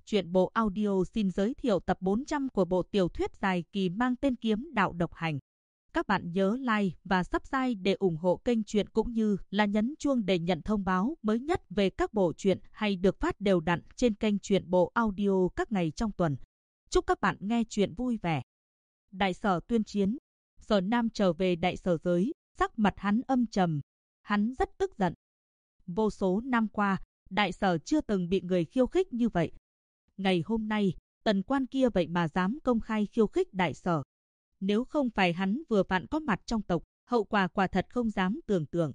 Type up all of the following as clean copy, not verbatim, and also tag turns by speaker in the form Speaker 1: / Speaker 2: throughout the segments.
Speaker 1: Truyện bộ audio xin giới thiệu tập 400 của bộ tiểu thuyết dài kỳ mang tên Kiếm Đạo Độc Hành. Các bạn nhớ like và subscribe để ủng hộ kênh truyện cũng như là nhấn chuông để nhận thông báo mới nhất về các bộ truyện hay được phát đều đặn trên kênh truyện bộ audio các ngày trong tuần. Chúc các bạn nghe truyện vui vẻ. Đại Sở tuyên chiến. Sở Nam trở về Đại Sở giới, sắc mặt hắn âm trầm. Hắn rất tức giận. Vô số năm qua, Đại Sở chưa từng bị người khiêu khích như vậy. Ngày hôm nay, Tần Quan kia vậy mà dám công khai khiêu khích Đại Sở. Nếu không phải hắn vừa vặn có mặt trong tộc, hậu quả quả thật không dám tưởng tượng.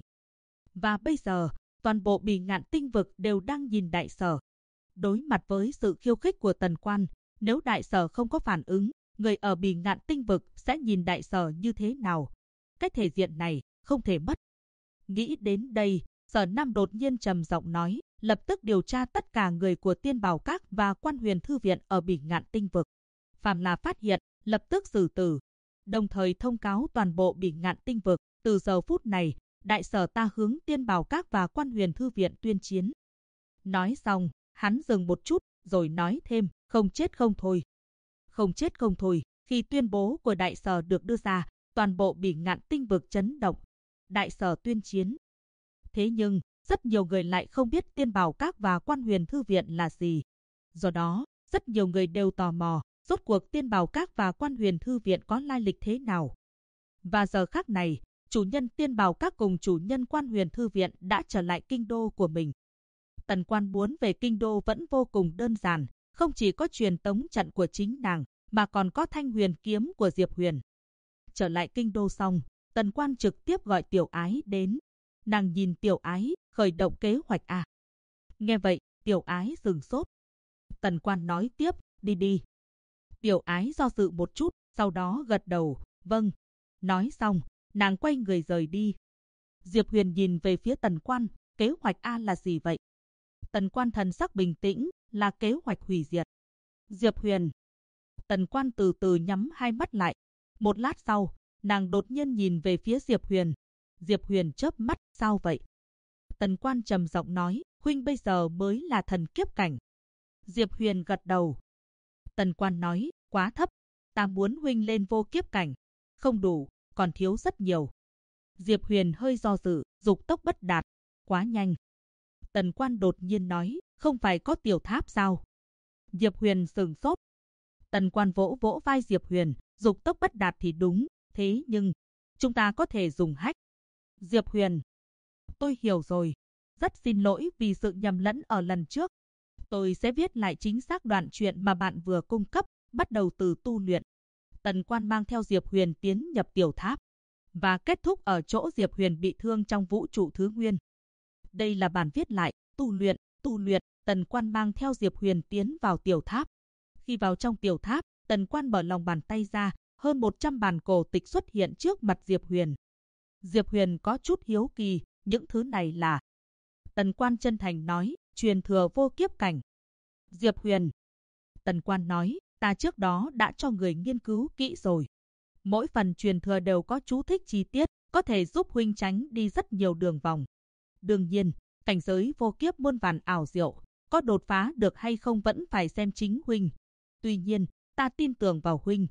Speaker 1: Và bây giờ, toàn bộ Bỉ Ngạn Tinh vực đều đang nhìn Đại Sở. Đối mặt với sự khiêu khích của Tần Quan, nếu Đại Sở không có phản ứng, người ở Bỉ Ngạn Tinh vực sẽ nhìn Đại Sở như thế nào? Cái thể diện này không thể mất. Nghĩ đến đây, Sở Nam đột nhiên trầm giọng nói, lập tức điều tra tất cả người của Tiên Bảo Các và Quan Huyền Thư viện ở Bỉ Ngạn Tinh vực. Phàm là phát hiện, lập tức xử tử. Đồng thời thông cáo toàn bộ Bỉ Ngạn Tinh vực, từ giờ phút này, Đại Sở ta hướng Tiên Bảo Các và Quan Huyền Thư viện tuyên chiến. Nói xong, hắn dừng một chút, rồi nói thêm, không chết không thôi. Không chết không thôi. Khi tuyên bố của Đại Sở được đưa ra, toàn bộ Bỉ Ngạn Tinh vực chấn động. Đại Sở tuyên chiến. Thế nhưng, rất nhiều người lại không biết Tiên Bảo Các và Quan Huyền Thư viện là gì. Do đó, rất nhiều người đều tò mò, rốt cuộc Tiên Bảo Các và Quan Huyền Thư viện có lai lịch thế nào. Và giờ khắc này, chủ nhân Tiên Bảo Các cùng chủ nhân Quan Huyền Thư viện đã trở lại kinh đô của mình. Tần Quan muốn về kinh đô vẫn vô cùng đơn giản, không chỉ có truyền tống trận của chính nàng, mà còn có thanh huyền kiếm của Diệp Huyền. Trở lại kinh đô xong, Tần Quan trực tiếp gọi Tiểu Ái đến. Nàng nhìn Tiểu Ái, khởi động kế hoạch à. Nghe vậy, Tiểu Ái sửng sốt. Tần Quan nói tiếp, đi đi. Tiểu Ái do dự một chút, sau đó gật đầu, vâng. Nói xong, nàng quay người rời đi. Diệp Huyền nhìn về phía Tần Quan, kế hoạch A là gì vậy? Tần Quan thần sắc bình tĩnh, là kế hoạch hủy diệt. Diệp Huyền. Tần Quan từ từ nhắm hai mắt lại. Một lát sau, nàng đột nhiên nhìn về phía Diệp Huyền. Diệp Huyền chớp mắt, sao vậy? Tần Quan trầm giọng nói, huynh bây giờ mới là thần kiếp cảnh. Diệp Huyền gật đầu. Tần Quan nói, quá thấp, ta muốn huynh lên vô kiếp cảnh. Không đủ, còn thiếu rất nhiều. Diệp Huyền hơi do dự, dục tốc bất đạt, quá nhanh. Tần Quan đột nhiên nói, không phải có tiểu tháp sao? Diệp Huyền sửng sốt. Tần Quan vỗ vỗ vai Diệp Huyền, dục tốc bất đạt thì đúng, thế nhưng chúng ta có thể dùng hack. Diệp Huyền, tôi hiểu rồi. Rất xin lỗi vì sự nhầm lẫn ở lần trước. Tôi sẽ viết lại chính xác đoạn truyện mà bạn vừa cung cấp, bắt đầu từ tu luyện. Tần Quan mang theo Diệp Huyền tiến nhập tiểu tháp và kết thúc ở chỗ Diệp Huyền bị thương trong vũ trụ thứ nguyên. Đây là bản viết lại, tu luyện. Tần Quan mang theo Diệp Huyền tiến vào tiểu tháp. Khi vào trong tiểu tháp, Tần Quan mở lòng bàn tay ra, hơn 100 bản cổ tịch xuất hiện trước mặt Diệp Huyền. Diệp Huyền có chút hiếu kỳ, những thứ này là... Tần Quan chân thành nói, truyền thừa vô kiếp cảnh. Diệp Huyền. Tần Quan nói, ta trước đó đã cho người nghiên cứu kỹ rồi. Mỗi phần truyền thừa đều có chú thích chi tiết, có thể giúp huynh tránh đi rất nhiều đường vòng. Đương nhiên, cảnh giới vô kiếp muôn vàn ảo diệu, có đột phá được hay không vẫn phải xem chính huynh. Tuy nhiên, ta tin tưởng vào huynh.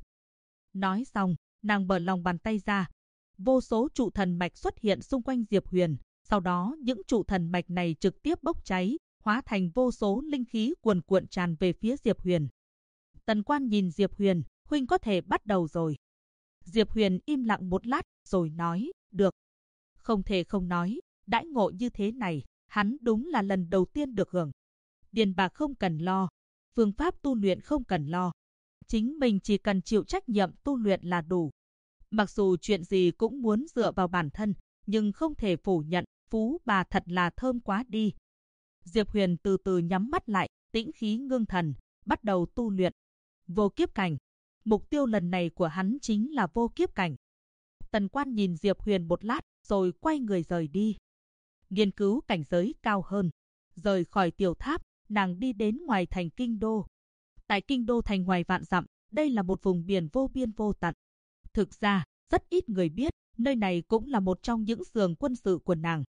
Speaker 1: Nói xong, nàng mở lòng bàn tay ra. Vô số trụ thần mạch xuất hiện xung quanh Diệp Huyền. Sau đó, những trụ thần mạch này trực tiếp bốc cháy, hóa thành vô số linh khí cuồn cuộn tràn về phía Diệp Huyền. Tần Quan nhìn Diệp Huyền, huynh có thể bắt đầu rồi. Diệp Huyền im lặng một lát, rồi nói, được. Không thể không nói, đãi ngộ như thế này, hắn đúng là lần đầu tiên được hưởng. Tiền bạc không cần lo, phương pháp tu luyện không cần lo. Chính mình chỉ cần chịu trách nhiệm tu luyện là đủ. Mặc dù chuyện gì cũng muốn dựa vào bản thân, nhưng không thể phủ nhận, phú bà thật là thơm quá đi. Diệp Huyền từ từ nhắm mắt lại, tĩnh khí ngưng thần, bắt đầu tu luyện. Vô kiếp cảnh. Mục tiêu lần này của hắn chính là vô kiếp cảnh. Tần Quan nhìn Diệp Huyền một lát, rồi quay người rời đi. Nghiên cứu cảnh giới cao hơn. Rời khỏi tiểu tháp, nàng đi đến ngoài thành kinh đô. Tại kinh đô thành ngoài vạn dặm, đây là một vùng biển vô biên vô tận. Thực ra, rất ít người biết, nơi này cũng là một trong những xưởng quân sự của nàng.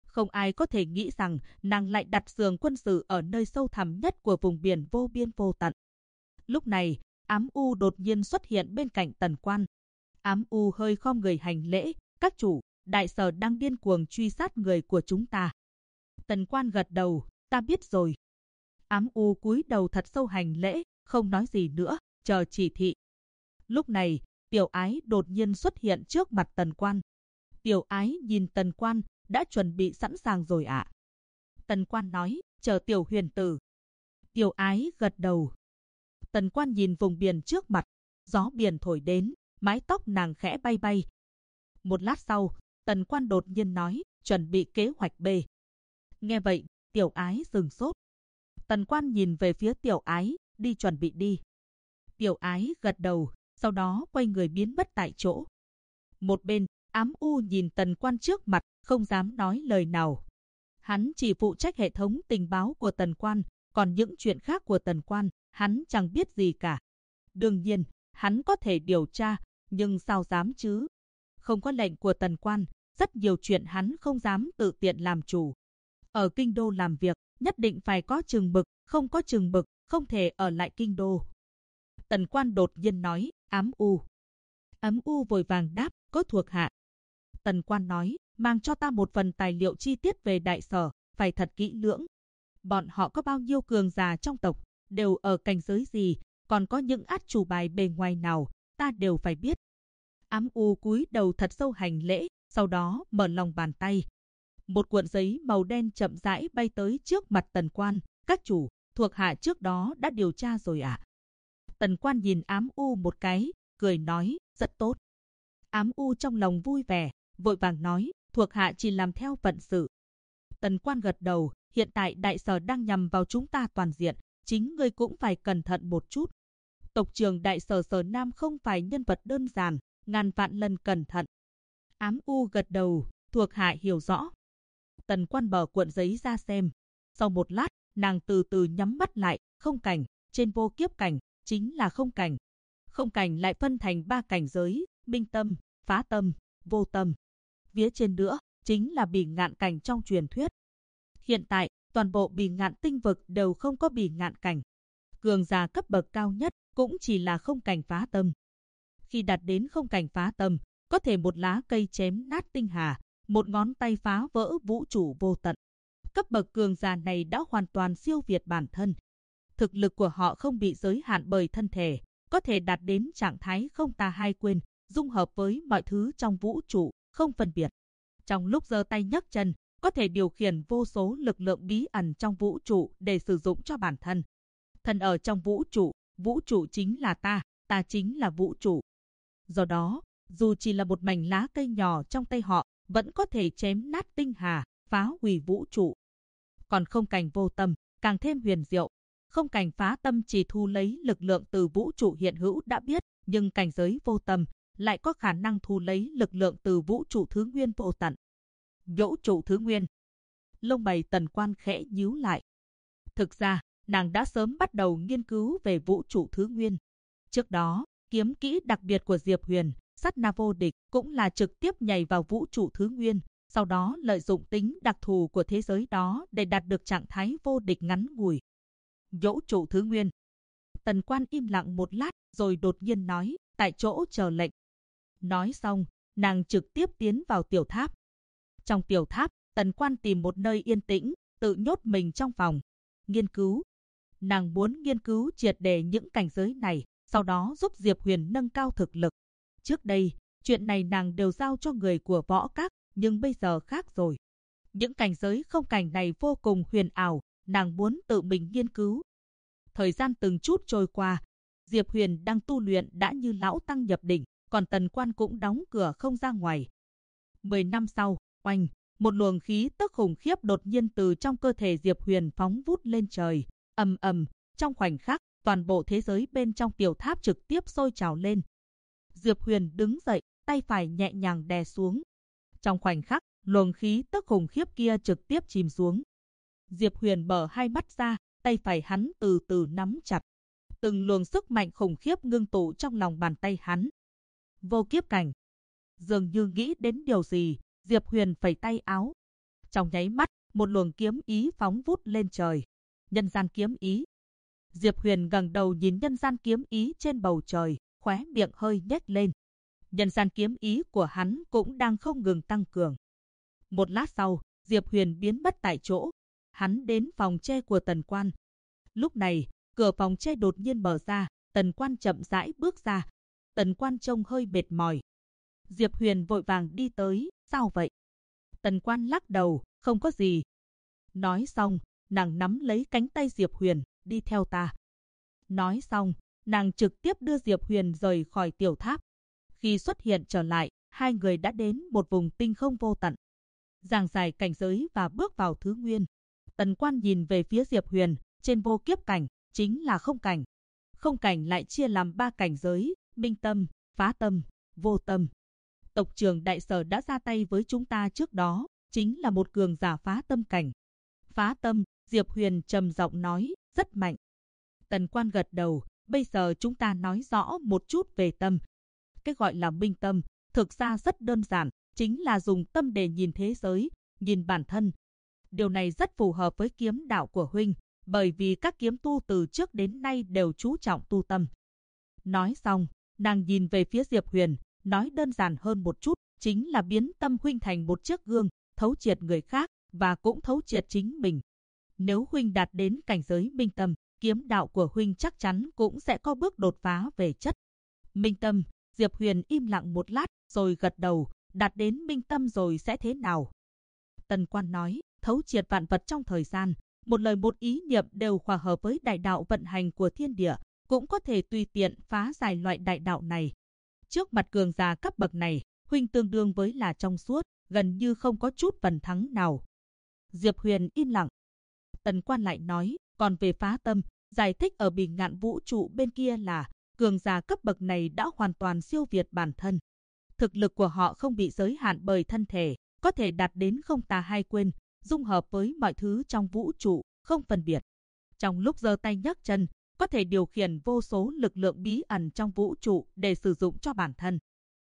Speaker 1: Không ai có thể nghĩ rằng nàng lại đặt giường quân sự ở nơi sâu thẳm nhất của vùng biển vô biên vô tận. Lúc này, Ám U đột nhiên xuất hiện bên cạnh Tần Quan. Ám U hơi khom người hành lễ, các chủ, đại sở đang điên cuồng truy sát người của chúng ta. Tần Quan gật đầu, ta biết rồi. Ám U cúi đầu thật sâu hành lễ, không nói gì nữa, chờ chỉ thị. Lúc này, Tiểu Ái đột nhiên xuất hiện trước mặt Tần Quan. Tiểu Ái nhìn Tần Quan, đã chuẩn bị sẵn sàng rồi ạ. Tần Quan nói, chờ Tiểu Huyền tử. Tiểu Ái gật đầu. Tần Quan nhìn vùng biển trước mặt, gió biển thổi đến, mái tóc nàng khẽ bay bay. Một lát sau, Tần Quan đột nhiên nói, chuẩn bị kế hoạch B. Nghe vậy, Tiểu Ái sửng sốt. Tần Quan nhìn về phía Tiểu Ái, đi chuẩn bị đi. Tiểu Ái gật đầu, sau đó quay người biến mất tại chỗ. Một bên, Ám U nhìn Tần Quan trước mặt, không dám nói lời nào. Hắn chỉ phụ trách hệ thống tình báo của Tần Quan, còn những chuyện khác của Tần Quan, hắn chẳng biết gì cả. Đương nhiên, hắn có thể điều tra, nhưng sao dám chứ? Không có lệnh của Tần Quan, rất nhiều chuyện hắn không dám tự tiện làm chủ. Ở kinh đô làm việc, nhất định phải có chừng mực, không có chừng mực, không thể ở lại kinh đô. Tần Quan đột nhiên nói, Ám U. Ám U vội vàng đáp, có thuộc hạ. Tần Quan nói, mang cho ta một phần tài liệu chi tiết về đại sở, phải thật kỹ lưỡng. Bọn họ có bao nhiêu cường giả trong tộc, đều ở cảnh giới gì, còn có những át chủ bài bề ngoài nào, ta đều phải biết. Ám U cúi đầu thật sâu hành lễ, sau đó mở lòng bàn tay. Một cuộn giấy màu đen chậm rãi bay tới trước mặt Tần Quan. Các chủ, thuộc hạ trước đó đã điều tra rồi ạ. Tần Quan nhìn Ám U một cái, cười nói, rất tốt. Ám U trong lòng vui vẻ, vội vàng nói, thuộc hạ chỉ làm theo phận sự. Tần Quan gật đầu, hiện tại đại sở đang nhằm vào chúng ta toàn diện, chính ngươi cũng phải cẩn thận một chút. Tộc trưởng đại sở Sở Nam không phải nhân vật đơn giản, ngàn vạn lần cẩn thận. Ám U gật đầu, thuộc hạ hiểu rõ. Tần Quan mở cuộn giấy ra xem. Sau một lát, nàng từ từ nhắm mắt lại, không cảnh, trên vô kiếp cảnh, chính là không cảnh. Không cảnh lại phân thành 3 cảnh giới, minh tâm, phá tâm, vô tâm. Phía trên nữa, chính là bỉ ngạn cảnh trong truyền thuyết. Hiện tại, toàn bộ bỉ ngạn tinh vực đều không có bỉ ngạn cảnh. Cường giả cấp bậc cao nhất cũng chỉ là không cảnh phá tâm. Khi đạt đến không cảnh phá tâm, có thể một lá cây chém nát tinh hà, một ngón tay phá vỡ vũ trụ vô tận. Cấp bậc cường giả này đã hoàn toàn siêu việt bản thân. Thực lực của họ không bị giới hạn bởi thân thể, có thể đạt đến trạng thái không tà hai quên, dung hợp với mọi thứ trong vũ trụ, không phân biệt. Trong lúc giơ tay nhấc chân, có thể điều khiển vô số lực lượng bí ẩn trong vũ trụ để sử dụng cho bản thân. Thân ở trong vũ trụ chính là ta chính là vũ trụ. Do đó, dù chỉ là một mảnh lá cây nhỏ trong tay họ, vẫn có thể chém nát tinh hà, phá hủy vũ trụ. Còn không cảnh vô tâm, càng thêm huyền diệu. Không cảnh phá tâm chỉ thu lấy lực lượng từ vũ trụ hiện hữu đã biết, nhưng cảnh giới vô tâm lại có khả năng thu lấy lực lượng từ vũ trụ thứ nguyên vô tận. Vũ trụ thứ nguyên. Lông mày Tần Quan khẽ nhíu lại. Thực ra, nàng đã sớm bắt đầu nghiên cứu về vũ trụ thứ nguyên. Trước đó, kiếm kỹ đặc biệt của Diệp Huyền, sát na vô địch, cũng là trực tiếp nhảy vào vũ trụ thứ nguyên, sau đó lợi dụng tính đặc thù của thế giới đó để đạt được trạng thái vô địch ngắn ngủi. Vũ trụ thứ nguyên. Tần Quan im lặng một lát, rồi đột nhiên nói, tại chỗ chờ lệnh. Nói xong, nàng trực tiếp tiến vào tiểu tháp. Trong tiểu tháp, Tần Quan tìm một nơi yên tĩnh, tự nhốt mình trong phòng. Nghiên cứu. Nàng muốn nghiên cứu triệt để những cảnh giới này, sau đó giúp Diệp Huyền nâng cao thực lực. Trước đây, chuyện này nàng đều giao cho người của Võ Các, nhưng bây giờ khác rồi. Những cảnh giới không cảnh này vô cùng huyền ảo, nàng muốn tự mình nghiên cứu. Thời gian từng chút trôi qua, Diệp Huyền đang tu luyện đã như lão tăng nhập đỉnh, còn Tần Quan cũng đóng cửa không ra ngoài. 10 năm sau, oanh, một luồng khí tức khủng khiếp đột nhiên từ trong cơ thể Diệp Huyền phóng vút lên trời, ầm ầm, trong khoảnh khắc, toàn bộ thế giới bên trong tiểu tháp trực tiếp sôi trào lên. Diệp Huyền đứng dậy, tay phải nhẹ nhàng đè xuống. Trong khoảnh khắc, luồng khí tức khủng khiếp kia trực tiếp chìm xuống. Diệp Huyền mở hai mắt ra, tay phải hắn từ từ nắm chặt. Từng luồng sức mạnh khủng khiếp ngưng tụ trong lòng bàn tay hắn. Vô kiếp cảnh. Dường như nghĩ đến điều gì, Diệp Huyền phẩy tay áo. Trong nháy mắt, một luồng kiếm ý phóng vút lên trời. Nhân gian kiếm ý. Diệp Huyền ngẩng đầu nhìn nhân gian kiếm ý trên bầu trời, khóe miệng hơi nhếch lên. Nhân gian kiếm ý của hắn cũng đang không ngừng tăng cường. Một lát sau, Diệp Huyền biến mất tại chỗ. Hắn đến phòng tre của Tần Quan. Lúc này, cửa phòng tre đột nhiên mở ra, Tần Quan chậm rãi bước ra. Tần Quan trông hơi mệt mỏi. Diệp Huyền vội vàng đi tới, sao vậy? Tần Quan lắc đầu, không có gì. Nói xong, nàng nắm lấy cánh tay Diệp Huyền, đi theo ta. Nói xong, nàng trực tiếp đưa Diệp Huyền rời khỏi tiểu tháp. Khi xuất hiện trở lại, hai người đã đến một vùng tinh không vô tận. Giảng giải cảnh giới và bước vào thứ nguyên. Tần Quan nhìn về phía Diệp Huyền, trên vô kiếp cảnh, chính là không cảnh. Không cảnh lại chia làm 3 cảnh giới, minh tâm, phá tâm, vô tâm. Tộc trưởng Đại Sở đã ra tay với chúng ta trước đó, chính là một cường giả phá tâm cảnh. Phá tâm, Diệp Huyền trầm giọng nói, rất mạnh. Tần Quan gật đầu, bây giờ chúng ta nói rõ một chút về tâm. Cái gọi là minh tâm, thực ra rất đơn giản, chính là dùng tâm để nhìn thế giới, nhìn bản thân. Điều này rất phù hợp với kiếm đạo của huynh, bởi vì các kiếm tu từ trước đến nay đều chú trọng tu tâm. Nói xong, nàng nhìn về phía Diệp Huyền, nói đơn giản hơn một chút, chính là biến tâm huynh thành một chiếc gương, thấu triệt người khác, và cũng thấu triệt chính mình. Nếu huynh đạt đến cảnh giới minh tâm, kiếm đạo của huynh chắc chắn cũng sẽ có bước đột phá về chất. Minh tâm, Diệp Huyền im lặng một lát, rồi gật đầu, đạt đến minh tâm rồi sẽ thế nào? Tần Quan nói, thấu triệt vạn vật trong thời gian, một lời một ý niệm đều hòa hợp với đại đạo vận hành của thiên địa, cũng có thể tùy tiện phá giải loại đại đạo này. Trước mặt cường giả cấp bậc này, huynh tương đương với là trong suốt, gần như không có chút phần thắng nào. Diệp Huyền im lặng. Tần Quan lại nói, còn về phá tâm, giải thích ở Bỉ Ngạn vũ trụ bên kia là cường giả cấp bậc này đã hoàn toàn siêu việt bản thân. Thực lực của họ không bị giới hạn bởi thân thể, có thể đạt đến không tà hai quên, dung hợp với mọi thứ trong vũ trụ, không phân biệt. Trong lúc giơ tay nhấc chân, có thể điều khiển vô số lực lượng bí ẩn trong vũ trụ để sử dụng cho bản thân.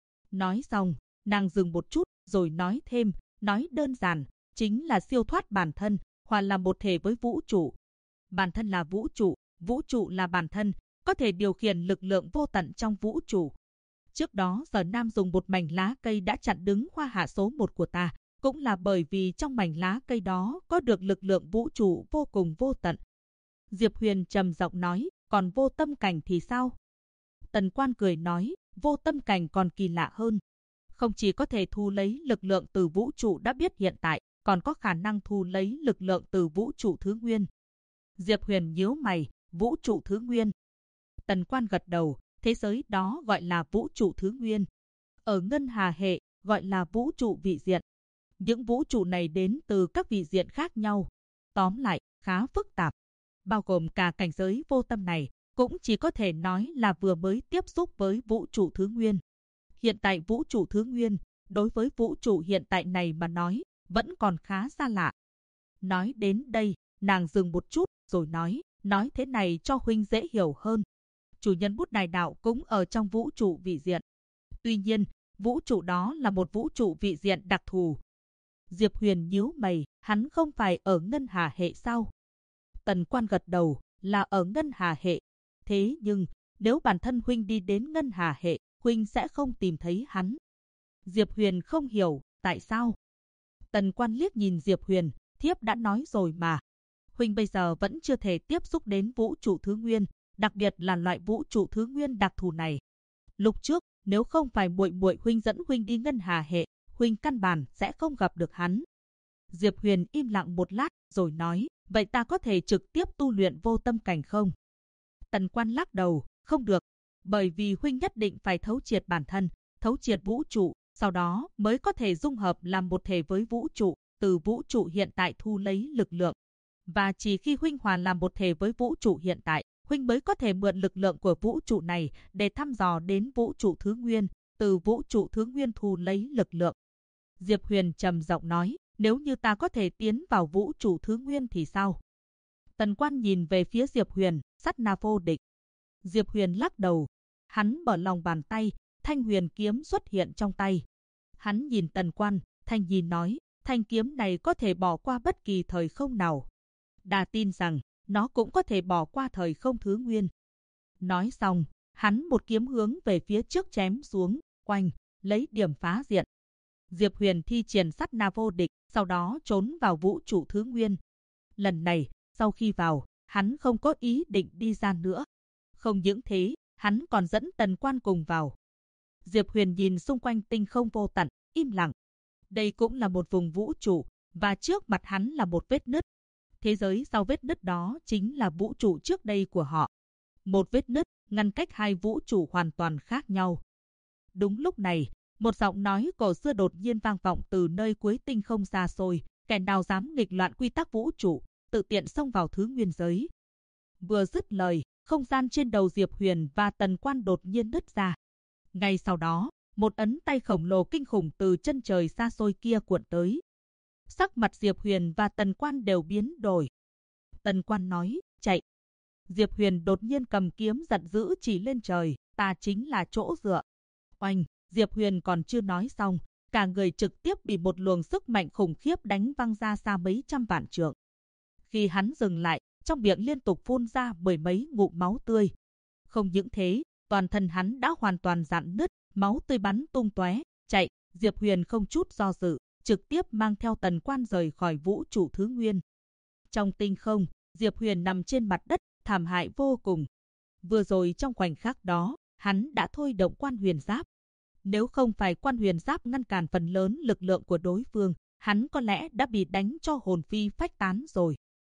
Speaker 1: Nói xong, nàng dừng một chút, rồi nói thêm, nói đơn giản, chính là siêu thoát bản thân, hòa làm một thể với vũ trụ. Bản thân là vũ trụ là bản thân, có thể điều khiển lực lượng vô tận trong vũ trụ. Trước đó Sở Nam dùng một mảnh lá cây đã chặn đứng hoa hạ số 1 của ta, cũng là bởi vì trong mảnh lá cây đó có được lực lượng vũ trụ vô cùng vô tận. Diệp Huyền trầm giọng nói, còn vô tâm cảnh thì sao? Tần Quan cười nói, vô tâm cảnh còn kỳ lạ hơn. Không chỉ có thể thu lấy lực lượng từ vũ trụ đã biết hiện tại, còn có khả năng thu lấy lực lượng từ vũ trụ thứ nguyên. Diệp Huyền nhíu mày, vũ trụ thứ nguyên. Tần Quan gật đầu, thế giới đó gọi là vũ trụ thứ nguyên. Ở Ngân Hà hệ, gọi là vũ trụ vị diện. Những vũ trụ này đến từ các vị diện khác nhau. Tóm lại, khá phức tạp. Bao gồm cả cảnh giới vô tâm này, cũng chỉ có thể nói là vừa mới tiếp xúc với vũ trụ thứ nguyên. Hiện tại vũ trụ thứ nguyên, đối với vũ trụ hiện tại này mà nói, vẫn còn khá xa lạ. Nói đến đây, nàng dừng một chút, rồi nói thế này cho huynh dễ hiểu hơn. Chủ nhân bút đại đạo cũng ở trong vũ trụ vị diện. Tuy nhiên, vũ trụ đó là một vũ trụ vị diện đặc thù. Diệp Huyền nhíu mày, hắn không phải ở Ngân Hà hệ sao? Tần Quan gật đầu, là ở Ngân Hà hệ. Thế nhưng, nếu bản thân huynh đi đến Ngân Hà hệ, huynh sẽ không tìm thấy hắn. Diệp Huyền không hiểu, tại sao? Tần Quan liếc nhìn Diệp Huyền, thiếp đã nói rồi mà. Huynh bây giờ vẫn chưa thể tiếp xúc đến vũ trụ thứ nguyên, đặc biệt là loại vũ trụ thứ nguyên đặc thù này. Lúc trước, nếu không phải muội huynh dẫn huynh đi Ngân Hà hệ, huynh căn bản sẽ không gặp được hắn. Diệp Huyền im lặng một lát, rồi nói, vậy ta có thể trực tiếp tu luyện vô tâm cảnh không? Tần Quan lắc đầu, không được, bởi vì huynh nhất định phải thấu triệt bản thân, thấu triệt vũ trụ, sau đó mới có thể dung hợp làm một thể với vũ trụ, từ vũ trụ hiện tại thu lấy lực lượng. Và chỉ khi huynh hòa làm một thể với vũ trụ hiện tại, huynh mới có thể mượn lực lượng của vũ trụ này để thăm dò đến vũ trụ thứ nguyên, từ vũ trụ thứ nguyên thu lấy lực lượng. Diệp Huyền trầm giọng nói, nếu như ta có thể tiến vào vũ trụ thứ nguyên thì sao? Tần Quan nhìn về phía Diệp Huyền, sát na vô địch. Diệp Huyền lắc đầu, hắn mở lòng bàn tay, thanh huyền kiếm xuất hiện trong tay. Hắn nhìn Tần Quan, thanh nhi nói, thanh kiếm này có thể bỏ qua bất kỳ thời không nào. Ta tin rằng nó cũng có thể bỏ qua thời không thứ nguyên. Nói xong, hắn một kiếm hướng về phía trước chém xuống, oanh, lấy điểm phá diện. Diệp Huyền thi triển sát na vô địch, sau đó trốn vào vũ trụ thứ nguyên. Lần này, sau khi vào, hắn không có ý định đi ra nữa. Không những thế, hắn còn dẫn Tần Quan cùng vào. Diệp Huyền nhìn xung quanh tinh không vô tận, im lặng. Đây cũng là một vùng vũ trụ, và trước mặt hắn là một vết nứt. Thế giới sau vết nứt đó chính là vũ trụ trước đây của họ. Một vết nứt ngăn cách hai vũ trụ hoàn toàn khác nhau. Đúng lúc này, một giọng nói cổ xưa đột nhiên vang vọng từ nơi cuối tinh không xa xôi. Kẻ nào dám nghịch loạn quy tắc vũ trụ, tự tiện xông vào thứ nguyên giới. Vừa dứt lời, không gian trên đầu Diệp Huyền và Tần Quan đột nhiên nứt ra. Ngay sau đó, một ấn tay khổng lồ kinh khủng từ chân trời xa xôi kia cuộn tới. Sắc mặt Diệp Huyền và Tần Quan đều biến đổi. Tần Quan nói, chạy. Diệp Huyền đột nhiên cầm kiếm giận dữ chỉ lên trời, ta chính là chỗ dựa. Oanh, Diệp Huyền còn chưa nói xong, cả người trực tiếp bị một luồng sức mạnh khủng khiếp đánh văng ra xa mấy trăm vạn trượng. Khi hắn dừng lại, trong miệng liên tục phun ra mười mấy ngụm máu tươi. Không những thế, toàn thân hắn đã hoàn toàn rạn nứt, máu tươi bắn tung tóe. Chạy, Diệp Huyền không chút do dự, trực tiếp mang theo Tần Quan rời khỏi vũ trụ thứ nguyên. Trong tinh không, Diệp Huyền nằm trên mặt đất, thảm hại vô cùng. Vừa rồi trong khoảnh khắc đó, hắn đã thôi động Quan Huyền Giáp. Nếu không phải Quan Huyền Giáp ngăn cản phần lớn lực lượng của đối phương, hắn có lẽ đã bị đánh cho hồn phi phách tán rồi.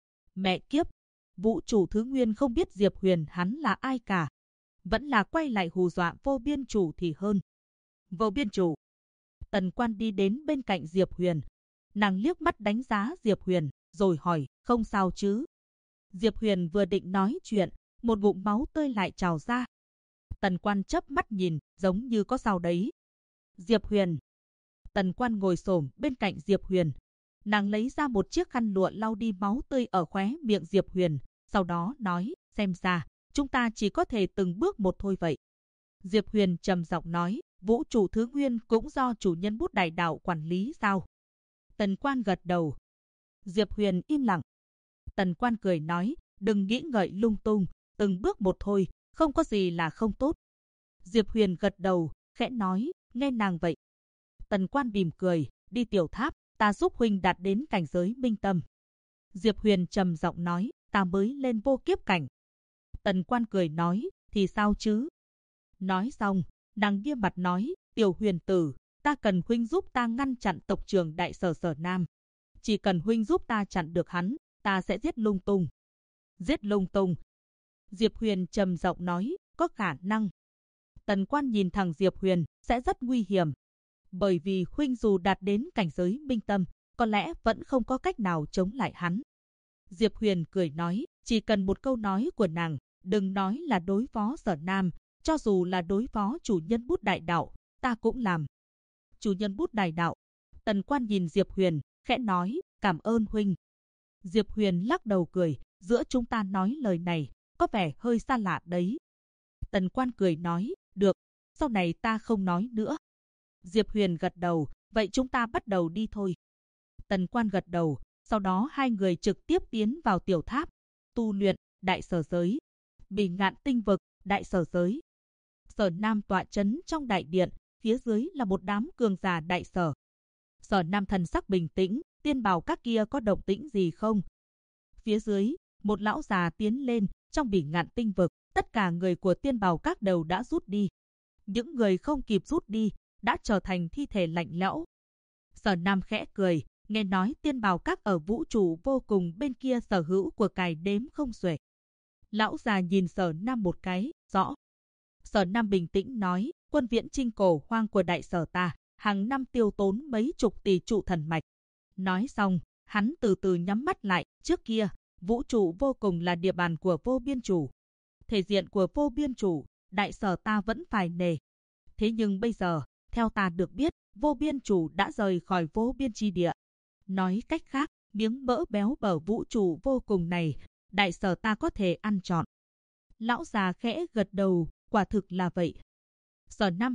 Speaker 1: Mẹ kiếp, vũ trụ thứ nguyên không biết Diệp Huyền hắn là ai cả. Vẫn là quay lại hù dọa Vô Biên Chủ thì hơn. Vô Biên Chủ. Tần Quan đi đến bên cạnh Diệp Huyền. Nàng liếc mắt đánh giá Diệp Huyền, rồi hỏi, không sao chứ? Diệp Huyền vừa định nói chuyện, một ngụm máu tươi lại trào ra. Tần Quan chớp mắt nhìn, giống như có sao đấy. Diệp Huyền. Tần Quan ngồi xổm bên cạnh Diệp Huyền. Nàng lấy ra một chiếc khăn lụa lau đi máu tươi ở khóe miệng Diệp Huyền, sau đó nói, xem ra, chúng ta chỉ có thể từng bước một thôi vậy. Diệp Huyền trầm giọng nói, vũ trụ thứ nguyên cũng do chủ nhân Bút Đại Đạo quản lý sao? Tần Quan gật đầu. Diệp Huyền im lặng. Tần Quan cười nói, đừng nghĩ ngợi lung tung, từng bước một thôi, không có gì là không tốt. Diệp Huyền gật đầu, khẽ nói, nghe nàng vậy. Tần Quan mỉm cười, đi tiểu tháp, ta giúp huynh đạt đến cảnh giới minh tâm. Diệp Huyền trầm giọng nói, ta mới lên vô kiếp cảnh. Tần Quan cười nói, thì sao chứ? Nói xong, nàng nghiêm mặt nói, tiểu Huyền tử, ta cần huynh giúp ta ngăn chặn tộc trưởng Đại Sở Sở Nam. Chỉ cần huynh giúp ta chặn được hắn, ta sẽ giết lung tung. Giết lung tung. Diệp Huyền trầm giọng nói, có khả năng. Tần Quan nhìn thẳng Diệp Huyền, sẽ rất nguy hiểm. Bởi vì huynh dù đạt đến cảnh giới minh tâm, có lẽ vẫn không có cách nào chống lại hắn. Diệp Huyền cười nói, chỉ cần một câu nói của nàng, đừng nói là đối phó Sở Nam, cho dù là đối phó chủ nhân Bút Đại Đạo, ta cũng làm. Chủ nhân Bút Đại Đạo. Tần Quan nhìn Diệp Huyền, khẽ nói, cảm ơn huynh. Diệp Huyền lắc đầu cười, giữa chúng ta nói lời này, có vẻ hơi xa lạ đấy. Tần Quan cười nói, được, sau này ta không nói nữa. Diệp Huyền gật đầu, vậy chúng ta bắt đầu đi thôi. Tần Quan gật đầu, sau đó hai người trực tiếp tiến vào tiểu tháp, tu luyện, Đại Sở Giới, Bỉ Ngạn Tinh Vực, Đại Sở Giới. Sở Nam tọa trấn trong đại điện, phía dưới là một đám cường giả Đại Sở. Sở Nam thần sắc bình tĩnh, Tiên Bảo Các kia có động tĩnh gì không? Phía dưới, một lão già tiến lên, trong Bỉ Ngạn Tinh Vực, tất cả người của Tiên Bảo Các đều đã rút đi. Những người không kịp rút đi, đã trở thành thi thể lạnh lẽo. Sở Nam khẽ cười, nghe nói Tiên Bảo Các ở vũ trụ vô cùng bên kia sở hữu của cải đếm không xuể. Lão già nhìn Sở Nam một cái, rõ. Sở Nam bình tĩnh nói, quân viễn chinh cổ hoang của Đại Sở ta, hàng năm tiêu tốn mấy chục tỷ trụ thần mạch. Nói xong, hắn từ từ nhắm mắt lại, trước kia, vũ trụ vô cùng là địa bàn của Vô Biên Chủ. Thể diện của Vô Biên Chủ, Đại Sở ta vẫn phải nề. Thế nhưng bây giờ, theo ta được biết, Vô Biên Chủ đã rời khỏi Vô Biên Chi Địa. Nói cách khác, miếng mỡ béo bở vũ trụ vô cùng này, Đại Sở ta có thể ăn trọn. Lão già khẽ gật đầu, quả thực là vậy. Sở Nam hỏi,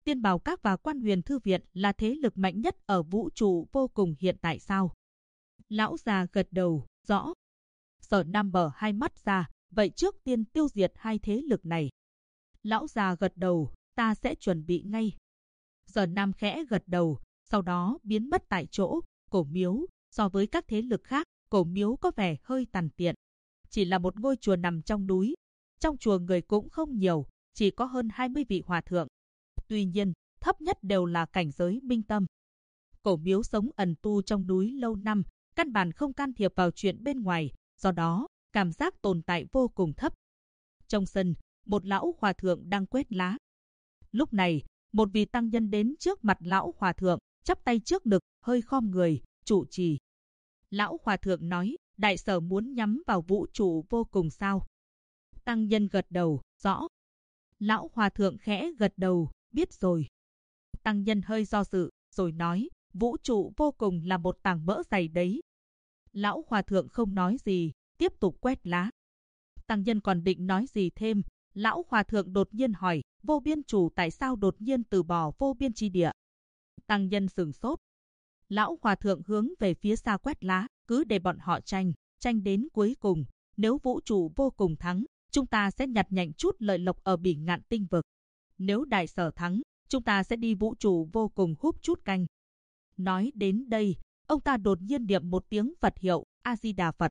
Speaker 1: Tiên Bảo Các và Quan Huyền Thư Viện là thế lực mạnh nhất ở vũ trụ vô cùng hiện tại sao? Lão già gật đầu, rõ. Sở Nam mở hai mắt ra, vậy trước tiên tiêu diệt hai thế lực này. Lão già gật đầu, ta sẽ chuẩn bị ngay. Sở Nam khẽ gật đầu, sau đó biến mất tại chỗ. Cổ miếu, so với các thế lực khác, cổ miếu có vẻ hơi tàn tiện. Chỉ là một ngôi chùa nằm trong núi. Trong chùa người cũng không nhiều, chỉ có hơn 20 vị hòa thượng. Tuy nhiên, thấp nhất đều là cảnh giới minh tâm. Cổ miếu sống ẩn tu trong núi lâu năm, căn bản không can thiệp vào chuyện bên ngoài, do đó, cảm giác tồn tại vô cùng thấp. Trong sân, một lão hòa thượng đang quét lá. Lúc này, một vị tăng nhân đến trước mặt lão hòa thượng, chắp tay trước ngực, hơi khom người, trụ trì. Lão hòa thượng nói, đại sở muốn nhắm vào vũ trụ vô cùng sao? Tăng nhân gật đầu, rõ. Lão hòa thượng khẽ gật đầu, biết rồi. Tăng nhân hơi do dự, rồi nói, vũ trụ vô cùng là một tảng mỡ dày đấy. Lão hòa thượng không nói gì, tiếp tục quét lá. Tăng nhân còn định nói gì thêm, lão hòa thượng đột nhiên hỏi, vô biên chủ tại sao đột nhiên từ bỏ vô biên chi địa? Tăng nhân sửng sốt. Lão hòa thượng hướng về phía xa quét lá, cứ để bọn họ tranh đến cuối cùng. Nếu vũ trụ vô cùng thắng, chúng ta sẽ nhặt nhạnh chút lợi lộc ở Bỉ Ngạn tinh vực. Nếu đại sở thắng, chúng ta sẽ đi vũ trụ vô cùng húp chút canh. Nói đến đây, ông ta đột nhiên niệm một tiếng Phật hiệu, A-di-đà Phật.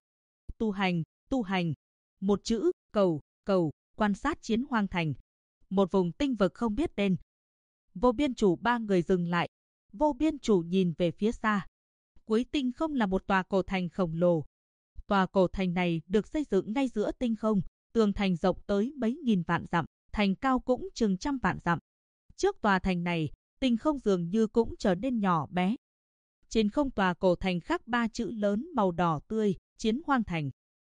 Speaker 1: Tu hành. Một chữ, cầu, quan sát chiến hoang thành. Một vùng tinh vực không biết tên. Vô biên chủ ba người dừng lại. Vô biên chủ nhìn về phía xa. Cuối tinh không là một tòa cổ thành khổng lồ. Tòa cổ thành này được xây dựng ngay giữa tinh không, tường thành rộng tới mấy nghìn vạn dặm, thành cao cũng chừng trăm vạn dặm. Trước tòa thành này, tinh không dường như cũng trở nên nhỏ bé. Trên không tòa cổ thành khắc ba chữ lớn màu đỏ tươi, chiến hoang thành.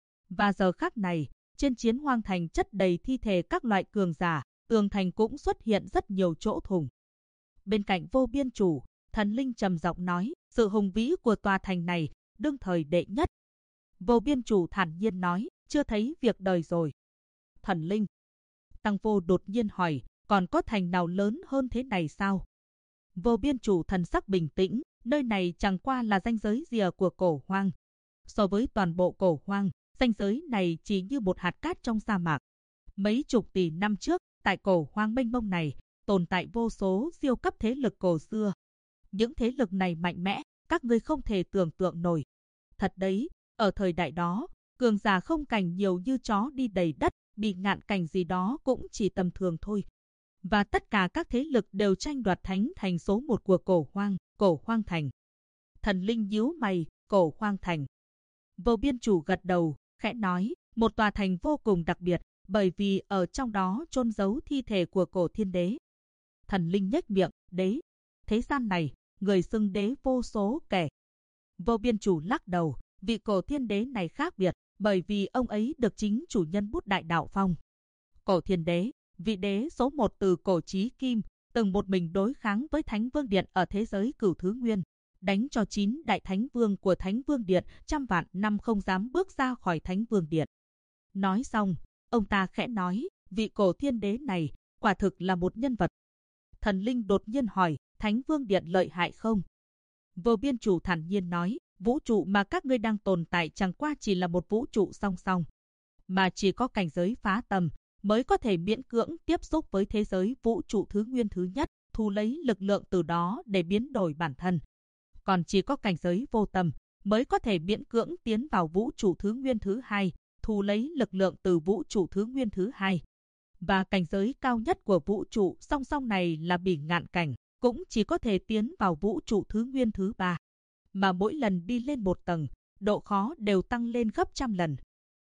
Speaker 1: Và giờ khắc này, trên chiến hoang thành chất đầy thi thể các loại cường giả, tường thành cũng xuất hiện rất nhiều chỗ thủng. Bên cạnh vô biên chủ, thần linh trầm giọng nói, sự hùng vĩ của tòa thành này, đương thời đệ nhất. Vô biên chủ thản nhiên nói, chưa thấy việc đời rồi. Thần linh. Tăng Vô đột nhiên hỏi, còn có thành nào lớn hơn thế này sao? Vô biên chủ thần sắc bình tĩnh, nơi này chẳng qua là ranh giới rìa của cổ hoang. So với toàn bộ cổ hoang, ranh giới này chỉ như một hạt cát trong sa mạc. Mấy chục tỷ năm trước, tại cổ hoang mênh mông này, tồn tại vô số siêu cấp thế lực cổ xưa. Những thế lực này mạnh mẽ, các ngươi không thể tưởng tượng nổi. Thật đấy, ở thời đại đó, cường giả không cảnh nhiều như chó đi đầy đất, Bỉ Ngạn cảnh gì đó cũng chỉ tầm thường thôi. Và tất cả các thế lực đều tranh đoạt thánh thành số 1 của cổ hoang thành. Thần linh nhíu mày, cổ hoang thành. Vô biên chủ gật đầu, khẽ nói, một tòa thành vô cùng đặc biệt, bởi vì ở trong đó chôn giấu thi thể của cổ thiên đế. Thần linh nhếch miệng, đế. Thế gian này, người xưng đế vô số kẻ. Vô biên chủ lắc đầu, vị cổ thiên đế này khác biệt, bởi vì ông ấy được chính chủ nhân bút đại đạo phong. Cổ thiên đế, vị đế số 1 từ cổ chí kim, từng một mình đối kháng với Thánh Vương Điện ở thế giới Cửu Thứ Nguyên, đánh cho 9 đại thánh vương của Thánh Vương Điện trăm vạn năm không dám bước ra khỏi Thánh Vương Điện. Nói xong, ông ta khẽ nói, vị cổ thiên đế này, quả thực là một nhân vật. Thần linh đột nhiên hỏi, Thánh Vương Điện lợi hại không? Vô biên chủ thản nhiên nói, vũ trụ mà các ngươi đang tồn tại chẳng qua chỉ là một vũ trụ song song, mà chỉ có cảnh giới phá tầm mới có thể miễn cưỡng tiếp xúc với thế giới vũ trụ thứ nguyên thứ nhất, thu lấy lực lượng từ đó để biến đổi bản thân. Còn chỉ có cảnh giới vô tầm mới có thể miễn cưỡng tiến vào vũ trụ thứ nguyên thứ hai, thu lấy lực lượng từ vũ trụ thứ nguyên thứ hai. Và cảnh giới cao nhất của vũ trụ song song này là Bỉ Ngạn cảnh, cũng chỉ có thể tiến vào vũ trụ thứ nguyên thứ ba. Mà mỗi lần đi lên một tầng, độ khó đều tăng lên gấp trăm lần.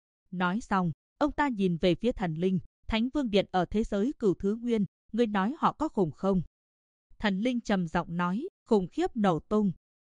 Speaker 1: Nói xong, ông ta nhìn về phía thần linh, Thánh Vương Điện ở thế giới Cửu Thứ Nguyên, ngươi nói họ có khủng không? Thần linh trầm giọng nói, khủng khiếp nổ tung.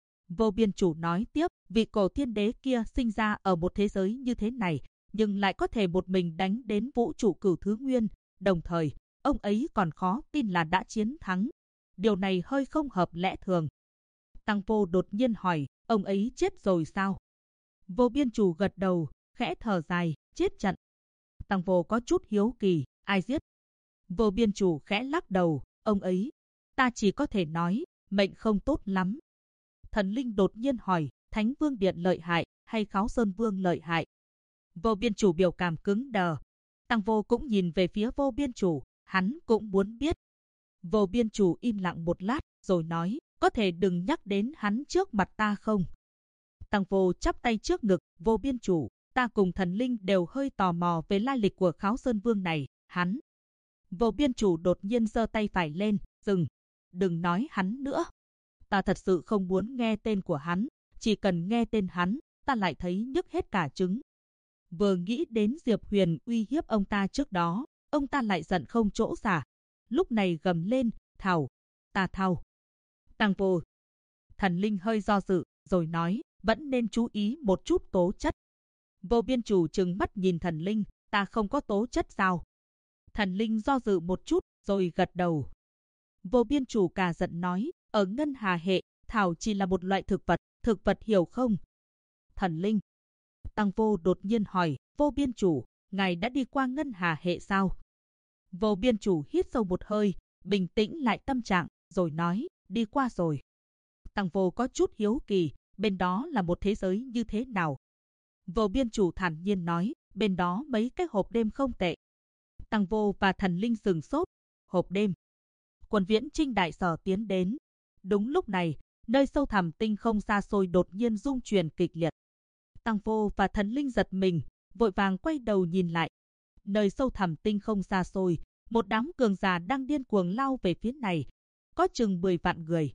Speaker 1: Vô biên chủ nói tiếp, vị cổ thiên đế kia sinh ra ở một thế giới như thế này, nhưng lại có thể một mình đánh đến vũ trụ Cửu Thứ Nguyên, đồng thời, ông ấy còn khó tin là đã chiến thắng. Điều này hơi không hợp lẽ thường. Tăng Vô đột nhiên hỏi, ông ấy chết rồi sao? Vô biên chủ gật đầu, khẽ thở dài, chết trận. Tăng Vô có chút hiếu kỳ, ai giết? Vô biên chủ khẽ lắc đầu, ông ấy ta chỉ có thể nói, mệnh không tốt lắm. Thần linh đột nhiên hỏi, Thánh Vương Điện lợi hại hay Kháo Sơn Vương lợi hại? Vô Biên Chủ biểu cảm cứng đờ. Tăng Vô cũng nhìn về phía Vô Biên Chủ, hắn cũng muốn biết. Vô Biên Chủ im lặng một lát, rồi nói, có thể đừng nhắc đến hắn trước mặt ta không? Tăng Vô chắp tay trước ngực, Vô Biên Chủ, ta cùng thần linh đều hơi tò mò về lai lịch của Kháo Sơn Vương này, hắn. Vô Biên Chủ đột nhiên giơ tay phải lên, dừng, đừng nói hắn nữa. Ta thật sự không muốn nghe tên của hắn, chỉ cần nghe tên hắn, ta lại thấy nhức hết cả trứng. Vừa nghĩ đến Diệp Huyền uy hiếp ông ta trước đó, ông ta lại giận không chỗ xả. Lúc này gầm lên, thảo, ta thao. Tăng Vô. Thần linh hơi do dự, rồi nói, vẫn nên chú ý một chút tố chất. Vô Biên Chủ trừng mắt nhìn thần linh, ta không có tố chất sao? Thần linh do dự một chút, rồi gật đầu. Vô Biên Chủ cả giận nói, ở Ngân Hà hệ, thảo chỉ là một loại thực vật hiểu không? Thần linh. Tăng Vô đột nhiên hỏi, Vô Biên Chủ, ngài đã đi qua Ngân Hà hệ sao? Vô Biên Chủ hít sâu một hơi, bình tĩnh lại tâm trạng, rồi nói, đi qua rồi. Tăng Vô có chút hiếu kỳ, bên đó là một thế giới như thế nào? Vô Biên Chủ thản nhiên nói, bên đó mấy cái hộp đêm không tệ. Tăng Vô và thần linh sừng sốt, hộp đêm. Quân Viễn Trinh đại sở tiến đến. Đúng lúc này, nơi sâu thẳm tinh không xa xôi đột nhiên rung chuyển kịch liệt. Tăng Vô và thần linh giật mình, vội vàng quay đầu nhìn lại. Nơi sâu thẳm tinh không xa xôi, một đám cường giả đang điên cuồng lao về phía này, có chừng 10 vạn người.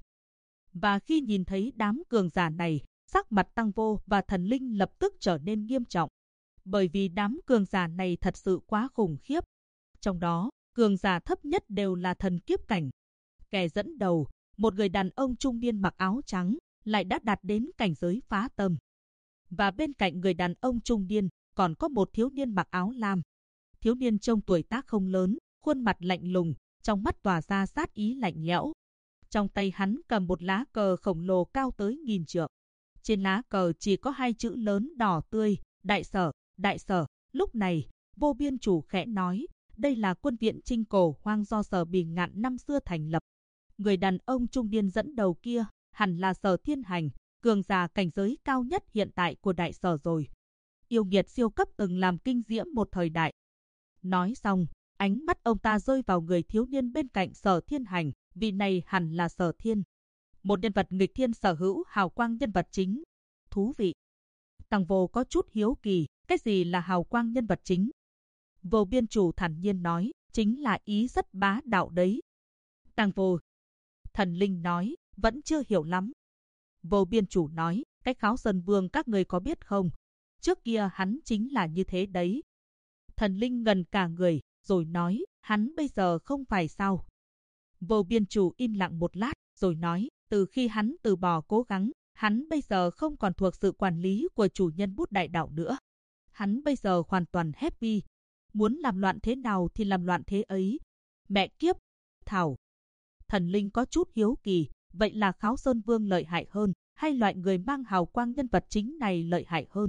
Speaker 1: Và khi nhìn thấy đám cường giả này, sắc mặt Tăng Vô và thần linh lập tức trở nên nghiêm trọng. Bởi vì đám cường giả này thật sự quá khủng khiếp. Trong đó, cường giả thấp nhất đều là thần kiếp cảnh. Kẻ dẫn đầu, một người đàn ông trung niên mặc áo trắng, lại đã đạt đến cảnh giới phá tâm. Và bên cạnh người đàn ông trung niên, còn có một thiếu niên mặc áo lam. Thiếu niên trông tuổi tác không lớn, khuôn mặt lạnh lùng, trong mắt tỏa ra sát ý lạnh lẽo. Trong tay hắn cầm một lá cờ khổng lồ cao tới 1000 trượng. Trên lá cờ chỉ có 2 chữ lớn đỏ tươi, đại sở, đại sở. Lúc này, Vô Biên Chủ khẽ nói, đây là quân viện Trinh cổ hoang do Sở Bì Ngạn năm xưa thành lập. Người đàn ông trung niên dẫn đầu kia, hẳn là Sở Thiên Hành, cường giả cảnh giới cao nhất hiện tại của đại sở rồi. Yêu nghiệt siêu cấp từng làm kinh diễm một thời đại. Nói xong, ánh mắt ông ta rơi vào người thiếu niên bên cạnh Sở Thiên Hành, vì này hẳn là Sở Thiên. Một nhân vật nghịch thiên sở hữu hào quang nhân vật chính. Thú vị. Tăng Vô có chút hiếu kỳ, cái gì là hào quang nhân vật chính? Vô Biên Chủ thản nhiên nói, chính là ý rất bá đạo đấy. Tăng Vô. Thần linh nói, vẫn chưa hiểu lắm. Vô Biên Chủ nói, cái Kháo Sơn Vương các người có biết không? Trước kia hắn chính là như thế đấy. Thần linh ngần cả người, rồi nói, hắn bây giờ không phải sao? Vô Biên Chủ im lặng một lát, rồi nói, từ khi hắn từ bỏ cố gắng, hắn bây giờ không còn thuộc sự quản lý của chủ nhân bút đại đạo nữa. Hắn bây giờ hoàn toàn happy. Muốn làm loạn thế nào thì làm loạn thế ấy. Mẹ kiếp, thảo. Thần linh có chút hiếu kỳ, vậy là Kháo Sơn Vương lợi hại hơn, hay loại người mang hào quang nhân vật chính này lợi hại hơn?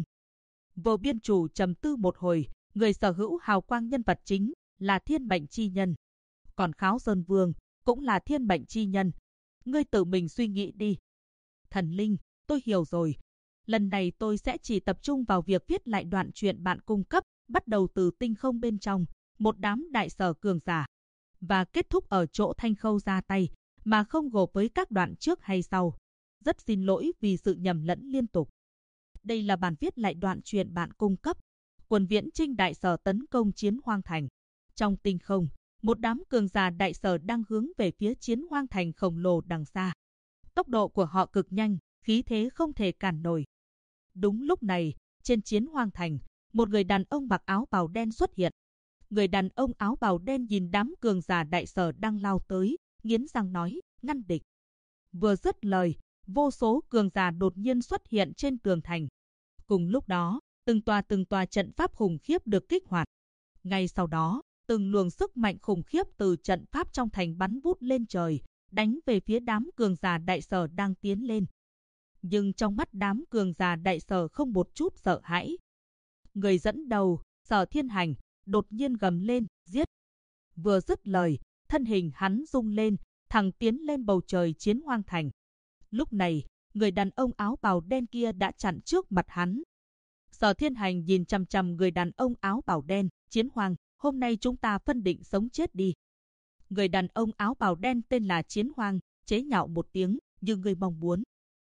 Speaker 1: Vô Biên Chủ trầm tư một hồi, người sở hữu hào quang nhân vật chính là thiên mệnh chi nhân. Còn Kháo Sơn Vương cũng là thiên mệnh chi nhân. Ngươi tự mình suy nghĩ đi. Thần linh, tôi hiểu rồi. Lần này tôi sẽ chỉ tập trung vào việc viết lại đoạn truyện bạn cung cấp, bắt đầu từ tinh không bên trong, một đám đại sở cường giả, và kết thúc ở chỗ Thanh Khâu ra tay, mà không gộp với các đoạn trước hay sau. Rất xin lỗi vì sự nhầm lẫn liên tục. Đây là bản viết lại đoạn truyện bạn cung cấp. Quân Viễn Trinh đại sở tấn công Chiến Hoang Thành. Trong tinh không, một đám cường giả đại sở đang hướng về phía Chiến Hoang Thành khổng lồ đằng xa. Tốc độ của họ cực nhanh, khí thế không thể cản nổi. Đúng lúc này, trên Chiến Hoang Thành, một người đàn ông mặc áo bào đen xuất hiện. Người đàn ông áo bào đen nhìn đám cường giả đại sở đang lao tới, nghiến răng nói, ngăn địch. Vừa dứt lời, vô số cường giả đột nhiên xuất hiện trên tường thành. Cùng lúc đó, từng tòa trận pháp khủng khiếp được kích hoạt. Ngay sau đó, từng luồng sức mạnh khủng khiếp từ trận pháp trong thành bắn vút lên trời, đánh về phía đám cường giả đại sở đang tiến lên. Nhưng trong mắt đám cường giả đại sở không một chút sợ hãi. Người dẫn đầu, Sở Thiên Hành, đột nhiên gầm lên, giết. Vừa dứt lời, thân hình hắn rung lên, thẳng tiến lên bầu trời Chiến Hoang Thành. Lúc này, người đàn ông áo bào đen kia đã chặn trước mặt hắn. Sở Thiên Hành nhìn chằm chằm người đàn ông áo bào đen. Chiến Hoang, hôm nay chúng ta phân định sống chết đi. Người đàn ông áo bào đen tên là Chiến Hoang, chế nhạo một tiếng, như người mong muốn.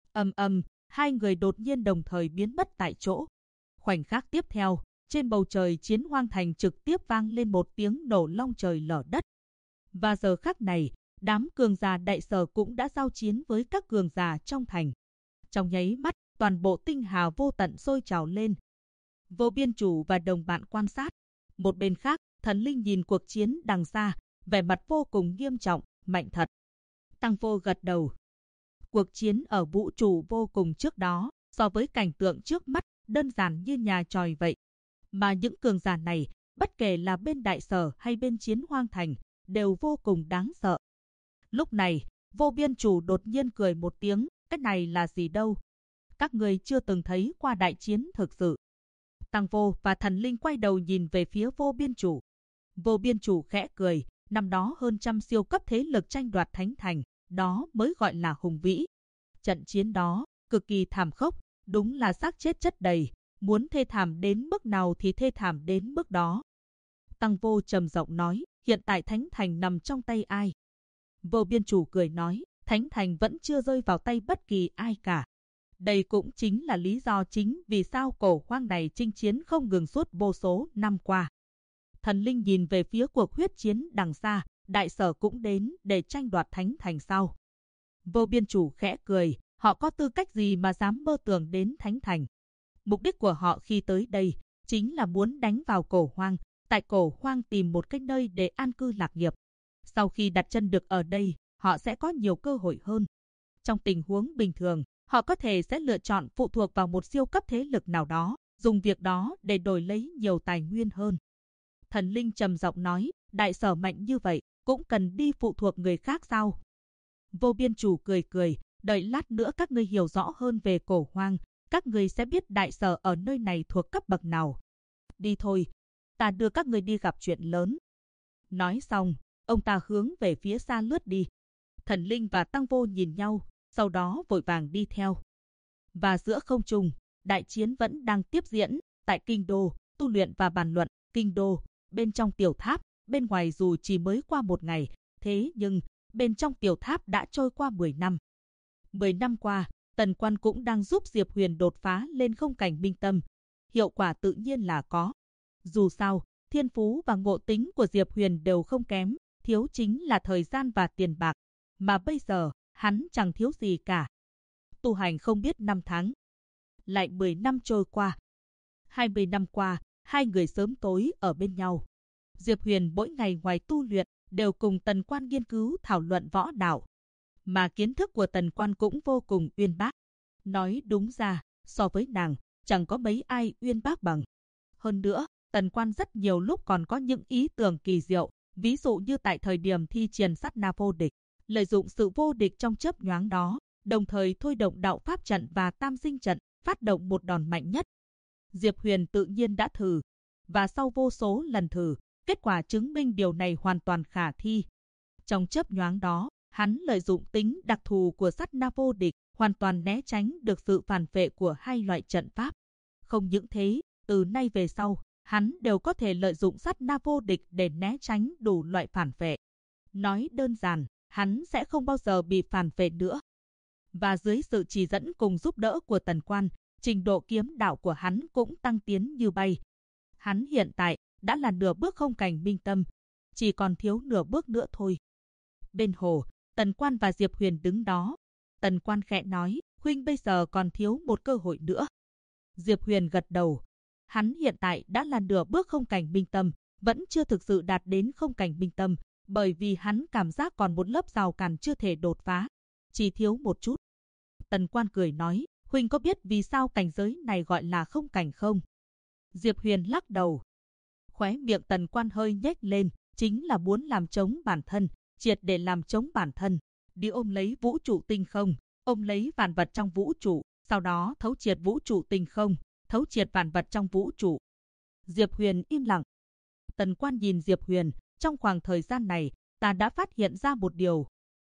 Speaker 1: Hai người đột nhiên đồng thời biến mất tại chỗ. Khoảnh khắc tiếp theo, trên bầu trời Chiến Hoang Thành trực tiếp vang lên một tiếng nổ long trời lở đất. Và giờ khắc này, đám cường giả Đại Sở cũng đã giao chiến với các cường giả trong thành. Trong nháy mắt, toàn bộ tinh hà vô tận sôi trào lên. Vô Biên Chủ và đồng bạn quan sát. Một bên khác, Thần Linh nhìn cuộc chiến đằng xa, vẻ mặt vô cùng nghiêm trọng, mạnh thật. Tăng Vô gật đầu. Cuộc chiến ở vũ trụ vô cùng trước đó, so với cảnh tượng trước mắt, đơn giản như nhà tròi vậy. Mà những cường giả này, bất kể là bên Đại Sở hay bên Chiến Hoang Thành, đều vô cùng đáng sợ. Lúc này, Vô Biên Chủ đột nhiên cười một tiếng, cái này là gì đâu? Các người chưa từng thấy qua đại chiến thực sự. Tăng Vô và Thần Linh quay đầu nhìn về phía Vô Biên Chủ. Vô Biên Chủ khẽ cười, năm đó hơn trăm siêu cấp thế lực tranh đoạt Thánh Thành, đó mới gọi là hùng vĩ. Trận chiến đó, cực kỳ thảm khốc, đúng là xác chết chất đầy, muốn thê thảm đến mức nào thì thê thảm đến mức đó. Tăng Vô trầm giọng nói, hiện tại Thánh Thành nằm trong tay ai? Vô Biên Chủ cười nói, Thánh Thành vẫn chưa rơi vào tay bất kỳ ai cả. Đây cũng chính là lý do chính vì sao Cổ Hoang này chinh chiến không ngừng suốt vô số năm qua. Thần Linh nhìn về phía cuộc huyết chiến đằng xa, Đại Sở cũng đến để tranh đoạt Thánh Thành sao? Vô Biên Chủ khẽ cười, họ có tư cách gì mà dám mơ tưởng đến Thánh Thành? Mục đích của họ khi tới đây chính là muốn đánh vào Cổ Hoang, tại Cổ Hoang tìm một cái nơi để an cư lạc nghiệp. Sau khi đặt chân được ở đây, họ sẽ có nhiều cơ hội hơn. Trong tình huống bình thường, họ có thể sẽ lựa chọn phụ thuộc vào một siêu cấp thế lực nào đó, dùng việc đó để đổi lấy nhiều tài nguyên hơn. Thần Linh trầm giọng nói, Đại Sở mạnh như vậy, cũng cần đi phụ thuộc người khác sao? Vô Biên Chủ cười cười, đợi lát nữa các ngươi hiểu rõ hơn về Cổ Hoang, các ngươi sẽ biết Đại Sở ở nơi này thuộc cấp bậc nào. Đi thôi, ta đưa các ngươi đi gặp chuyện lớn. Nói xong, ông ta hướng về phía xa lướt đi. Thần Linh và Tăng Vô nhìn nhau, sau đó vội vàng đi theo. Và giữa không trung, đại chiến vẫn đang tiếp diễn, tại Kinh Đô, tu luyện và bàn luận. Kinh Đô, bên trong tiểu tháp, bên ngoài dù chỉ mới qua một ngày, thế nhưng bên trong tiểu tháp đã trôi qua 10 năm. 10 năm qua, Tần Quan cũng đang giúp Diệp Huyền đột phá lên không cảnh minh tâm. Hiệu quả tự nhiên là có. Dù sao, thiên phú và ngộ tính của Diệp Huyền đều không kém, thiếu chính là thời gian và tiền bạc. Mà bây giờ, hắn chẳng thiếu gì cả. Tu hành không biết năm tháng. Lại 10 năm trôi qua. 20 năm qua, hai người sớm tối ở bên nhau. Diệp Huyền mỗi ngày ngoài tu luyện, đều cùng Tần Quan nghiên cứu thảo luận võ đạo. Mà kiến thức của Tần Quan cũng vô cùng uyên bác. Nói đúng ra, so với nàng, chẳng có mấy ai uyên bác bằng. Hơn nữa, Tần Quan rất nhiều lúc còn có những ý tưởng kỳ diệu, ví dụ như tại thời điểm thi triển sát na vô địch, lợi dụng sự vô địch trong chớp nhoáng đó, đồng thời thôi động đạo pháp trận và tam sinh trận, phát động một đòn mạnh nhất. Diệp Huyền tự nhiên đã thử, và sau vô số lần thử, kết quả chứng minh điều này hoàn toàn khả thi. Trong chớp nhoáng đó, hắn lợi dụng tính đặc thù của sát na vô địch, hoàn toàn né tránh được sự phản vệ của hai loại trận pháp. Không những thế, từ nay về sau, hắn đều có thể lợi dụng sát na vô địch để né tránh đủ loại phản vệ. Nói đơn giản, hắn sẽ không bao giờ bị phản vệ nữa. Và dưới sự chỉ dẫn cùng giúp đỡ của Tần Quan, trình độ kiếm đạo của hắn cũng tăng tiến như bay. Hắn hiện tại đã là nửa bước không cảnh minh tâm, chỉ còn thiếu nửa bước nữa thôi. Bên hồ, Tần Quan và Diệp Huyền đứng đó. Tần Quan khẽ nói, huynh bây giờ còn thiếu một cơ hội nữa. Diệp Huyền gật đầu. Hắn hiện tại đã là nửa bước không cảnh minh tâm, vẫn chưa thực sự đạt đến không cảnh minh tâm, bởi vì hắn cảm giác còn một lớp rào cản chưa thể đột phá, chỉ thiếu một chút. Tần Quan cười nói, huynh có biết vì sao cảnh giới này gọi là không cảnh không? Diệp Huyền lắc đầu. Khóe miệng Tần Quan hơi nhếch lên, chính là muốn làm chống bản thân, triệt để làm chống bản thân, đi ôm lấy vũ trụ tinh không, ôm lấy vạn vật trong vũ trụ, sau đó thấu triệt vũ trụ tinh không, thấu triệt vạn vật trong vũ trụ. Diệp Huyền im lặng. Tần Quan nhìn Diệp Huyền, trong khoảng thời gian này, ta đã phát hiện ra một điều.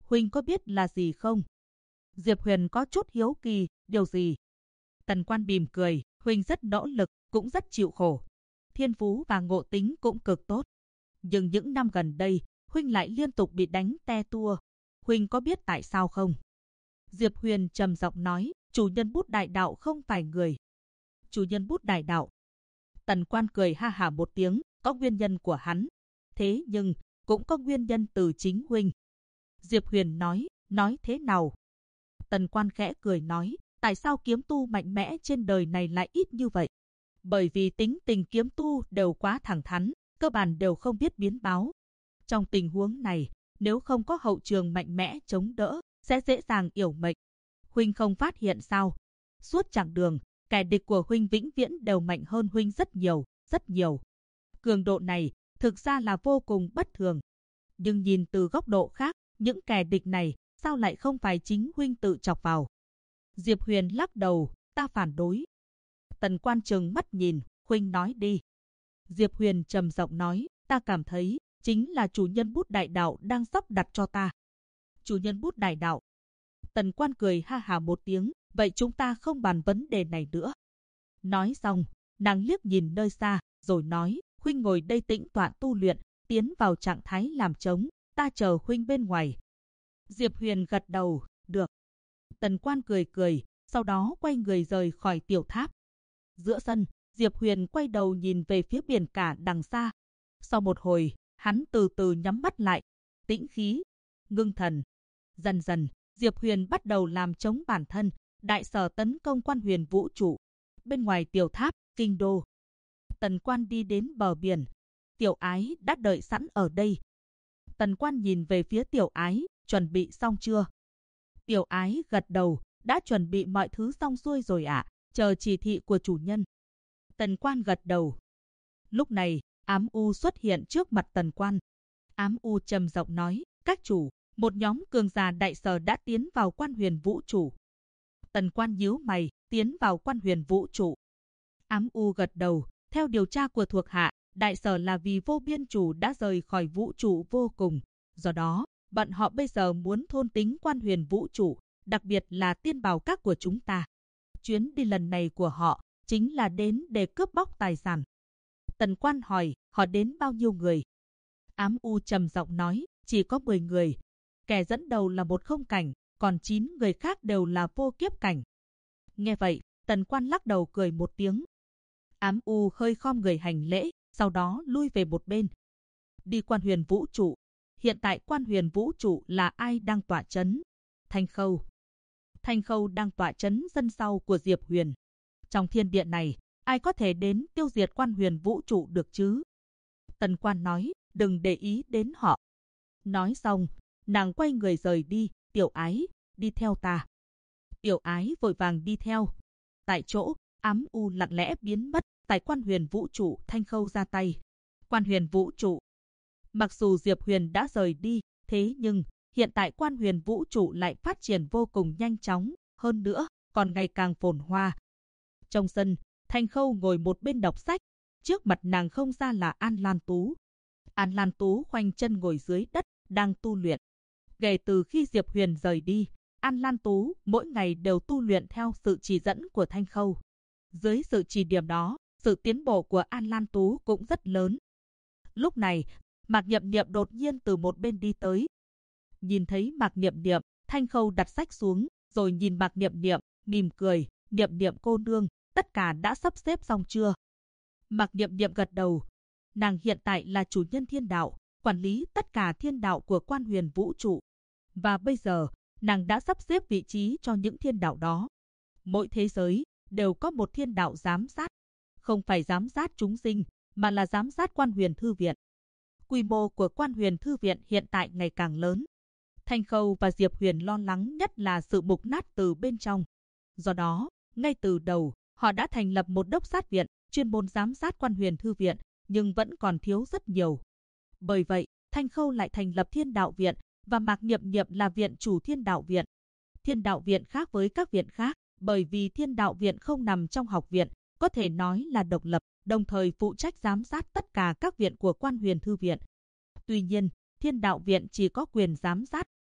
Speaker 1: huynh có biết là gì không? Diệp Huyền có chút hiếu kỳ, điều gì? Tần Quan mỉm cười, huynh rất nỗ lực, cũng rất chịu khổ. Thiên phú và ngộ tính cũng cực tốt. Nhưng những năm gần đây, huynh lại liên tục bị đánh te tua. Huynh có biết tại sao không? Diệp Huyền trầm giọng nói, chủ nhân bút đại đạo không phải người. Chủ nhân bút đại đạo. Tần Quan cười ha hả một tiếng, có nguyên nhân của hắn. Thế nhưng, cũng có nguyên nhân từ chính huynh. Diệp Huyền nói thế nào? Tần Quan khẽ cười nói, tại sao kiếm tu mạnh mẽ trên đời này lại ít như vậy? Bởi vì tính tình kiếm tu đều quá thẳng thắn, cơ bản đều không biết biến báo. Trong tình huống này, nếu không có hậu trường mạnh mẽ chống đỡ, sẽ dễ dàng yểu mệnh. Huynh không phát hiện sao? Suốt chặng đường, kẻ địch của huynh vĩnh viễn đều mạnh hơn huynh rất nhiều, rất nhiều. Cường độ này thực ra là vô cùng bất thường. Nhưng nhìn từ góc độ khác, những kẻ địch này sao lại không phải chính huynh tự chọc vào? Diệp Huyền lắc đầu, ta phản đối. Tần Quan trừng mắt nhìn, huynh nói đi. Diệp Huyền trầm giọng nói, ta cảm thấy chính là chủ nhân bút đại đạo đang sắp đặt cho ta. Chủ nhân bút đại đạo. Tần Quan cười ha hả một tiếng, vậy chúng ta không bàn vấn đề này nữa. Nói xong, nàng liếc nhìn nơi xa, rồi nói, huynh ngồi đây tĩnh tọa tu luyện, tiến vào trạng thái làm trống, ta chờ huynh bên ngoài. Diệp Huyền gật đầu, được. Tần Quan cười cười, sau đó quay người rời khỏi tiểu tháp. Giữa sân, Diệp Huyền quay đầu nhìn về phía biển cả đằng xa. Sau một hồi, hắn từ từ nhắm mắt lại, tĩnh khí, ngưng thần. Dần dần, Diệp Huyền bắt đầu làm chống bản thân, đại sở tấn công Quan Huyền vũ trụ. Bên ngoài tiểu tháp, kinh đô. Tần Quan đi đến bờ biển. Tiểu Ái đã đợi sẵn ở đây. Tần Quan nhìn về phía Tiểu Ái, chuẩn bị xong chưa? Tiểu Ái gật đầu, đã chuẩn bị mọi thứ xong xuôi rồi ạ, chờ chỉ thị của chủ nhân. Tần Quan gật đầu. Lúc này, Ám U xuất hiện trước mặt Tần Quan. Ám U trầm giọng nói, các chủ, một nhóm cường giả đại sở đã tiến vào Quan Huyền vũ trụ. Tần Quan nhíu mày, tiến vào Quan Huyền vũ trụ. Ám U gật đầu, theo điều tra của thuộc hạ, đại sở là vì vô biên chủ đã rời khỏi vũ trụ vô cùng. Do đó, bọn họ bây giờ muốn thôn tính Quan Huyền vũ trụ, đặc biệt là tiên bảo các của chúng ta. Chuyến đi lần này của họ chính là đến để cướp bóc tài sản. Tần Quan hỏi, họ đến bao nhiêu người? Ám U trầm giọng nói, chỉ có 10 người. Kẻ dẫn đầu là một không cảnh, còn 9 người khác đều là vô kiếp cảnh. Nghe vậy, Tần Quan lắc đầu cười một tiếng. Ám U hơi khom người hành lễ, sau đó lui về một bên. Đi Quan Huyền vũ trụ. Hiện tại Quan Huyền vũ trụ là ai đang tọa chấn? Thanh Khâu. Thanh Khâu đang tọa chấn dân sau của Diệp Huyền. Trong thiên địa này, ai có thể đến tiêu diệt Quan Huyền vũ trụ được chứ? Tần Quan nói, đừng để ý đến họ. Nói xong, nàng quay người rời đi, Tiểu Ái, đi theo ta. Tiểu Ái vội vàng đi theo. Tại chỗ, Ám U lặng lẽ biến mất, tại Quan Huyền vũ trụ Thanh Khâu ra tay. Quan Huyền vũ trụ. Mặc dù Diệp Huyền đã rời đi, thế nhưng hiện tại Quan Huyền vũ trụ lại phát triển vô cùng nhanh chóng, hơn nữa, còn ngày càng phồn hoa. Trong sân, Thanh Khâu ngồi một bên đọc sách, trước mặt nàng không ra là An Lan Tú. An Lan Tú khoanh chân ngồi dưới đất, đang tu luyện. Kể từ khi Diệp Huyền rời đi, An Lan Tú mỗi ngày đều tu luyện theo sự chỉ dẫn của Thanh Khâu. Dưới sự chỉ điểm đó, sự tiến bộ của An Lan Tú cũng rất lớn. Lúc này, Mạc Niệm Niệm đột nhiên từ một bên đi tới. Nhìn thấy Mạc Niệm Niệm, Thanh Khâu đặt sách xuống, rồi nhìn Mạc Niệm Niệm, mỉm cười, Niệm Niệm cô nương, tất cả đã sắp xếp xong chưa? Mạc Niệm Niệm gật đầu. Nàng hiện tại là chủ nhân thiên đạo, quản lý tất cả thiên đạo của Quan Huyền vũ trụ. Và bây giờ, nàng đã sắp xếp vị trí cho những thiên đạo đó. Mỗi thế giới đều có một thiên đạo giám sát. Không phải giám sát chúng sinh, mà là giám sát Quan Huyền thư viện. Quy mô của Quan Huyền thư viện hiện tại ngày càng lớn. Thanh Khâu và Diệp Huyền lo lắng nhất là sự mục nát từ bên trong. Do đó, ngay từ đầu, họ đã thành lập một đốc sát viện, chuyên môn giám sát Quan Huyền thư viện, nhưng vẫn còn thiếu rất nhiều. Bởi vậy, Thanh Khâu lại thành lập Thiên Đạo Viện, và Mạc Niệm Niệm là viện chủ Thiên Đạo Viện. Thiên Đạo Viện khác với các viện khác, bởi vì Thiên Đạo Viện không nằm trong học viện, có thể nói là độc lập, đồng thời phụ trách giám sát tất cả các viện của Quan Huyền thư viện. Tuy nhiên, Thiên Đạo Viện chỉ có quyền giám sát,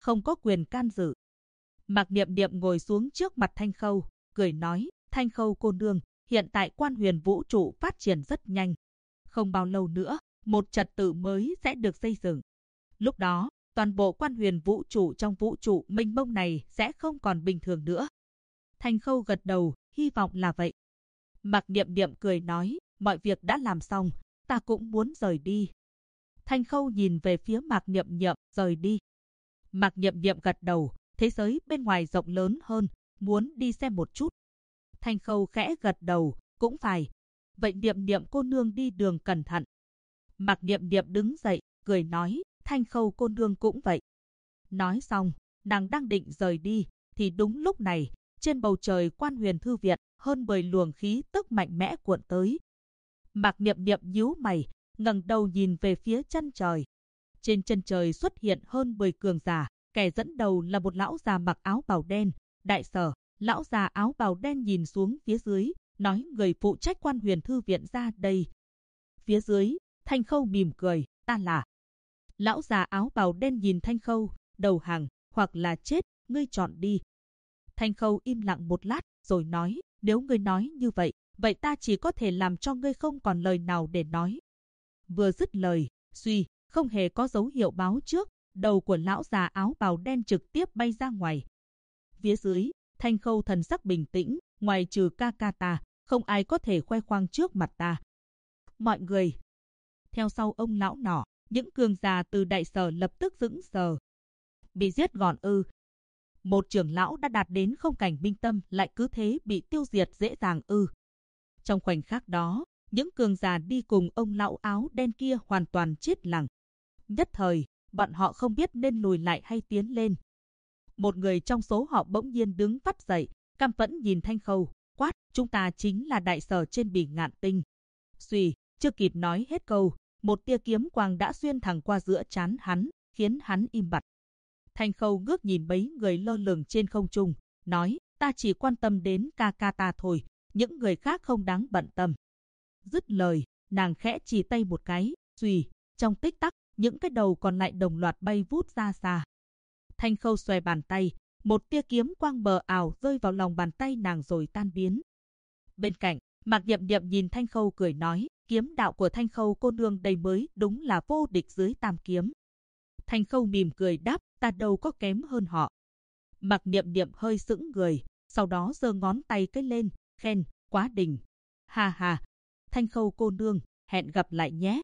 Speaker 1: không có quyền can dự. Mạc Niệm Niệm ngồi xuống trước mặt Thanh Khâu, cười nói, Thanh Khâu cô nương, hiện tại quan huyền vũ trụ phát triển rất nhanh. Không bao lâu nữa, một trật tự mới sẽ được xây dựng. Lúc đó, toàn bộ quan huyền vũ trụ trong vũ trụ mênh mông này sẽ không còn bình thường nữa. Thanh Khâu gật đầu, hy vọng là vậy. Mạc Niệm Niệm cười nói, mọi việc đã làm xong, ta cũng muốn rời đi. Thanh Khâu nhìn về phía Mạc Niệm Niệm, rời đi. Mạc Niệm Niệm gật đầu, thế giới bên ngoài rộng lớn hơn, muốn đi xem một chút. Thanh Khâu khẽ gật đầu, cũng phải. Vậy Niệm Niệm cô nương đi đường cẩn thận. Mạc Niệm Niệm đứng dậy, cười nói, Thanh Khâu cô nương cũng vậy. Nói xong, nàng đang định rời đi, thì đúng lúc này, trên bầu trời quan huyền thư viện, hơn 10 luồng khí tức mạnh mẽ cuộn tới. Mạc Niệm Niệm nhíu mày, ngẩng đầu nhìn về phía chân trời. Trên chân trời xuất hiện hơn 10 cường giả, kẻ dẫn đầu là một lão già mặc áo bào đen. Đại sở, lão già áo bào đen nhìn xuống phía dưới, nói người phụ trách quan huyền thư viện ra đây. Phía dưới, Thanh Khâu mỉm cười, ta là. Lão già áo bào đen nhìn Thanh Khâu, đầu hàng, hoặc là chết, ngươi chọn đi. Thanh Khâu im lặng một lát, rồi nói, nếu ngươi nói như vậy, vậy ta chỉ có thể làm cho ngươi không còn lời nào để nói. Vừa dứt lời, suy, không hề có dấu hiệu báo trước, đầu của lão già áo bào đen trực tiếp bay ra ngoài. Phía dưới, Thanh Khâu thần sắc bình tĩnh, ngoài trừ ca ca ta, không ai có thể khoe khoang trước mặt ta. Mọi người, theo sau ông lão nọ, những cường giả từ đại sở lập tức sững sờ. Bị giết gọn ư? Một trưởng lão đã đạt đến không cảnh minh tâm lại cứ thế bị tiêu diệt dễ dàng ư? Trong khoảnh khắc đó, những cường giả đi cùng ông lão áo đen kia hoàn toàn chết lặng. Nhất thời, bọn họ không biết nên lùi lại hay tiến lên. Một người trong số họ bỗng nhiên đứng vắt dậy, căm phẫn nhìn Thanh Khâu, quát, chúng ta chính là đại sở trên Bỉ Ngạn Tinh. Xuy, chưa kịp nói hết câu, một tia kiếm quang đã xuyên thẳng qua giữa trán hắn, khiến hắn im bặt. Thanh Khâu ngước nhìn mấy người lơ lửng trên không trung, nói, ta chỉ quan tâm đến ca ca ta thôi, những người khác không đáng bận tâm. Dứt lời, nàng khẽ chỉ tay một cái, xuy, trong tích tắc, những cái đầu còn lại đồng loạt bay vút ra xa. Thanh Khâu xòe bàn tay, một tia kiếm quang mờ ảo rơi vào lòng bàn tay nàng rồi tan biến. Bên cạnh, Mạc Niệm Niệm nhìn Thanh Khâu cười nói, kiếm đạo của Thanh Khâu cô nương đây mới đúng là vô địch dưới tam kiếm. Thanh Khâu mỉm cười đáp, ta đâu có kém hơn họ. Mạc Niệm Niệm hơi sững người, sau đó giơ ngón tay cái lên, khen, quá đỉnh. Ha ha, Thanh Khâu cô nương, hẹn gặp lại nhé.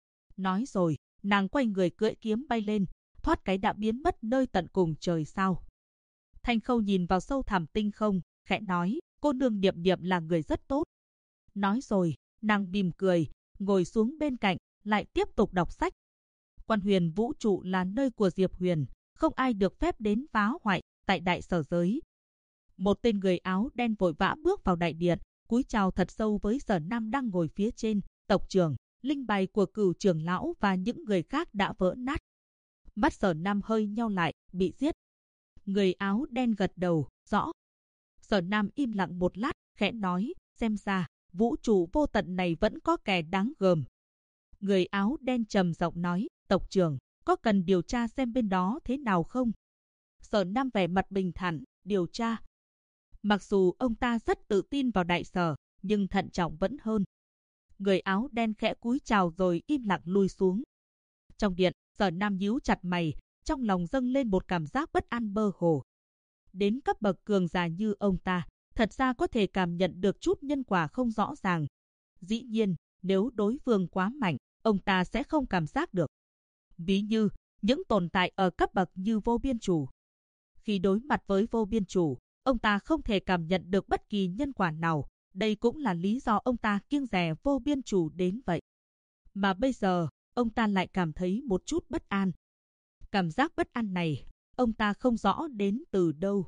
Speaker 1: Nói rồi, nàng quay người cưỡi kiếm bay lên, thoát cái đã biến mất nơi tận cùng trời sao. Thanh Khâu nhìn vào sâu thẳm tinh không, khẽ nói, cô nương Niệm Niệm là người rất tốt. Nói rồi, nàng mỉm cười, ngồi xuống bên cạnh, lại tiếp tục đọc sách. Quan huyền vũ trụ là nơi của Diệp Huyền, không ai được phép đến phá hoại tại đại sở giới. Một tên người áo đen vội vã bước vào đại điện, cúi chào thật sâu với Sở Nam đang ngồi phía trên, tộc trưởng, linh bài của Cửu trưởng lão và những người khác đã vỡ nát. Mắt Sở Nam hơi nheo lại, bị giết. Người áo đen gật đầu, rõ. Sở Nam im lặng một lát, khẽ nói, xem ra, vũ trụ vô tận này vẫn có kẻ đáng gờm. Người áo đen trầm giọng nói, tộc trưởng, có cần điều tra xem bên đó thế nào không? Sở Nam vẻ mặt bình thản, điều tra. Mặc dù ông ta rất tự tin vào đại sở, nhưng thận trọng vẫn hơn. Người áo đen khẽ cúi chào rồi im lặng lui xuống. Trong điện, Sở Nam nhíu chặt mày, trong lòng dâng lên một cảm giác bất an mơ hồ. Đến cấp bậc cường giả như ông ta, thật ra có thể cảm nhận được chút nhân quả không rõ ràng. Dĩ nhiên, nếu đối phương quá mạnh, ông ta sẽ không cảm giác được. Ví như, những tồn tại ở cấp bậc như vô biên chủ. Khi đối mặt với vô biên chủ, ông ta không thể cảm nhận được bất kỳ nhân quả nào. Đây cũng là lý do ông ta kiêng dè vô biên chủ đến vậy. Mà bây giờ, ông ta lại cảm thấy một chút bất an. Cảm giác bất an này, ông ta không rõ đến từ đâu.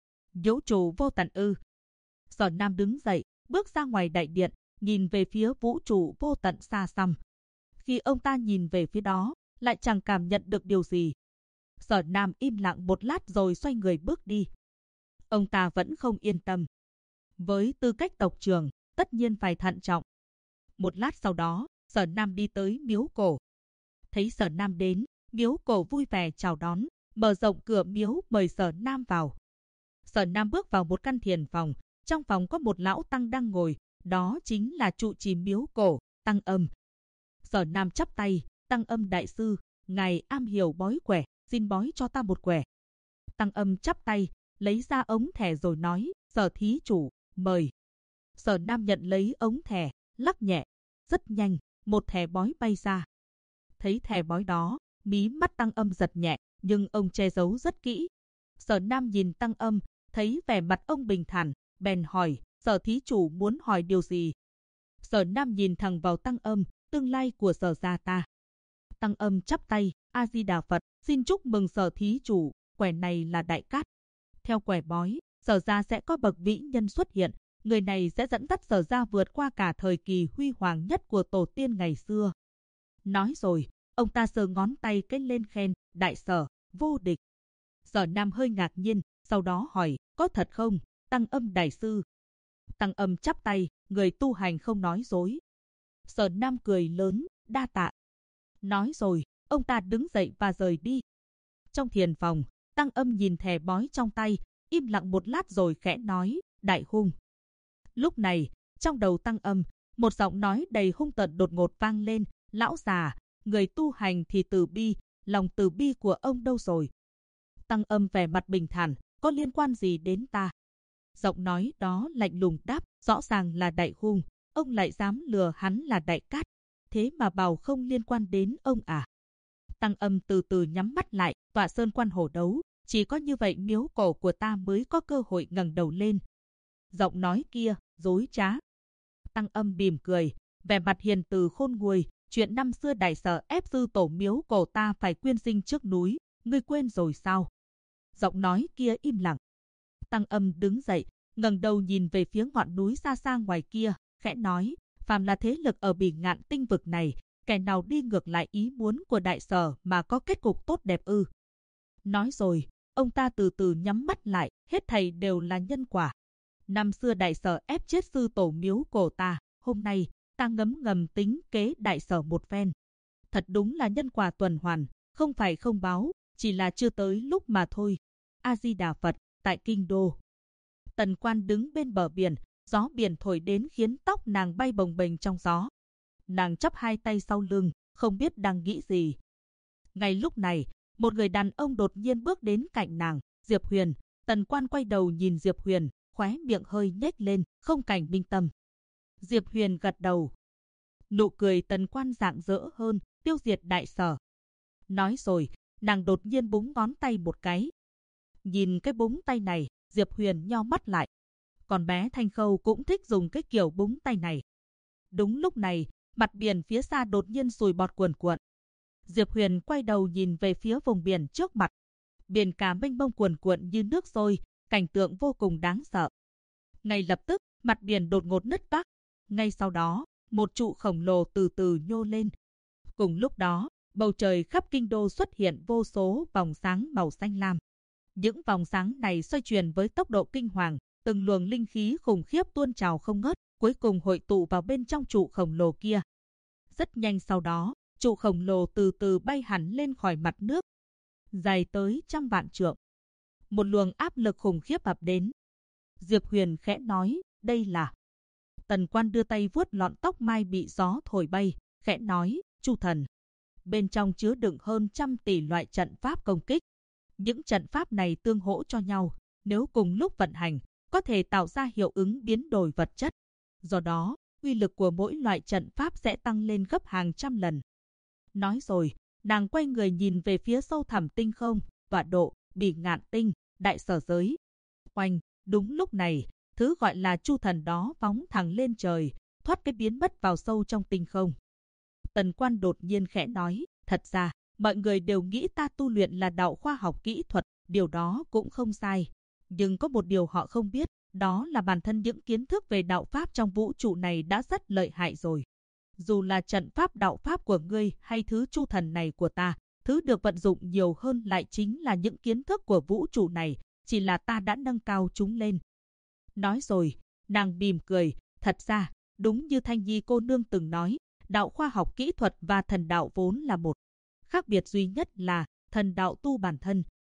Speaker 1: Vũ trụ vô tận ư? Sở Nam đứng dậy, bước ra ngoài đại điện, nhìn về phía vũ trụ vô tận xa xăm. Khi ông ta nhìn về phía đó, lại chẳng cảm nhận được điều gì. Sở Nam im lặng một lát rồi xoay người bước đi. Ông ta vẫn không yên tâm. Với tư cách tộc trưởng, tất nhiên phải thận trọng. Một lát sau đó, Sở Nam đi tới miếu cổ. Thấy Sở Nam đến, miếu cổ vui vẻ chào đón, mở rộng cửa miếu mời Sở Nam vào. Sở Nam bước vào một căn thiền phòng, trong phòng có một lão tăng đang ngồi, đó chính là trụ trì miếu cổ, Tăng Âm. Sở Nam chắp tay, Tăng Âm đại sư, ngài am hiểu bói quẻ, xin bói cho ta một quẻ. Tăng Âm chắp tay, lấy ra ống thẻ rồi nói, Sở thí chủ, mời. Sở Nam nhận lấy ống thẻ, lắc nhẹ, rất nhanh, một thẻ bói bay ra. Thấy thẻ bói đó, mí mắt Tăng Âm giật nhẹ, nhưng ông che giấu rất kỹ. Sở Nam nhìn Tăng Âm, thấy vẻ mặt ông bình thản, bèn hỏi, Sở thí chủ muốn hỏi điều gì? Sở Nam nhìn thẳng vào Tăng Âm, tương lai của Sở gia ta. Tăng Âm chắp tay, A Di Đà Phật, xin chúc mừng Sở thí chủ, quẻ này là đại cát. Theo quẻ bói, Sở gia sẽ có bậc vĩ nhân xuất hiện, người này sẽ dẫn dắt Sở gia vượt qua cả thời kỳ huy hoàng nhất của tổ tiên ngày xưa. Nói rồi, ông ta giơ ngón tay cái lên khen, đại Sở, vô địch. Sở Nam hơi ngạc nhiên, sau đó hỏi, có thật không, Tăng Âm đại sư? Tăng Âm chắp tay, người tu hành không nói dối. Sở Nam cười lớn, đa tạ. Nói rồi, ông ta đứng dậy và rời đi. Trong thiền phòng, Tăng Âm nhìn thẻ bói trong tay, im lặng một lát rồi khẽ nói, đại hung. Lúc này, trong đầu Tăng Âm, một giọng nói đầy hung tợn đột ngột vang lên, lão già, người tu hành thì từ bi, lòng từ bi của ông đâu rồi? Tăng Âm vẻ mặt bình thản, có liên quan gì đến ta? Giọng nói đó lạnh lùng đáp, rõ ràng là đại hung, ông lại dám lừa hắn là đại cát, thế mà bảo không liên quan đến ông à? Tăng Âm từ từ nhắm mắt lại, tọa sơn quan hổ đấu, chỉ có như vậy miếu cổ của ta mới có cơ hội ngẩng đầu lên. Giọng nói kia, dối trá. Tăng Âm mỉm cười, vẻ mặt hiền từ khôn nguôi, chuyện năm xưa đại Sở ép sư tổ miếu cổ ta phải quyên sinh trước núi, ngươi quên rồi sao? Giọng nói kia im lặng. Tăng Âm đứng dậy, ngẩng đầu nhìn về phía ngọn núi xa xa ngoài kia, khẽ nói, phàm là thế lực ở Bỉ Ngạn tinh vực này, kẻ nào đi ngược lại ý muốn của đại Sở mà có kết cục tốt đẹp ư? Nói rồi, ông ta từ từ nhắm mắt lại, hết thảy đều là nhân quả. Năm xưa đại Sở ép chết sư tổ miếu cổ ta, hôm nay, ta ngấm ngầm tính kế đại Sở một phen. Thật đúng là nhân quả tuần hoàn, không phải không báo, chỉ là chưa tới lúc mà thôi. A Di Đà Phật, tại kinh đô. Tần Quan đứng bên bờ biển, gió biển thổi đến khiến tóc nàng bay bồng bềnh trong gió. Nàng chắp hai tay sau lưng, không biết đang nghĩ gì. Ngay lúc này, một người đàn ông đột nhiên bước đến cạnh nàng, Diệp Huyền. Tần Quan quay đầu nhìn Diệp Huyền, khóe miệng hơi nhếch lên, không cảnh minh tâm. Diệp Huyền gật đầu. Nụ cười Tần Quan rạng rỡ hơn, tiêu diệt đại Sở. Nói rồi, nàng đột nhiên búng ngón tay một cái. Nhìn cái búng tay này, Diệp Huyền nheo mắt lại. Còn bé Thanh Khâu cũng thích dùng cái kiểu búng tay này. Đúng lúc này, mặt biển phía xa đột nhiên sùi bọt cuồn cuộn. Diệp Huyền quay đầu nhìn về phía vùng biển trước mặt. Biển cả mênh mông cuồn cuộn như nước sôi, cảnh tượng vô cùng đáng sợ. Ngay lập tức, mặt biển đột ngột nứt toác. Ngay sau đó, một trụ khổng lồ từ từ nhô lên. Cùng lúc đó, bầu trời khắp kinh đô xuất hiện vô số vòng sáng màu xanh lam. Những vòng sáng này xoay chuyển với tốc độ kinh hoàng, từng luồng linh khí khủng khiếp tuôn trào không ngớt, cuối cùng hội tụ vào bên trong trụ khổng lồ kia. Rất nhanh sau đó, trụ khổng lồ từ từ bay hẳn lên khỏi mặt nước, dài tới trăm vạn trượng. Một luồng áp lực khủng khiếp ập đến. Diệp Huyền khẽ nói, đây là... Tần Quan đưa tay vuốt lọn tóc mai bị gió thổi bay, khẽ nói, Chu thần. Bên trong chứa đựng hơn 100 tỷ loại trận pháp công kích. Những trận pháp này tương hỗ cho nhau, nếu cùng lúc vận hành, có thể tạo ra hiệu ứng biến đổi vật chất. Do đó, uy lực của mỗi loại trận pháp sẽ tăng lên gấp hàng trăm lần. Nói rồi, nàng quay người nhìn về phía sâu thẳm tinh không, tọa độ, Bỉ Ngạn tinh, đại Sở giới. Oanh, đúng lúc này, thứ gọi là Chu thần đó phóng thẳng lên trời, thoát cái biến mất vào sâu trong tinh không. Tần Quan đột nhiên khẽ nói, thật ra, mọi người đều nghĩ ta tu luyện là đạo khoa học kỹ thuật, điều đó cũng không sai. Nhưng có một điều họ không biết, đó là bản thân những kiến thức về đạo pháp trong vũ trụ này đã rất lợi hại rồi. Dù là trận pháp đạo pháp của ngươi hay thứ Chu thần này của ta, thứ được vận dụng nhiều hơn lại chính là những kiến thức của vũ trụ này, chỉ là ta đã nâng cao chúng lên. Nói rồi, nàng mỉm cười, thật ra, đúng như Thanh Nhi cô nương từng nói, đạo khoa học kỹ thuật và thần đạo vốn là một. Khác biệt duy nhất là thần đạo tu bản thân,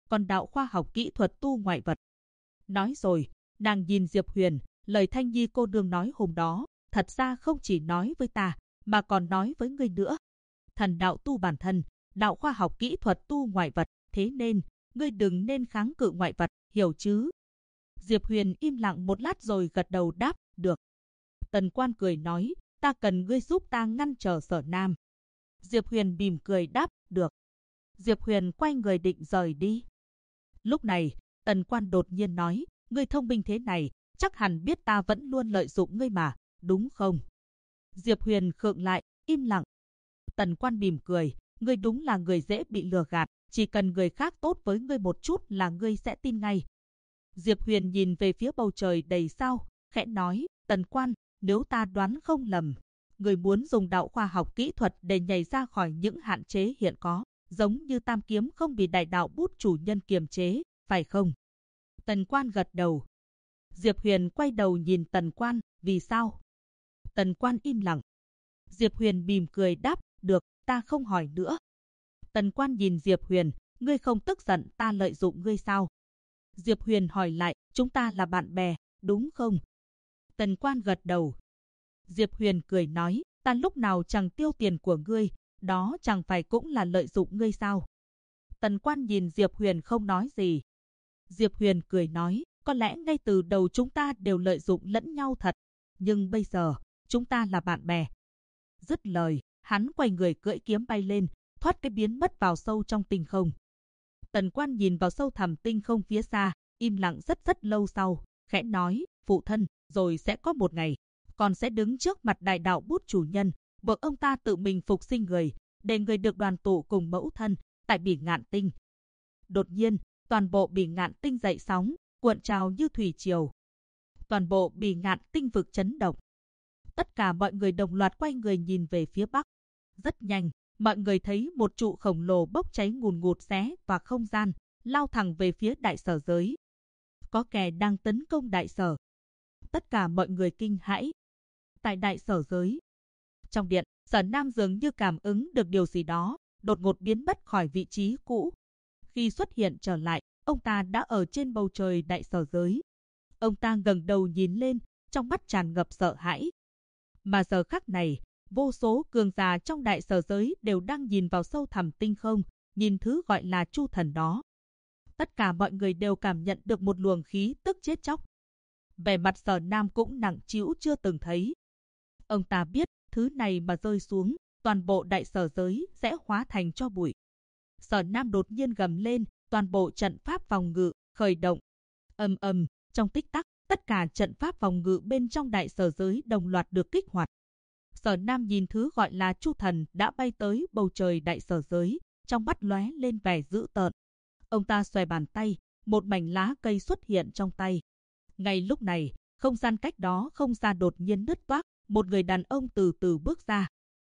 Speaker 1: còn đạo khoa học kỹ thuật tu ngoại vật. Nói rồi, nàng nhìn Diệp Huyền, lời Thanh Nhi cô nương nói hôm đó, thật ra không chỉ nói với ta, mà còn nói với ngươi nữa. Thần đạo tu bản thân, đạo khoa học kỹ thuật tu ngoại vật, thế nên, ngươi đừng nên kháng cự ngoại vật, hiểu chứ? Diệp Huyền im lặng một lát rồi gật đầu đáp, được. Tần Quan cười nói, ta cần ngươi giúp ta ngăn trở Sở Nam. Diệp Huyền mỉm cười đáp, được. Diệp Huyền quay người định rời đi. Lúc này, Tần Quan đột nhiên nói, ngươi thông minh thế này, chắc hẳn biết ta vẫn luôn lợi dụng ngươi mà, đúng không? Diệp Huyền khựng lại, im lặng. Tần Quan mỉm cười, ngươi đúng là người dễ bị lừa gạt, chỉ cần người khác tốt với ngươi một chút là ngươi sẽ tin ngay. Diệp Huyền nhìn về phía bầu trời đầy sao, khẽ nói, Tần Quan, nếu ta đoán không lầm, người muốn dùng đạo khoa học kỹ thuật để nhảy ra khỏi những hạn chế hiện có, giống như Tam Kiếm không bị đại đạo bút chủ nhân kiềm chế, phải không? Tần Quan gật đầu. Diệp Huyền quay đầu nhìn Tần Quan, vì sao? Tần Quan im lặng. Diệp Huyền mỉm cười đáp, được, ta không hỏi nữa. Tần Quan nhìn Diệp Huyền, ngươi không tức giận ta lợi dụng ngươi sao? Diệp Huyền hỏi lại, chúng ta là bạn bè, đúng không? Tần Quan gật đầu. Diệp Huyền cười nói, ta lúc nào chẳng tiêu tiền của ngươi, đó chẳng phải cũng là lợi dụng ngươi sao? Tần Quan nhìn Diệp Huyền không nói gì. Diệp Huyền cười nói, có lẽ ngay từ đầu chúng ta đều lợi dụng lẫn nhau thật, nhưng bây giờ, chúng ta là bạn bè. Dứt lời, hắn quay người cưỡi kiếm bay lên, thoát cái biến mất vào sâu trong tinh không. Tần Quan nhìn vào sâu thẳm tinh không phía xa, im lặng rất lâu sau, khẽ nói, phụ thân, rồi sẽ có một ngày, con sẽ đứng trước mặt đại đạo bút chủ nhân, buộc ông ta tự mình phục sinh người, để người được đoàn tụ cùng mẫu thân, tại Bỉ Ngạn Tinh. Đột nhiên, toàn bộ Bỉ Ngạn Tinh dậy sóng, cuộn trào như thủy triều. Toàn bộ Bỉ Ngạn Tinh vực chấn động. Tất cả mọi người đồng loạt quay người nhìn về phía bắc. Rất nhanh, mọi người thấy một trụ khổng lồ bốc cháy ngùn ngụt xé và không gian, lao thẳng về phía đại sở giới. Có kẻ đang tấn công đại sở. Tất cả mọi người kinh hãi. Tại đại sở giới, trong điện, Sở Nam dường như cảm ứng được điều gì đó, đột ngột biến mất khỏi vị trí cũ. Khi xuất hiện trở lại, ông ta đã ở trên bầu trời đại sở giới. Ông ta ngẩng đầu nhìn lên, trong mắt tràn ngập sợ hãi. Mà giờ khắc này, vô số cường giả trong đại sở giới đều đang nhìn vào sâu thẳm tinh không, nhìn thứ gọi là Chu Thần đó. Tất cả mọi người đều cảm nhận được một luồng khí tức chết chóc. Vẻ mặt Sở Nam cũng nặng trĩu chưa từng thấy. Ông ta biết, thứ này mà rơi xuống, toàn bộ đại sở giới sẽ hóa thành tro bụi. Sở Nam đột nhiên gầm lên, toàn bộ trận pháp phòng ngự khởi động. Ầm ầm, trong tích tắc, tất cả trận pháp phòng ngự bên trong đại sở giới đồng loạt được kích hoạt. Sở Nam nhìn thứ gọi là Chu Thần đã bay tới bầu trời đại sở giới, trong mắt lóe lên vẻ dữ tợn. Ông ta xòe bàn tay, một mảnh lá cây xuất hiện trong tay. Ngay lúc này, không gian cách đó không xa đột nhiên nứt toác, một người đàn ông từ từ bước ra.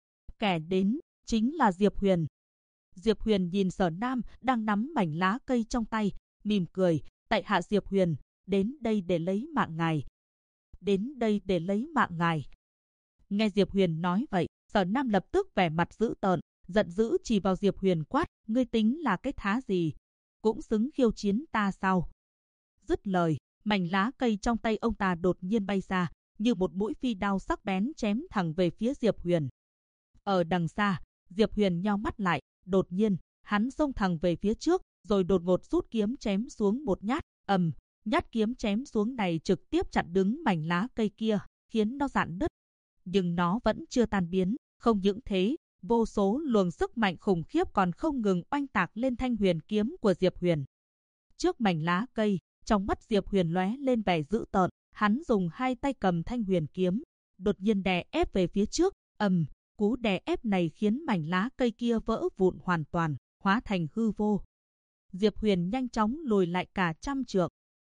Speaker 1: Kẻ đến chính là Diệp Huyền. Diệp Huyền nhìn Sở Nam đang nắm mảnh lá cây trong tay, mỉm cười, tại hạ Diệp Huyền, đến đây để lấy mạng ngài. Đến đây để lấy mạng ngài. Nghe Diệp Huyền nói vậy, Sở Nam lập tức vẻ mặt dữ tợn, giận dữ chỉ vào Diệp Huyền quát, ngươi tính là cái thá gì? Cũng xứng khiêu chiến ta sao? Dứt lời, mảnh lá cây trong tay ông ta đột nhiên bay ra, như một mũi phi đao sắc bén chém thẳng về phía Diệp Huyền. Ở đằng xa, Diệp Huyền nheo mắt lại, đột nhiên, hắn xông thẳng về phía trước, rồi đột ngột rút kiếm chém xuống một nhát, nhát kiếm chém xuống này trực tiếp chặn đứng mảnh lá cây kia, khiến nó rạn nứt. Nhưng nó vẫn chưa tan biến, không những thế, vô số luồng sức mạnh khủng khiếp còn không ngừng oanh tạc lên thanh huyền kiếm của Diệp Huyền. Trước mảnh lá cây, trong mắt Diệp Huyền lóe lên vẻ dữ tợn, hắn dùng hai tay cầm thanh huyền kiếm, đột nhiên đè ép về phía trước, cú đè ép này khiến mảnh lá cây kia vỡ vụn hoàn toàn, hóa thành hư vô. Diệp Huyền nhanh chóng lùi lại cả 100 trượng.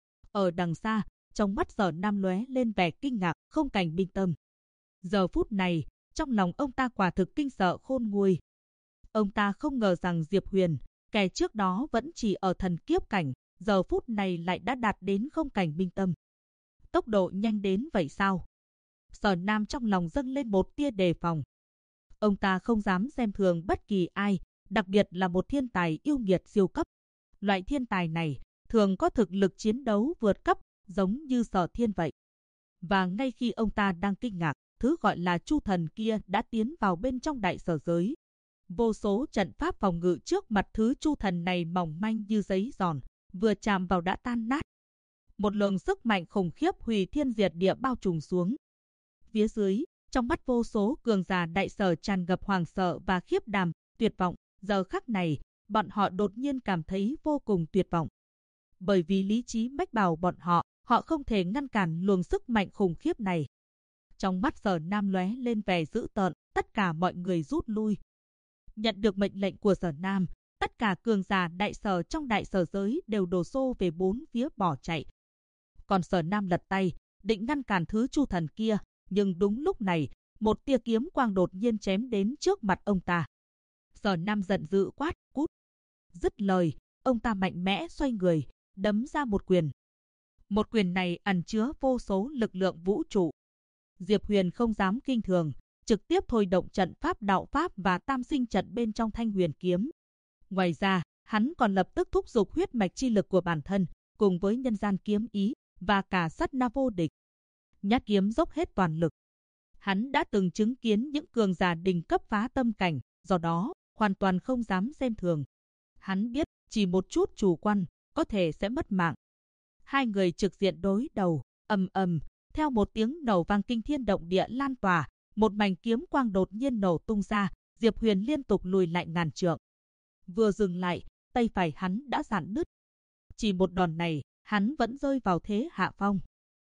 Speaker 1: Ở đằng xa, trong mắt Sở Nam lóe lên vẻ kinh ngạc, không cảnh bình tâm. Giờ phút này, trong lòng ông ta quả thực kinh sợ khôn nguôi. Ông ta không ngờ rằng Diệp Huyền, kẻ trước đó vẫn chỉ ở thần kiếp cảnh, giờ phút này lại đã đạt đến không cảnh bình tâm. Tốc độ nhanh đến vậy sao? Sở Nam trong lòng dâng lên một tia đề phòng. Ông ta không dám xem thường bất kỳ ai, đặc biệt là một thiên tài yêu nghiệt siêu cấp. Loại thiên tài này thường có thực lực chiến đấu vượt cấp, giống như Sở Thiên vậy. Và ngay khi ông ta đang kinh ngạc, thứ gọi là Chu Thần kia đã tiến vào bên trong đại sở giới. Vô số trận pháp phòng ngự trước mặt thứ Chu Thần này mỏng manh như giấy giòn, vừa chạm vào đã tan nát. Một luồng sức mạnh khủng khiếp hủy thiên diệt địa bao trùm xuống. Phía dưới, trong mắt vô số cường giả đại sở tràn ngập hoảng sợ và khiếp đảm, tuyệt vọng. Giờ khắc này, bọn họ đột nhiên cảm thấy vô cùng tuyệt vọng. Bởi vì lý trí mách bảo bọn họ không thể ngăn cản luồng sức mạnh khủng khiếp này. Trong mắt Sở Nam lóe lên vẻ dữ tợn, tất cả mọi người rút lui. Nhận được mệnh lệnh của Sở Nam, tất cả cường giả đại sở trong đại sở giới đều đổ xô về bốn phía bỏ chạy. Còn Sở Nam lật tay, định ngăn cản thứ Chu Thần kia, nhưng đúng lúc này, một tia kiếm quang đột nhiên chém đến trước mặt ông ta. Sở Nam giận dữ quát, cút. Dứt lời, ông ta mạnh mẽ xoay người, đấm ra một quyền. Một quyền này ẩn chứa vô số lực lượng vũ trụ. Diệp Huyền không dám kinh thường, trực tiếp thôi động trận pháp đạo pháp và tam sinh trận bên trong thanh huyền kiếm. Ngoài ra, hắn còn lập tức thúc giục huyết mạch chi lực của bản thân, cùng với nhân gian kiếm ý và cả sát na vô địch. Nhát kiếm dốc hết toàn lực. Hắn đã từng chứng kiến những cường giả đỉnh cấp phá tâm cảnh, do đó hoàn toàn không dám xem thường. Hắn biết chỉ một chút chủ quan có thể sẽ mất mạng. Hai người trực diện đối đầu, ầm ầm, theo một tiếng nổ vang kinh thiên động địa lan tỏa, một mảnh kiếm quang đột nhiên nổ tung ra, Diệp Huyền liên tục lùi lại ngàn trượng. Vừa dừng lại, tay phải hắn đã rạn nứt. Chỉ một đòn này, hắn vẫn rơi vào thế hạ phong.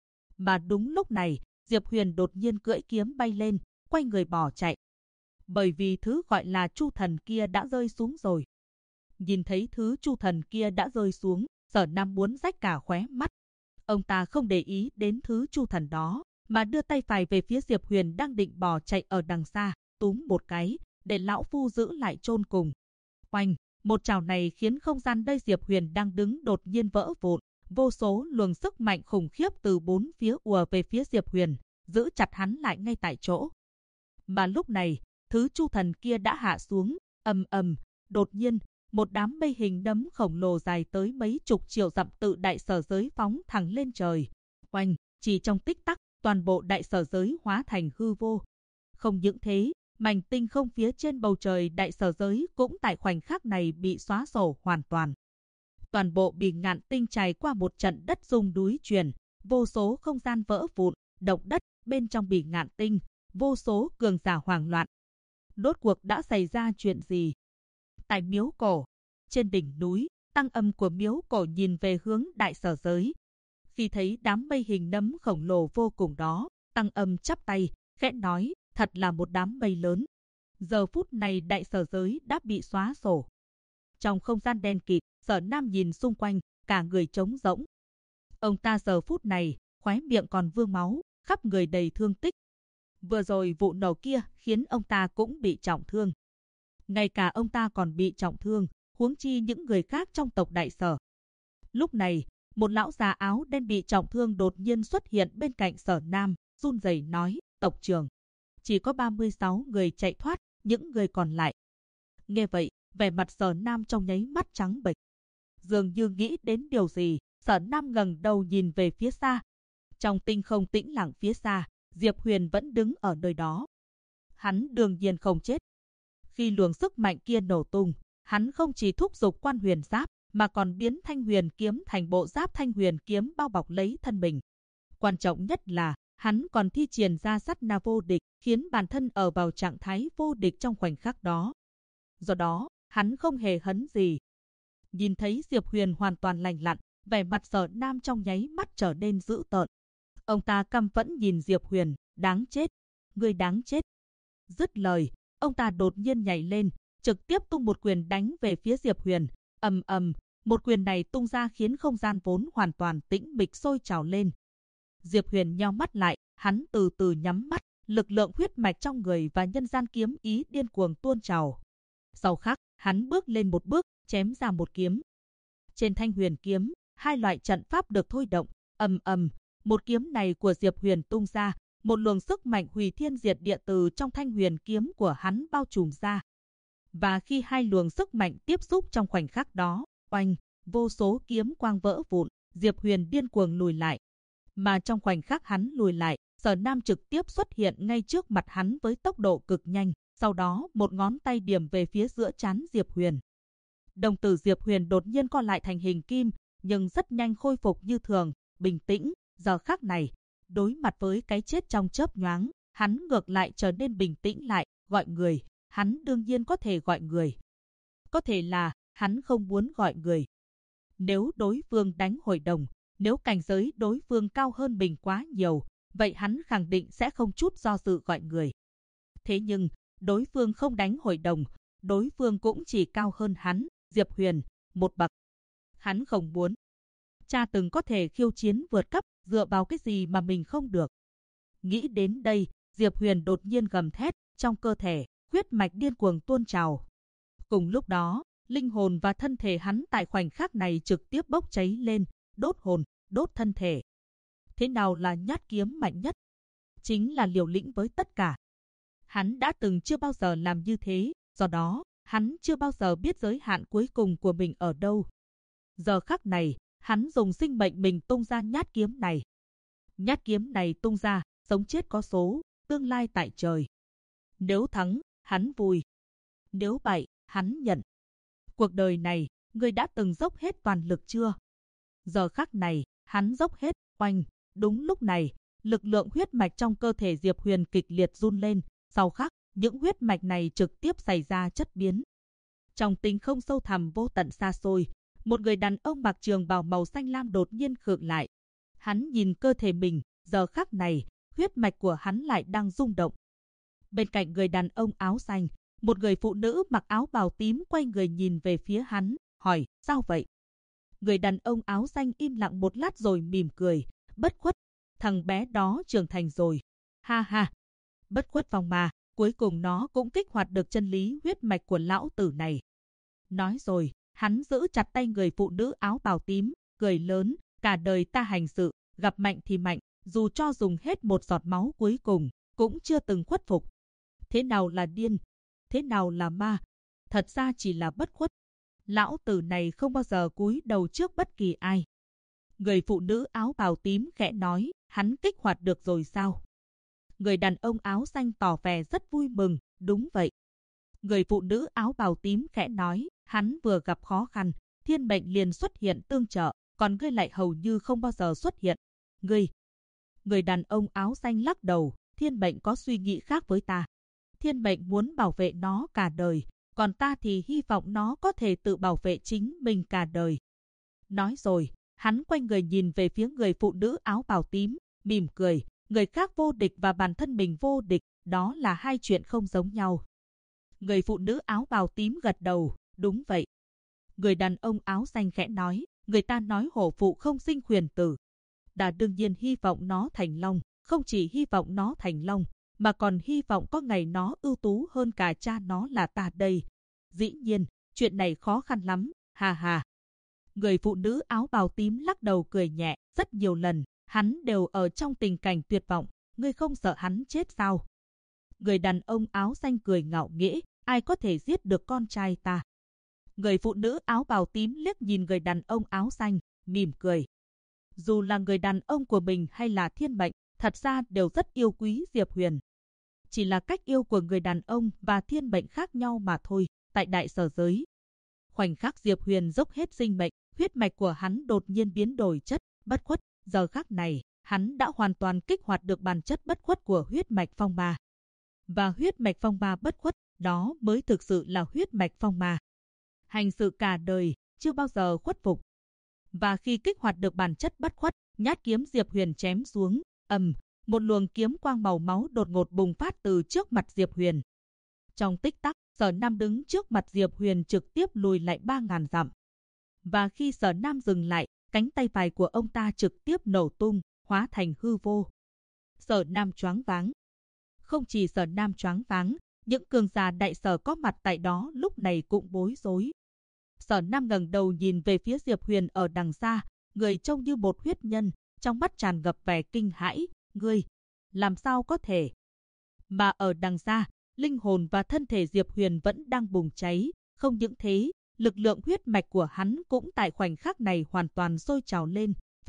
Speaker 1: Mà đúng lúc này, Diệp Huyền đột nhiên cưỡi kiếm bay lên, quay người bỏ chạy. Bởi vì thứ gọi là Chu Thần kia đã rơi xuống rồi. Nhìn thấy thứ Chu Thần kia đã rơi xuống, Sở Nam muốn rách cả khóe mắt. Ông ta không để ý đến thứ Chu Thần đó, mà đưa tay phải về phía Diệp Huyền đang định bỏ chạy ở đằng xa, túm một cái, để lão phu giữ lại chôn cùng. Oanh, một chảo này khiến không gian nơi Diệp Huyền đang đứng đột nhiên vỡ vụn, vô số luồng sức mạnh khủng khiếp từ bốn phía ùa về phía Diệp Huyền, giữ chặt hắn lại ngay tại chỗ. Mà lúc này, thứ Chu Thần kia đã hạ xuống, ầm ầm, đột nhiên, một đám mây hình nấm khổng lồ dài tới mấy chục triệu dặm tự đại sở giới phóng thẳng lên trời. Oanh, chỉ trong tích tắc, toàn bộ đại sở giới hóa thành hư vô. Không những thế, mảnh tinh không phía trên bầu trời đại sở giới cũng tại khoảnh khắc này bị xóa sổ hoàn toàn. Toàn bộ Bỉ Ngạn Tinh trải qua một trận đất rung núi chuyển, vô số không gian vỡ vụn, động đất bên trong Bỉ Ngạn Tinh, vô số cường giả hoảng loạn. Rốt cuộc đã xảy ra chuyện gì? Tại miếu cổ, trên đỉnh núi, Tăng Âm của miếu cổ nhìn về hướng đại sở giới. Khi thấy đám mây hình nấm khổng lồ vô cùng đó, Tăng Âm chắp tay, khẽ nói, thật là một đám mây lớn. Giờ phút này đại sở giới đã bị xóa sổ. Trong không gian đen kịt, Sở Nam nhìn xung quanh, cả người trống rỗng. Ông ta giờ phút này, khóe miệng còn vương máu, khắp người đầy thương tích. Vừa rồi vụ nổ kia khiến ông ta cũng bị trọng thương. Ngay cả ông ta còn bị trọng thương, huống chi những người khác trong tộc đại sở. Lúc này, một lão già áo đen bị trọng thương đột nhiên xuất hiện bên cạnh Sở Nam, run rẩy nói, tộc trưởng. Chỉ có 36 người chạy thoát, những người còn lại. Nghe vậy, vẻ mặt Sở Nam trong nháy mắt trắng bệch. Dường như nghĩ đến điều gì, Sở Nam ngẩng đầu nhìn về phía xa. Trong tinh không tĩnh lặng phía xa, Diệp Huyền vẫn đứng ở nơi đó. Hắn đương nhiên không chết. Khi luồng sức mạnh kia nổ tung, hắn không chỉ thúc giục quan huyền giáp, mà còn biến thanh huyền kiếm thành bộ giáp thanh huyền kiếm bao bọc lấy thân mình. Quan trọng nhất là, hắn còn thi triển ra sát na vô địch, khiến bản thân ở vào trạng thái vô địch trong khoảnh khắc đó. Do đó, hắn không hề hấn gì. Nhìn thấy Diệp Huyền hoàn toàn lành lặn, vẻ mặt Sở Nam trong nháy mắt trở nên dữ tợn. Ông ta căm phẫn nhìn Diệp Huyền, đáng chết, ngươi đáng chết. Dứt lời, ông ta đột nhiên nhảy lên, trực tiếp tung một quyền đánh về phía Diệp Huyền. Ầm ầm, một quyền này tung ra khiến không gian vốn hoàn toàn tĩnh mịch sôi trào lên. Diệp Huyền nheo mắt lại, hắn từ từ nhắm mắt, lực lượng huyết mạch trong người và nhân gian kiếm ý điên cuồng tuôn trào. Sau khắc, hắn bước lên một bước, chém ra một kiếm. Trên thanh huyền kiếm, hai loại trận pháp được thôi động, ầm ầm, một kiếm này của Diệp Huyền tung ra, một luồng sức mạnh hủy thiên diệt địa từ trong thanh huyền kiếm của hắn bao trùm ra. Và khi hai luồng sức mạnh tiếp xúc trong khoảnh khắc đó, oanh, vô số kiếm quang vỡ vụn, Diệp Huyền điên cuồng lùi lại. Mà trong khoảnh khắc hắn lùi lại, Sở Nam trực tiếp xuất hiện ngay trước mặt hắn với tốc độ cực nhanh, sau đó một ngón tay điểm về phía giữa trán Diệp Huyền. Đồng tử Diệp Huyền đột nhiên co lại thành hình kim, nhưng rất nhanh khôi phục như thường, bình tĩnh. Giờ khắc này, đối mặt với cái chết trong chớp nhoáng, hắn ngược lại trở nên bình tĩnh lại, gọi người. Hắn đương nhiên có thể gọi người. Có thể là hắn không muốn gọi người. Nếu đối phương đánh hội đồng, nếu cảnh giới đối phương cao hơn mình quá nhiều, vậy hắn khẳng định sẽ không chút do dự gọi người. Thế nhưng, đối phương không đánh hội đồng, đối phương cũng chỉ cao hơn hắn, Diệp Huyền, một bậc. Hắn không muốn. Cha từng có thể khiêu chiến vượt cấp, dựa vào cái gì mà mình không được. Nghĩ đến đây, Diệp Huyền đột nhiên gầm thét, trong cơ thể, huyết mạch điên cuồng tuôn trào. Cùng lúc đó, linh hồn và thân thể hắn tại khoảnh khắc này trực tiếp bốc cháy lên, đốt hồn, đốt thân thể. Thế nào là nhát kiếm mạnh nhất? Chính là liều lĩnh với tất cả. Hắn đã từng chưa bao giờ làm như thế, do đó, hắn chưa bao giờ biết giới hạn cuối cùng của mình ở đâu. Giờ khắc này, hắn dùng sinh mệnh mình tung ra nhát kiếm này. Nhát kiếm này tung ra, sống chết có số, tương lai tại trời. Nếu thắng, hắn vui. Nếu bại, hắn nhận. Cuộc đời này, người đã từng dốc hết toàn lực chưa? Giờ khắc này, hắn dốc hết, oanh. Đúng lúc này, lực lượng huyết mạch trong cơ thể Diệp Huyền kịch liệt run lên. Sau khắc, những huyết mạch này trực tiếp xảy ra chất biến. Trong tinh không sâu thẳm vô tận xa xôi, một người đàn ông mặc trường bào màu xanh lam đột nhiên khựng lại. Hắn nhìn cơ thể mình, giờ khắc này, huyết mạch của hắn lại đang rung động. Bên cạnh người đàn ông áo xanh, một người phụ nữ mặc áo bào tím quay người nhìn về phía hắn, hỏi, sao vậy? Người đàn ông áo xanh im lặng một lát rồi mỉm cười, bất khuất, thằng bé đó trưởng thành rồi. Ha ha, bất khuất phong ma, cuối cùng nó cũng kích hoạt được chân lý huyết mạch của lão tử này. Nói rồi, hắn giữ chặt tay người phụ nữ áo bào tím, cười lớn, cả đời ta hành sự, gặp mạnh thì mạnh, dù cho dùng hết một giọt máu cuối cùng, cũng chưa từng khuất phục. Thế nào là điên? Thế nào là ma? Thật ra chỉ là bất khuất. Lão tử này không bao giờ cúi đầu trước bất kỳ ai. Người phụ nữ áo bào tím khẽ nói, hắn kích hoạt được rồi sao? Người đàn ông áo xanh tỏ vẻ rất vui mừng, đúng vậy. Người phụ nữ áo bào tím khẽ nói, hắn vừa gặp khó khăn, thiên mệnh liền xuất hiện tương trợ, còn ngươi lại hầu như không bao giờ xuất hiện. Người đàn ông áo xanh lắc đầu, thiên mệnh có suy nghĩ khác với ta. Thiên mệnh muốn bảo vệ nó cả đời, còn ta thì hy vọng nó có thể tự bảo vệ chính mình cả đời. Nói rồi, hắn quay người nhìn về phía người phụ nữ áo bào tím, mỉm cười, người khác vô địch và bản thân mình vô địch, đó là hai chuyện không giống nhau. Người phụ nữ áo bào tím gật đầu, đúng vậy. Người đàn ông áo xanh khẽ nói, người ta nói hổ phụ không sinh khuyển tử. Ta đương nhiên hy vọng nó thành long, không chỉ hy vọng nó thành long, mà còn hy vọng có ngày nó ưu tú hơn cả cha nó là ta đây. Dĩ nhiên, chuyện này khó khăn lắm, ha ha. Người phụ nữ áo bào tím lắc đầu cười nhẹ, rất nhiều lần, hắn đều ở trong tình cảnh tuyệt vọng, ngươi không sợ hắn chết sao? Người đàn ông áo xanh cười ngạo nghễ, ai có thể giết được con trai ta? Người phụ nữ áo bào tím liếc nhìn người đàn ông áo xanh, mỉm cười. Dù là người đàn ông của mình hay là thiên mệnh, thật ra đều rất yêu quý Diệp Huyền. Chỉ là cách yêu của người đàn ông và thiên mệnh khác nhau mà thôi, tại đại sở giới. Khoảnh khắc Diệp Huyền dốc hết sinh mệnh, huyết mạch của hắn đột nhiên biến đổi chất, bất khuất. Giờ khắc này, hắn đã hoàn toàn kích hoạt được bản chất bất khuất của huyết mạch phong ma. Và huyết mạch phong ma bất khuất, đó mới thực sự là huyết mạch phong ma. Hành sự cả đời, chưa bao giờ khuất phục. Và khi kích hoạt được bản chất bất khuất, nhát kiếm Diệp Huyền chém xuống, một luồng kiếm quang màu máu đột ngột bùng phát từ trước mặt Diệp Huyền. Trong tích tắc, Sở Nam đứng trước mặt Diệp Huyền trực tiếp lùi lại 3.000 dặm. Và khi Sở Nam dừng lại, cánh tay phải của ông ta trực tiếp nổ tung, hóa thành hư vô. Sở Nam choáng váng. Không chỉ Sở Nam choáng váng, những cường giả đại sở có mặt tại đó lúc này cũng bối rối. Sở Nam ngẩng đầu nhìn về phía Diệp Huyền ở đằng xa, người trông như một huyết nhân, trong mắt tràn ngập vẻ kinh hãi, ngươi, làm sao có thể? Mà ở đằng xa, linh hồn và thân thể Diệp Huyền vẫn đang bùng cháy, không những thế, lực lượng huyết mạch của hắn cũng tại khoảnh khắc này hoàn toàn sôi trào lên.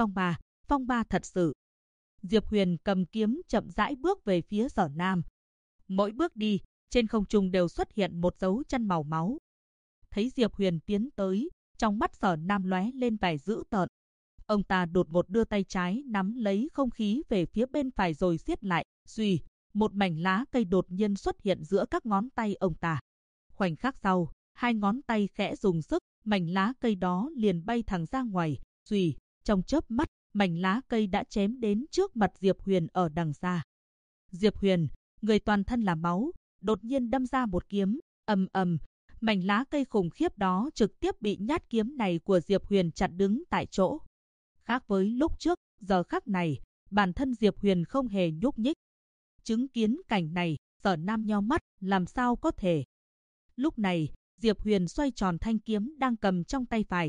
Speaker 1: Phong ba thật sự. Diệp Huyền cầm kiếm chậm rãi bước về phía Sở Nam. Mỗi bước đi, trên không trung đều xuất hiện một dấu chân màu máu. Thấy Diệp Huyền tiến tới, trong mắt Sở Nam lóe lên vẻ dữ tợn. Ông ta đột ngột đưa tay trái nắm lấy không khí về phía bên phải rồi siết lại. Xuy, một mảnh lá cây đột nhiên xuất hiện giữa các ngón tay ông ta. Khoảnh khắc sau, hai ngón tay khẽ dùng sức, mảnh lá cây đó liền bay thẳng ra ngoài. Xuy, trong chớp mắt, mảnh lá cây đã chém đến trước mặt Diệp Huyền ở đằng xa. Diệp Huyền, người toàn thân là máu, đột nhiên đâm ra một kiếm, ầm ầm, mảnh lá cây khủng khiếp đó trực tiếp bị nhát kiếm này của Diệp Huyền chặn đứng tại chỗ. Khác với lúc trước, giờ khắc này, bản thân Diệp Huyền không hề nhúc nhích. Chứng kiến cảnh này, Sở Nam nheo mắt, làm sao có thể. Lúc này, Diệp Huyền xoay tròn thanh kiếm đang cầm trong tay phải,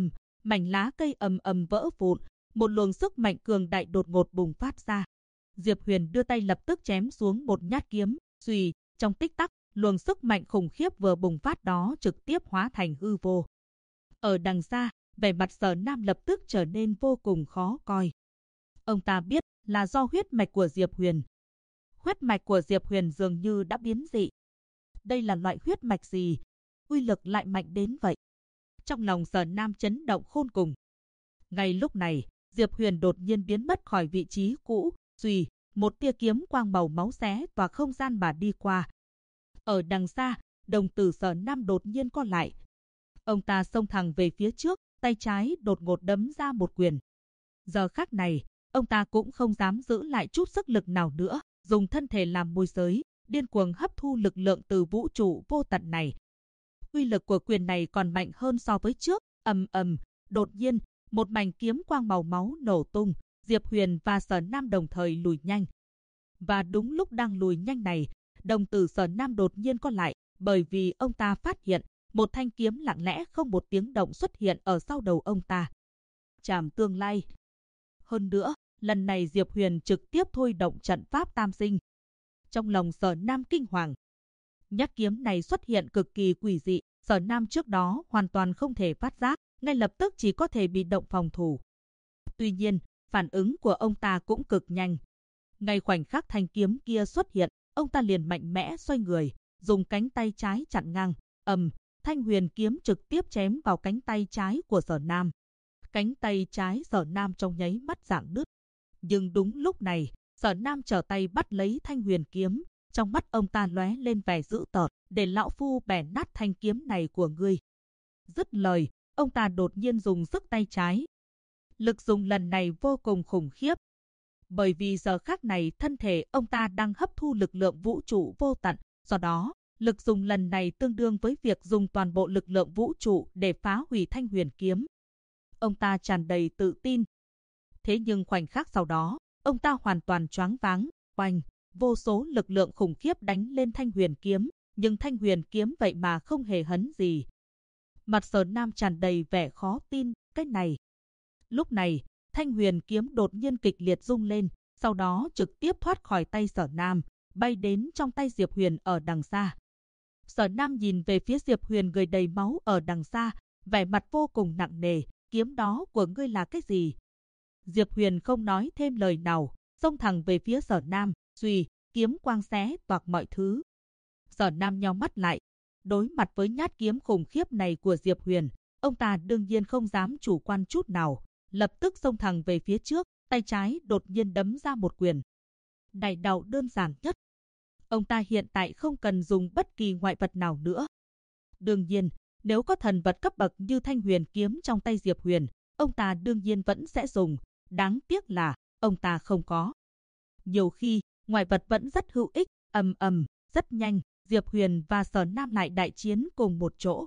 Speaker 1: mảnh lá cây ầm ầm vỡ vụn, một luồng sức mạnh cường đại đột ngột bùng phát ra. Diệp Huyền đưa tay lập tức chém xuống một nhát kiếm, xuy, trong tích tắc, luồng sức mạnh khủng khiếp vừa bùng phát đó trực tiếp hóa thành hư vô. Ở đằng xa, vẻ mặt Sở Nam lập tức trở nên vô cùng khó coi. Ông ta biết là do huyết mạch của Diệp Huyền. Huyết mạch của Diệp Huyền dường như đã biến dị. Đây là loại huyết mạch gì? Uy lực lại mạnh đến vậy. Trong lòng Sở Nam chấn động khôn cùng. Ngay lúc này, Diệp Huyền đột nhiên biến mất khỏi vị trí cũ, xuy, một tia kiếm quang màu máu xé tỏa không gian mà đi qua. Ở đằng xa, đồng tử Sở Nam đột nhiên co lại. Ông ta xông thẳng về phía trước, tay trái đột ngột đấm ra một quyền. Giờ khắc này, ông ta cũng không dám giữ lại chút sức lực nào nữa, dùng thân thể làm môi giới, điên cuồng hấp thu lực lượng từ vũ trụ vô tận này. Uy lực của quyền này còn mạnh hơn so với trước, đột nhiên, một mảnh kiếm quang màu máu nổ tung, Diệp Huyền và Sở Nam đồng thời lùi nhanh. Và đúng lúc đang lùi nhanh này, đồng tử Sở Nam đột nhiên co lại, bởi vì ông ta phát hiện một thanh kiếm lặng lẽ không một tiếng động xuất hiện ở sau đầu ông ta. Trảm tương lai. Hơn nữa, lần này Diệp Huyền trực tiếp thôi động trận pháp tam sinh. Trong lòng Sở Nam kinh hoàng. Nhát kiếm này xuất hiện cực kỳ quỷ dị, Sở Nam trước đó hoàn toàn không thể phát giác, ngay lập tức chỉ có thể bị động phòng thủ. Tuy nhiên, phản ứng của ông ta cũng cực nhanh. Ngay khoảnh khắc thanh kiếm kia xuất hiện, ông ta liền mạnh mẽ xoay người, dùng cánh tay trái chặn ngang, thanh huyền kiếm trực tiếp chém vào cánh tay trái của Sở Nam. Cánh tay trái Sở Nam trong nháy mắt rạn nứt. Nhưng đúng lúc này, Sở Nam trở tay bắt lấy thanh huyền kiếm, trong mắt ông ta lóe lên vẻ dữ tợn, để lão phu bẻ nát thanh kiếm này của ngươi. Dứt lời, ông ta đột nhiên dùng sức tay trái. Lực dùng lần này vô cùng khủng khiếp. Bởi vì giờ khắc này thân thể ông ta đang hấp thu lực lượng vũ trụ vô tận, do đó, lực dùng lần này tương đương với việc dùng toàn bộ lực lượng vũ trụ để phá hủy thanh huyền kiếm. Ông ta tràn đầy tự tin. Thế nhưng khoảnh khắc sau đó, ông ta hoàn toàn choáng váng, oanh, vô số lực lượng khủng khiếp đánh lên thanh huyền kiếm, nhưng thanh huyền kiếm vậy mà không hề hấn gì. Mặt Sở Nam tràn đầy vẻ khó tin, cái này. Lúc này, thanh huyền kiếm đột nhiên kịch liệt rung lên, sau đó trực tiếp thoát khỏi tay Sở Nam, bay đến trong tay Diệp Huyền ở đằng xa. Sở Nam nhìn về phía Diệp Huyền người đầy máu ở đằng xa, vẻ mặt vô cùng nặng nề, kiếm đó của ngươi là cái gì? Diệp Huyền không nói thêm lời nào, xông thẳng về phía Sở Nam, suy, kiếm quang xé toạc mọi thứ. Sở Nam nheo mắt lại, đối mặt với nhát kiếm khủng khiếp này của Diệp Huyền, ông ta đương nhiên không dám chủ quan chút nào, lập tức xông thẳng về phía trước, tay trái đột nhiên đấm ra một quyền. Đại đạo đơn giản nhất. Ông ta hiện tại không cần dùng bất kỳ ngoại vật nào nữa. Đương nhiên, nếu có thần vật cấp bậc như thanh huyền kiếm trong tay Diệp Huyền, ông ta đương nhiên vẫn sẽ dùng. Đáng tiếc là ông ta không có. Nhiều khi, ngoại vật vẫn rất hữu ích, rất nhanh, Diệp Huyền và Sở Nam lại đại chiến cùng một chỗ.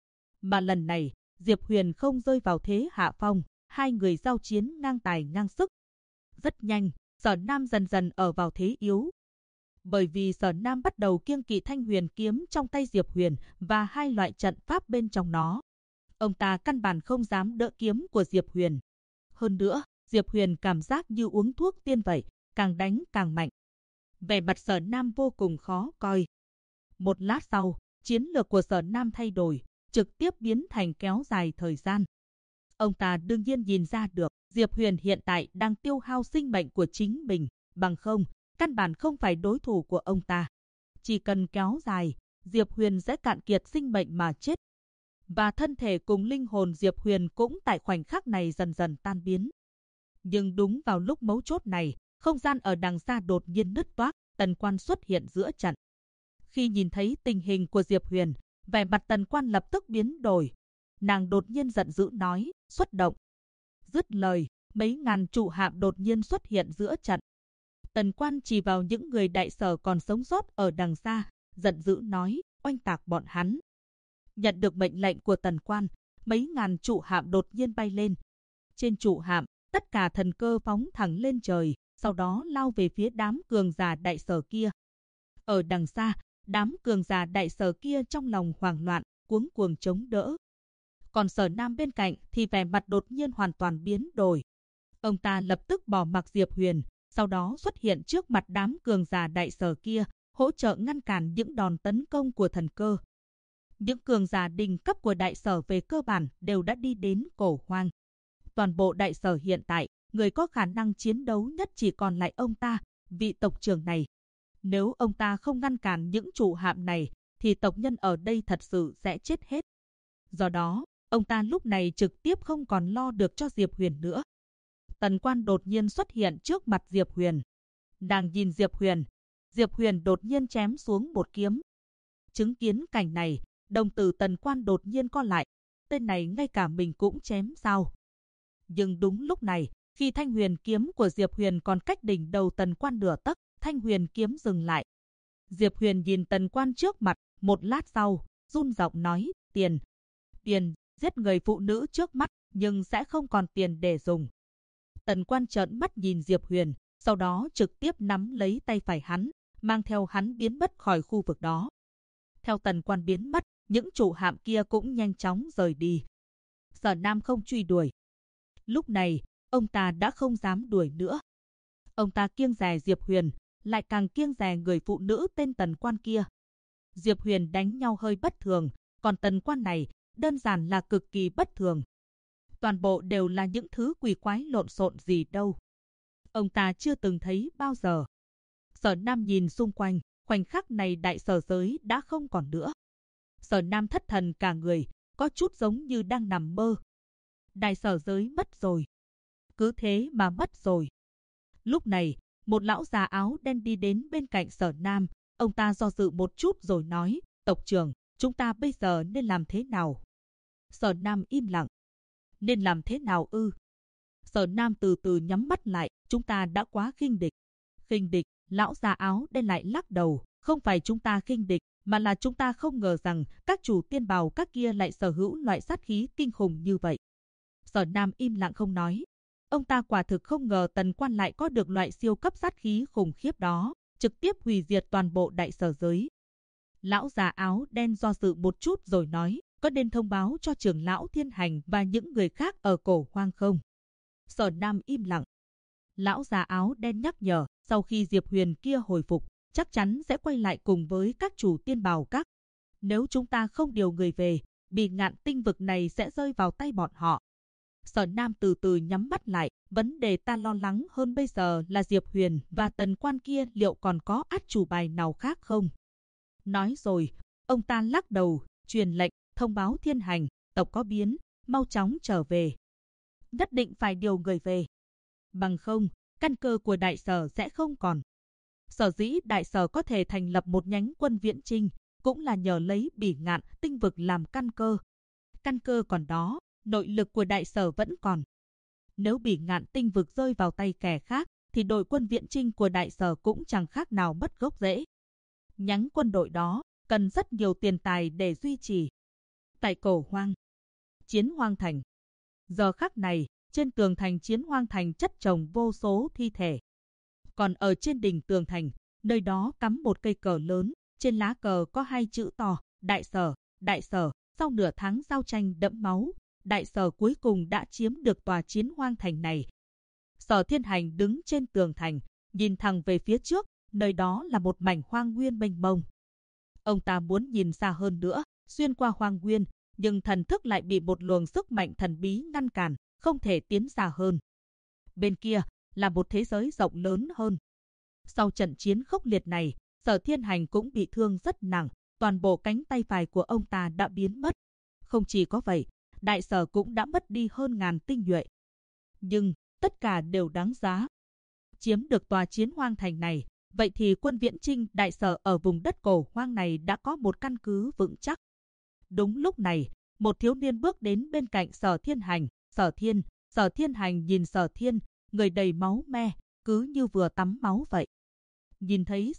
Speaker 1: Mà lần này, Diệp Huyền không rơi vào thế hạ phong, hai người giao chiến ngang tài ngang sức. Rất nhanh, Sở Nam dần dần ở vào thế yếu. Bởi vì Sở Nam bắt đầu kiêng kỵ thanh huyền kiếm trong tay Diệp Huyền và hai loại trận pháp bên trong nó. Ông ta căn bản không dám đỡ kiếm của Diệp Huyền. Hơn nữa, Diệp Huyền cảm giác như uống thuốc tiên vậy, càng đánh càng mạnh. Vẻ mặt Sở Nam vô cùng khó coi. Một lát sau, chiến lược của Sở Nam thay đổi, trực tiếp biến thành kéo dài thời gian. Ông ta đương nhiên nhìn ra được Diệp Huyền hiện tại đang tiêu hao sinh mệnh của chính mình, bằng không, căn bản không phải đối thủ của ông ta. Chỉ cần kéo dài, Diệp Huyền sẽ cạn kiệt sinh mệnh mà chết. Và thân thể cùng linh hồn Diệp Huyền cũng tại khoảnh khắc này dần dần tan biến. Nhưng đúng vào lúc mấu chốt này, không gian ở đằng xa đột nhiên nứt toác, Tần Quan xuất hiện giữa trận. Khi nhìn thấy tình hình của Diệp Huyền, vẻ mặt Tần Quan lập tức biến đổi. Nàng đột nhiên giận dữ nói, xuất động. Dứt lời, mấy ngàn trụ hạm đột nhiên xuất hiện giữa trận. Tần Quan chỉ vào những người đại sở còn sống sót ở đằng xa, giận dữ nói, oanh tạc bọn hắn. Nhận được mệnh lệnh của Tần Quan, mấy ngàn trụ hạm đột nhiên bay lên. Trên trụ hạm, tất cả thần cơ phóng thẳng lên trời, sau đó lao về phía đám cường giả đại sở kia. Ở đằng xa, đám cường giả đại sở kia trong lòng hoảng loạn, cuống cuồng chống đỡ. Còn Sở Nam bên cạnh thì vẻ mặt đột nhiên hoàn toàn biến đổi. Ông ta lập tức bỏ mặc Diệp Huyền, sau đó xuất hiện trước mặt đám cường giả đại sở kia, hỗ trợ ngăn cản những đòn tấn công của thần cơ. Những cường giả đỉnh cấp của đại sở về cơ bản đều đã đi đến Cổ Hoang. Toàn bộ đại sở hiện tại, người có khả năng chiến đấu nhất chỉ còn lại ông ta, vị tộc trưởng này. Nếu ông ta không ngăn cản những trụ hạm này, thì tộc nhân ở đây thật sự sẽ chết hết. Do đó, ông ta lúc này trực tiếp không còn lo được cho Diệp Huyền nữa. Tần Quan đột nhiên xuất hiện trước mặt Diệp Huyền. Nàng nhìn Diệp Huyền đột nhiên chém xuống một kiếm. Chứng kiến cảnh này, đồng tử Tần Quan đột nhiên co lại. Tên này ngay cả mình cũng chém sao? Nhưng đúng lúc này, khi thanh huyền kiếm của Diệp Huyền còn cách đỉnh đầu Tần Quan nửa tấc, thanh huyền kiếm dừng lại. Diệp Huyền nhìn Tần Quan trước mặt, một lát sau, run giọng nói, tiền, giết người phụ nữ trước mắt, nhưng sẽ không còn tiền để dùng. Tần Quan trợn mắt nhìn Diệp Huyền, sau đó trực tiếp nắm lấy tay phải hắn, mang theo hắn biến mất khỏi khu vực đó. Theo Tần Quan biến mất, những trụ hạm kia cũng nhanh chóng rời đi. Sở Nam không truy đuổi. Lúc này, ông ta đã không dám đuổi nữa. Ông ta kiêng dè Diệp Huyền, lại càng kiêng dè người phụ nữ tên Tần Quan kia. Diệp Huyền đánh nhau hơi bất thường, còn Tần Quan này đơn giản là cực kỳ bất thường. Toàn bộ đều là những thứ quỷ quái lộn xộn gì đâu. Ông ta chưa từng thấy bao giờ. Sở Nam nhìn xung quanh, khoảnh khắc này đại sở giới đã không còn nữa. Sở Nam thất thần cả người, có chút giống như đang nằm mơ. Đại sở giới mất rồi. Cứ thế mà mất rồi. Lúc này, một lão già áo đen đi đến bên cạnh Sở Nam. Ông ta do dự một chút rồi nói, tộc trưởng, chúng ta bây giờ nên làm thế nào? Sở Nam im lặng. Nên làm thế nào ư? Sở Nam từ từ nhắm mắt lại, chúng ta đã quá khinh địch. Khinh địch, lão già áo đen lại lắc đầu, không phải chúng ta khinh địch, mà là chúng ta không ngờ rằng các chủ tiên bào các kia lại sở hữu loại sát khí kinh khủng như vậy. Sở Nam im lặng không nói. Ông ta quả thực không ngờ Tần Quan lại có được loại siêu cấp sát khí khủng khiếp đó, trực tiếp hủy diệt toàn bộ đại sở giới. Lão già áo đen do dự một chút rồi nói, có nên thông báo cho trưởng lão Thiên Hành và những người khác ở Cổ Hoang không? Sở Nam im lặng. Lão già áo đen nhắc nhở, sau khi Diệp Huyền kia hồi phục, chắc chắn sẽ quay lại cùng với các chủ tiên bào các. Nếu chúng ta không điều người về, Bỉ Ngạn tinh vực này sẽ rơi vào tay bọn họ. Sở Nam từ từ nhắm mắt lại, vấn đề ta lo lắng hơn bây giờ là Diệp Huyền và Tần Quan kia liệu còn có át chủ bài nào khác không? Nói rồi, ông ta lắc đầu, truyền lệnh, thông báo Thiên Hành, tộc có biến, mau chóng trở về. Nhất định phải điều người về. Bằng không, căn cơ của đại sở sẽ không còn. Sở dĩ đại sở có thể thành lập một nhánh quân viễn chinh, cũng là nhờ lấy Bỉ Ngạn tinh vực làm căn cơ. Căn cơ còn đó, nội lực của đại sở vẫn còn. Nếu Bỉ Ngạn tinh vực rơi vào tay kẻ khác, thì đội quân viễn chinh của đại sở cũng chẳng khác nào mất gốc rễ. Nhánh quân đội đó cần rất nhiều tiền tài để duy trì. Tại Cổ Hoang, Chiến Hoang Thành. Giờ khắc này, trên tường thành Chiến Hoang Thành chất chồng vô số thi thể. Còn ở trên đỉnh tường thành, nơi đó cắm một cây cờ lớn, trên lá cờ có hai chữ to, Đại Sở, Đại Sở. Sau nửa tháng giao tranh đẫm máu, đại sở cuối cùng đã chiếm được tòa Chiến Hoang Thành này. Sở Thiên Hành đứng trên tường thành, nhìn thẳng về phía trước, nơi đó là một mảnh hoang nguyên mênh mông. Ông ta muốn nhìn xa hơn nữa, xuyên qua hoang nguyên, nhưng thần thức lại bị một luồng sức mạnh thần bí ngăn cản, không thể tiến xa hơn. Bên kia là một thế giới rộng lớn hơn. Sau trận chiến khốc liệt này, Sở Thiên Hành cũng bị thương rất nặng, toàn bộ cánh tay phải của ông ta đã biến mất. Không chỉ có vậy, Đại Sở cũng đã mất đi hơn 1000 tinh nhuệ. Nhưng tất cả đều đáng giá. Chiếm được tòa Chiến Hoang Thành này, vậy thì quân viễn chinh Đại Sở ở vùng đất Cổ Hoang này đã có một căn cứ vững chắc. Đúng lúc này, một thiếu niên bước đến bên cạnh Sở Thiên Hành. Sở Thiên Hành nhìn Sở Thiên, người đầy máu me, cứ như vừa tắm máu vậy. Nhìn thấy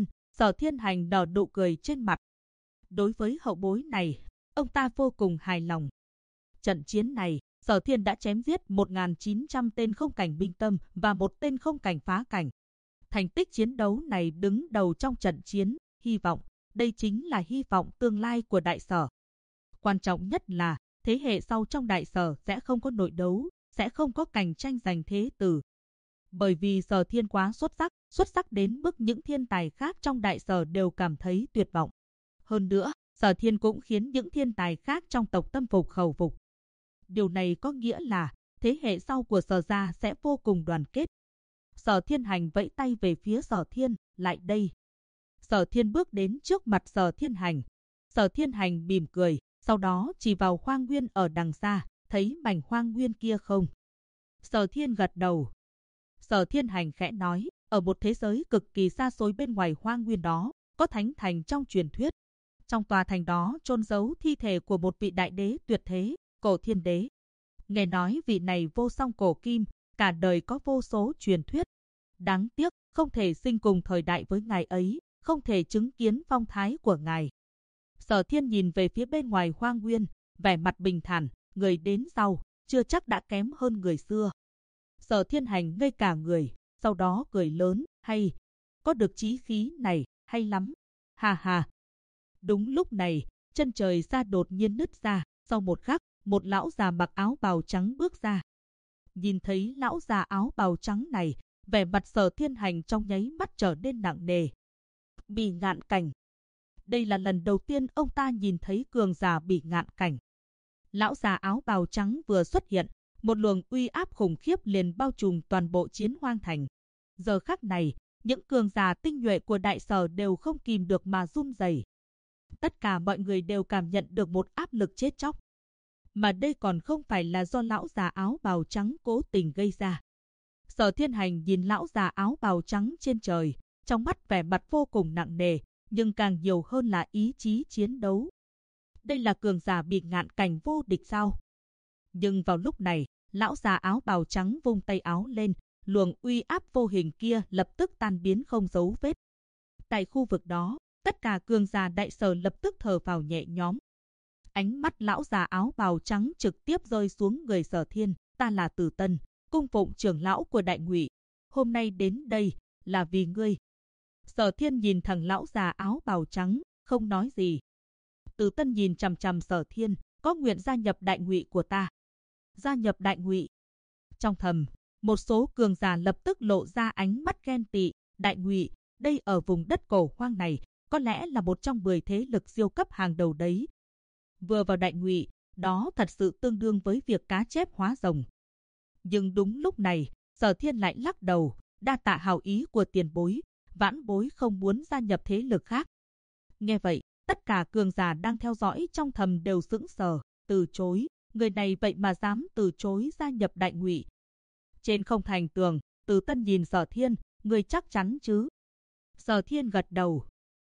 Speaker 1: Sở Thiên Hành nở nụ cười trên mặt. Đối với hậu bối này, ông ta vô cùng hài lòng. Trận chiến này, Sở Thiên đã chém giết 1900 tên không cảnh binh tâm và một tên không cảnh phá cảnh. Thành tích chiến đấu này đứng đầu trong trận chiến, hy vọng, đây chính là hy vọng tương lai của Đại Sở. Quan trọng nhất là, thế hệ sau trong Đại Sở sẽ không có nội đấu, sẽ không có cạnh tranh giành thế tử. Bởi vì Sở Thiên quá xuất sắc đến mức những thiên tài khác trong Đại Sở đều cảm thấy tuyệt vọng. Hơn nữa, Sở Thiên cũng khiến những thiên tài khác trong tộc tâm phục khẩu phục. Điều này có nghĩa là thế hệ sau của Sở gia sẽ vô cùng đoàn kết. Sở Thiên Hành vẫy tay về phía Sở Thiên, lại đây. Sở Thiên bước đến trước mặt Sở Thiên Hành. Sở Thiên Hành mỉm cười, sau đó chỉ vào hoang nguyên ở đằng xa, thấy mảnh hoang nguyên kia không? Sở Thiên gật đầu. Sở Thiên Hành khẽ nói, ở một thế giới cực kỳ xa xôi bên ngoài hoang nguyên đó, có thánh thành trong truyền thuyết. Trong tòa thành đó chôn giấu thi thể của một vị đại đế tuyệt thế, Cổ Thiên Đế. Nghe nói vị này vô song cổ kim, cả đời có vô số truyền thuyết. Đáng tiếc, không thể sinh cùng thời đại với ngài ấy, không thể chứng kiến phong thái của ngài. Sở Thiên nhìn về phía bên ngoài hoang nguyên, vẻ mặt bình thản, người đến sau, chưa chắc đã kém hơn người xưa. Sở Thiên Hành ngây cả người, sau đó cười lớn, hay, có được chí khí này, hay lắm, ha ha. Đúng lúc này, chân trời xa đột nhiên nứt ra, sau một khắc, một lão già mặc áo bào trắng bước ra. Nhìn thấy lão già áo bào trắng này, vẻ mặt Sở Thiên Hành trong nháy mắt trở nên nặng nề. Bỉ ngạn cảnh. Đây là lần đầu tiên ông ta nhìn thấy cường giả bỉ ngạn cảnh. Lão già áo bào trắng vừa xuất hiện, một luồng uy áp khủng khiếp liền bao trùm toàn bộ Chiến Hoang Thành. Giờ khắc này, những cường giả tinh nhuệ của Đại Sở đều không kìm được mà run rẩy. Tất cả mọi người đều cảm nhận được một áp lực chết chóc. Mà đây còn không phải là do lão già áo bào trắng cố tình gây ra. Sở Thiên Hành nhìn lão già áo bào trắng trên trời, trong mắt vẻ mặt vô cùng nặng nề, nhưng càng nhiều hơn là ý chí chiến đấu. Đây là cường giả bỉ ngạn cảnh vô địch sao? Nhưng vào lúc này, lão già áo bào trắng vung tay áo lên, luồng uy áp vô hình kia lập tức tan biến không dấu vết. Tại khu vực đó, tất cả cường giả Đại Sở lập tức thở phào nhẹ nhõm. Ánh mắt lão già áo bào trắng trực tiếp rơi xuống người Sở Thiên, ta là Tử Tân, cung phụng trưởng lão của Đại Ngụy, hôm nay đến đây là vì ngươi. Sở Thiên nhìn thằng lão già áo bào trắng, không nói gì. Tử Tân nhìn chằm chằm Sở Thiên, có nguyện gia nhập Đại Ngụy của ta. Gia nhập Đại Ngụy. Trong thầm, một số cường giả lập tức lộ ra ánh mắt ghen tị. Đại Ngụy, đây ở vùng đất Cổ Hoang này, có lẽ là một trong 10 thế lực siêu cấp hàng đầu đấy. Vừa vào Đại Ngụy, đó thật sự tương đương với việc cá chép hóa rồng. Nhưng đúng lúc này, Sở Thiên lại lắc đầu, đa tạ hảo ý của tiền bối, vãn bối không muốn gia nhập thế lực khác. Nghe vậy, tất cả cường giả đang theo dõi trong thầm đều sững sờ, từ chối, người này vậy mà dám từ chối gia nhập Đại Ngụy. Trên không thành tường, Từ Tân nhìn Sở Thiên, người chắc chắn chứ? Sở Thiên gật đầu.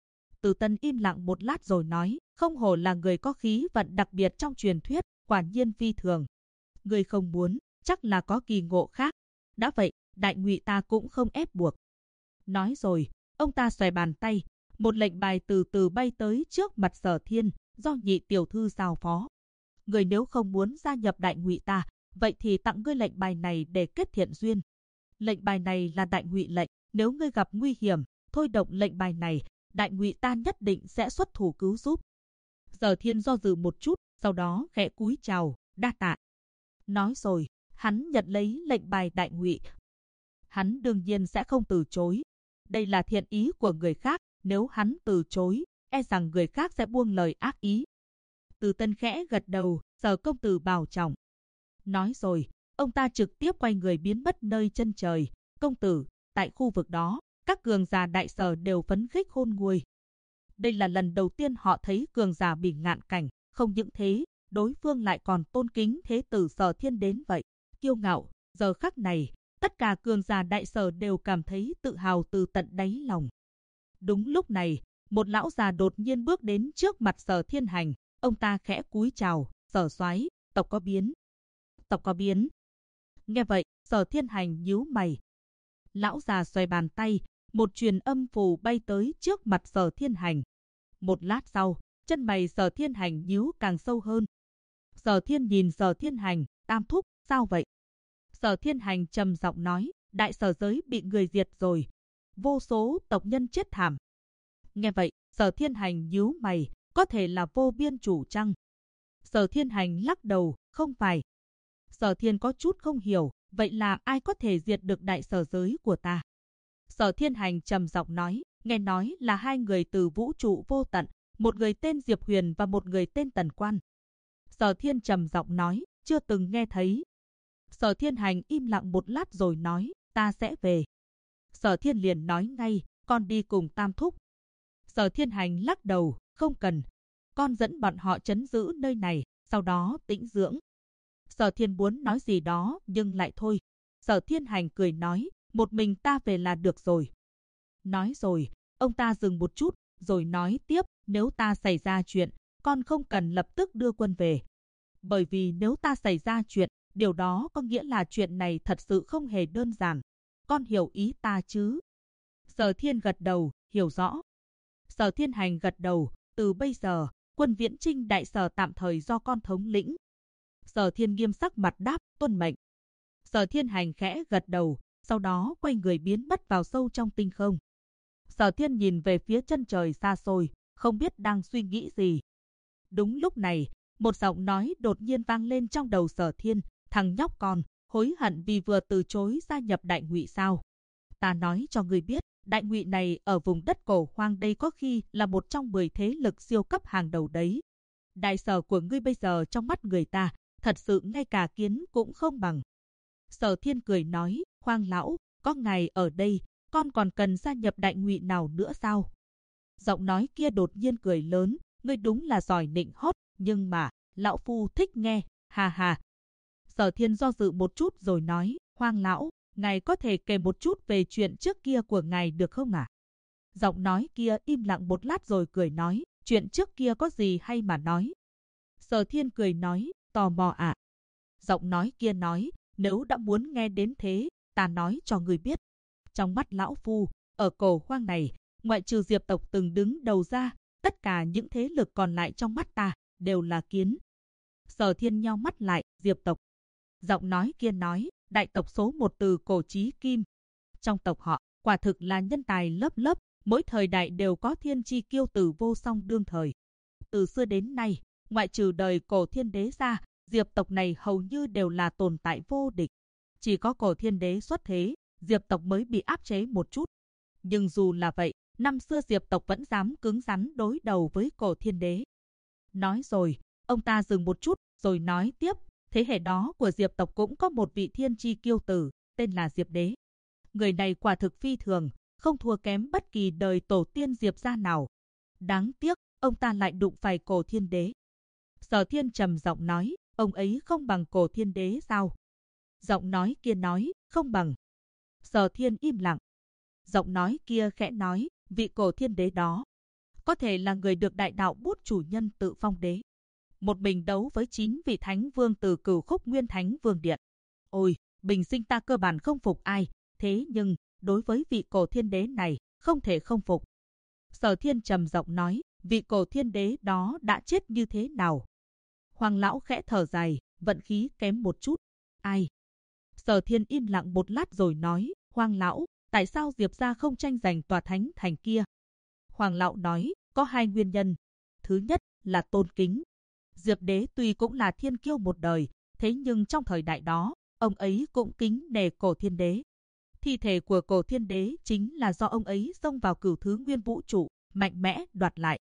Speaker 1: Từ Tân im lặng một lát rồi nói, không hổ là người có khí vận đặc biệt trong truyền thuyết, quả nhiên phi thường. Người không muốn, chắc là có kỳ ngộ khác. Đã vậy, Đại Ngụy ta cũng không ép buộc. Nói rồi, ông ta xòe bàn tay, một lệnh bài từ từ bay tới trước mặt Sở Thiên, do nhị tiểu thư giao phó. Người nếu không muốn gia nhập Đại Ngụy ta, vậy thì tặng ngươi lệnh bài này để kết thiện duyên. Lệnh bài này là Đại Ngụy lệnh, nếu ngươi gặp nguy hiểm, thôi động lệnh bài này, Đại Ngụy ta nhất định sẽ xuất thủ cứu giúp. Sở Thiên do dự một chút, sau đó khẽ cúi chào, đa tạ. Nói rồi, hắn nhận lấy lệnh bài Đại Ngụy. Hắn đương nhiên sẽ không từ chối. Đây là thiện ý của người khác, nếu hắn từ chối, e rằng người khác sẽ buông lời ác ý. Từ Tân khẽ gật đầu, Sở công tử bảo trọng. Nói rồi, ông ta trực tiếp quay người biến mất nơi chân trời. Công tử, tại khu vực đó, các cường giả đại sở đều phấn khích khôn nguôi. Đây là lần đầu tiên họ thấy cường giả Bỉ Ngạn Cảnh, không những thế, đối phương lại còn tôn kính thế tử Sở Thiên đến vậy. Kiêu ngạo, giờ khắc này, tất cả cường giả đại sở đều cảm thấy tự hào từ tận đáy lòng. Đúng lúc này, một lão già đột nhiên bước đến trước mặt Sở Thiên Hành, ông ta khẽ cúi chào, Sở soái, tộc có biến. Tộc có biến. Nghe vậy, Sở Thiên Hành nhíu mày. Lão già xoay bàn tay, một truyền âm phù bay tới trước mặt Sở Thiên Hành. Một lát sau, chân mày Sở Thiên Hành nhíu càng sâu hơn. Sở Thiên nhìn Sở Thiên Hành, tam thúc, sao vậy? Sở Thiên Hành trầm giọng nói, đại sở giới bị người diệt rồi. Vô số tộc nhân chết thảm. Nghe vậy, Sở Thiên Hành nhíu mày, có thể là vô biên chủ chăng? Sở Thiên Hành lắc đầu, không phải. Sở Thiên có chút không hiểu, vậy là ai có thể diệt được đại sở giới của ta? Sở Thiên Hành trầm giọng nói, nghe nói là hai người từ vũ trụ vô tận, một người tên Diệp Huyền và một người tên Tần Quan. Sở Thiên trầm giọng nói, chưa từng nghe thấy. Sở Thiên Hành im lặng một lát rồi nói, ta sẽ về. Sở Thiên liền nói ngay, con đi cùng tam thúc. Sở Thiên Hành lắc đầu, không cần. Con dẫn bọn họ trấn giữ nơi này, sau đó tĩnh dưỡng. Sở Thiên muốn nói gì đó, nhưng lại thôi. Sở Thiên Hành cười nói, một mình ta về là được rồi. Nói rồi, ông ta dừng một chút, rồi nói tiếp, nếu ta xảy ra chuyện, con không cần lập tức đưa quân về. Bởi vì nếu ta xảy ra chuyện, điều đó có nghĩa là chuyện này thật sự không hề đơn giản. Con hiểu ý ta chứ? Sở Thiên gật đầu, hiểu rõ. Sở Thiên Hành gật đầu, từ bây giờ, quân viễn chinh đại sở tạm thời do con thống lĩnh. Sở Thiên nghiêm sắc mặt đáp, tuân mệnh. Sở Thiên Hành khẽ gật đầu, sau đó quay người biến mất vào sâu trong tinh không. Sở Thiên nhìn về phía chân trời xa xôi, không biết đang suy nghĩ gì. Đúng lúc này, một giọng nói đột nhiên vang lên trong đầu Sở Thiên, thằng nhóc con, hối hận vì vừa từ chối gia nhập Đại Ngụy sao? Ta nói cho ngươi biết, Đại Ngụy này ở vùng đất Cổ Hoang đây có khi là một trong 10 thế lực siêu cấp hàng đầu đấy. Đại sở của ngươi bây giờ trong mắt người ta, thật sự ngay cả kiến cũng không bằng. Sở Thiên cười nói, Khoang lão, có ngài ở đây, con còn cần gia nhập Đại Ngụy nào nữa sao? Giọng nói kia đột nhiên cười lớn, ngươi đúng là giỏi nịnh hót, nhưng mà, lão phu thích nghe, ha ha. Sở Thiên do dự một chút rồi nói, Khoang lão, ngài có thể kể một chút về chuyện trước kia của ngài được không ạ? Giọng nói kia im lặng một lát rồi cười nói, chuyện trước kia có gì hay mà nói? Sở Thiên cười nói, tò mò ạ. Giọng nói kia nói, nếu đã muốn nghe đến thế, ta nói cho người biết. Trong mắt lão phu, ở Cổ Hoang này, ngoại trừ Diệp tộc từng đứng đầu ra, tất cả những thế lực còn lại trong mắt ta đều là kiến. Sở Thiên nheo mắt lại, Diệp tộc. Giọng nói kia nói, đại tộc số 1 từ cổ chí kim. Trong tộc họ, quả thực là nhân tài lớp lớp, mỗi thời đại đều có thiên chi kiêu tử vô song đương thời. Từ xưa đến nay, ngoại trừ đời Cổ Thiên Đế ra, Diệp tộc này hầu như đều là tồn tại vô địch. Chỉ có Cổ Thiên Đế xuất thế, Diệp tộc mới bị áp chế một chút. Nhưng dù là vậy, năm xưa Diệp tộc vẫn dám cứng rắn đối đầu với Cổ Thiên Đế. Nói rồi, ông ta dừng một chút, rồi nói tiếp, thế hệ đó của Diệp tộc cũng có một vị thiên chi kiêu tử, tên là Diệp Đế. Người này quả thực phi thường, không thua kém bất kỳ đời tổ tiên Diệp gia nào. Đáng tiếc, ông ta lại đụng phải Cổ Thiên Đế. Sở Thiên trầm giọng nói, ông ấy không bằng Cổ Thiên Đế sao? Giọng nói kia nói, không bằng. Sở Thiên im lặng. Giọng nói kia khẽ nói, vị Cổ Thiên Đế đó có thể là người được đại đạo bút chủ nhân tự phong đế. Một mình đấu với 9 vị thánh vương từ Cửu Khúc Nguyên Thánh Vương Điện. Ôi, bình sinh ta cơ bản không phục ai, thế nhưng, đối với vị Cổ Thiên Đế này, không thể không phục. Sở Thiên trầm giọng nói, vị Cổ Thiên Đế đó đã chết như thế nào? Hoàng lão khẽ thở dài, vận khí kém một chút. Ai? Sở Thiên im lặng một lát rồi nói, Hoàng lão, tại sao Diệp gia không tranh giành tòa thánh thành kia? Hoàng lão nói, có hai nguyên nhân. Thứ nhất là tôn kính. Diệp Đế tuy cũng là thiên kiêu một đời, thế nhưng trong thời đại đó, ông ấy cũng kính nể Cổ Thiên Đế. Thi thể của Cổ Thiên Đế chính là do ông ấy xông vào cửu thứ nguyên vũ trụ, mạnh mẽ đoạt lại.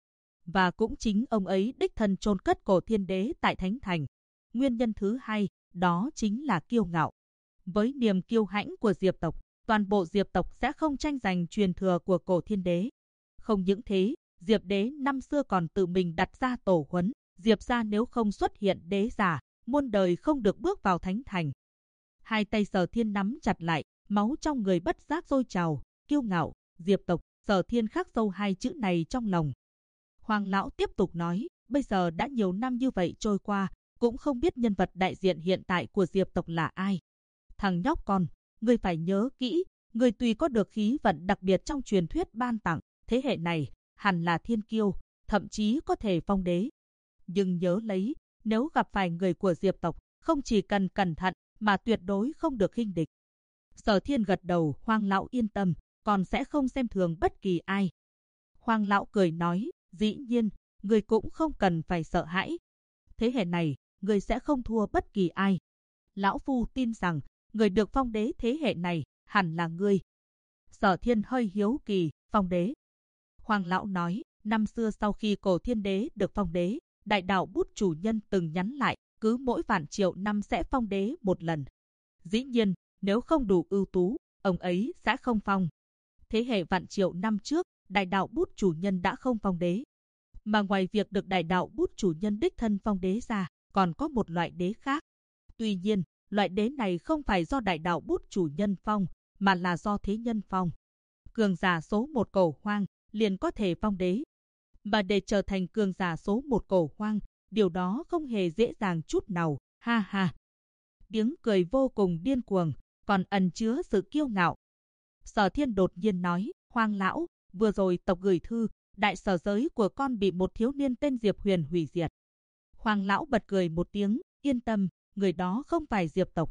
Speaker 1: và cũng chính ông ấy đích thân chôn cất cổ thiên đế tại Thánh Thành. Nguyên nhân thứ hai, đó chính là kiêu ngạo. Với niềm kiêu hãnh của Diệp tộc, toàn bộ Diệp tộc sẽ không tranh giành truyền thừa của cổ thiên đế. Không những thế, Diệp đế năm xưa còn tự mình đặt ra tổ huấn, Diệp gia nếu không xuất hiện đế giả, muôn đời không được bước vào Thánh Thành. Hai tay Sở Thiên nắm chặt lại, máu trong người bất giác sôi trào, kiêu ngạo, Diệp tộc, Sở Thiên khắc sâu hai chữ này trong lòng. Hoàng lão tiếp tục nói, bây giờ đã nhiều năm như vậy trôi qua, cũng không biết nhân vật đại diện hiện tại của Diệp tộc là ai. Thằng nhóc con, ngươi phải nhớ kỹ, ngươi tuy có được khí vận đặc biệt trong truyền thuyết ban tặng, thế hệ này hẳn là thiên kiêu, thậm chí có thể phong đế. Nhưng nhớ lấy, nếu gặp phải người của Diệp tộc, không chỉ cần cẩn thận, mà tuyệt đối không được khinh địch. Sở Thiên gật đầu, Hoàng lão yên tâm, còn sẽ không xem thường bất kỳ ai. Hoàng lão cười nói, dĩ nhiên, người cũng không cần phải sợ hãi. Thế hệ này, người sẽ không thua bất kỳ ai. Lão phu tin rằng, người được phong đế thế hệ này, hẳn là ngươi. Sở Thiên hơi hiếu kỳ, phong đế. Hoàng lão nói, năm xưa sau khi cổ thiên đế được phong đế, đại đạo bút chủ nhân từng nhắn lại, cứ mỗi vạn triệu năm sẽ phong đế một lần. Dĩ nhiên, nếu không đủ ưu tú, ông ấy sẽ không phong. Thế hệ vạn triệu năm trước, đại đạo bút chủ nhân đã không phong đế. Mà ngoài việc được đại đạo bút chủ nhân đích thân phong đế ra, còn có một loại đế khác. Tuy nhiên, loại đế này không phải do đại đạo bút chủ nhân phong, mà là do thế nhân phong. Cường giả số một cổ hoang, liền có thể phong đế. Mà để trở thành cường giả số một cổ hoang, điều đó không hề dễ dàng chút nào, ha ha. Tiếng cười vô cùng điên cuồng, còn ẩn chứa sự kiêu ngạo. Sở Thiên đột nhiên nói, Hoàng lão, vừa rồi tộc gửi thư, đại sở giới của con bị một thiếu niên tên Diệp Huyền hủy diệt. Hoàng lão bật cười một tiếng, yên tâm, người đó không phải Diệp tộc.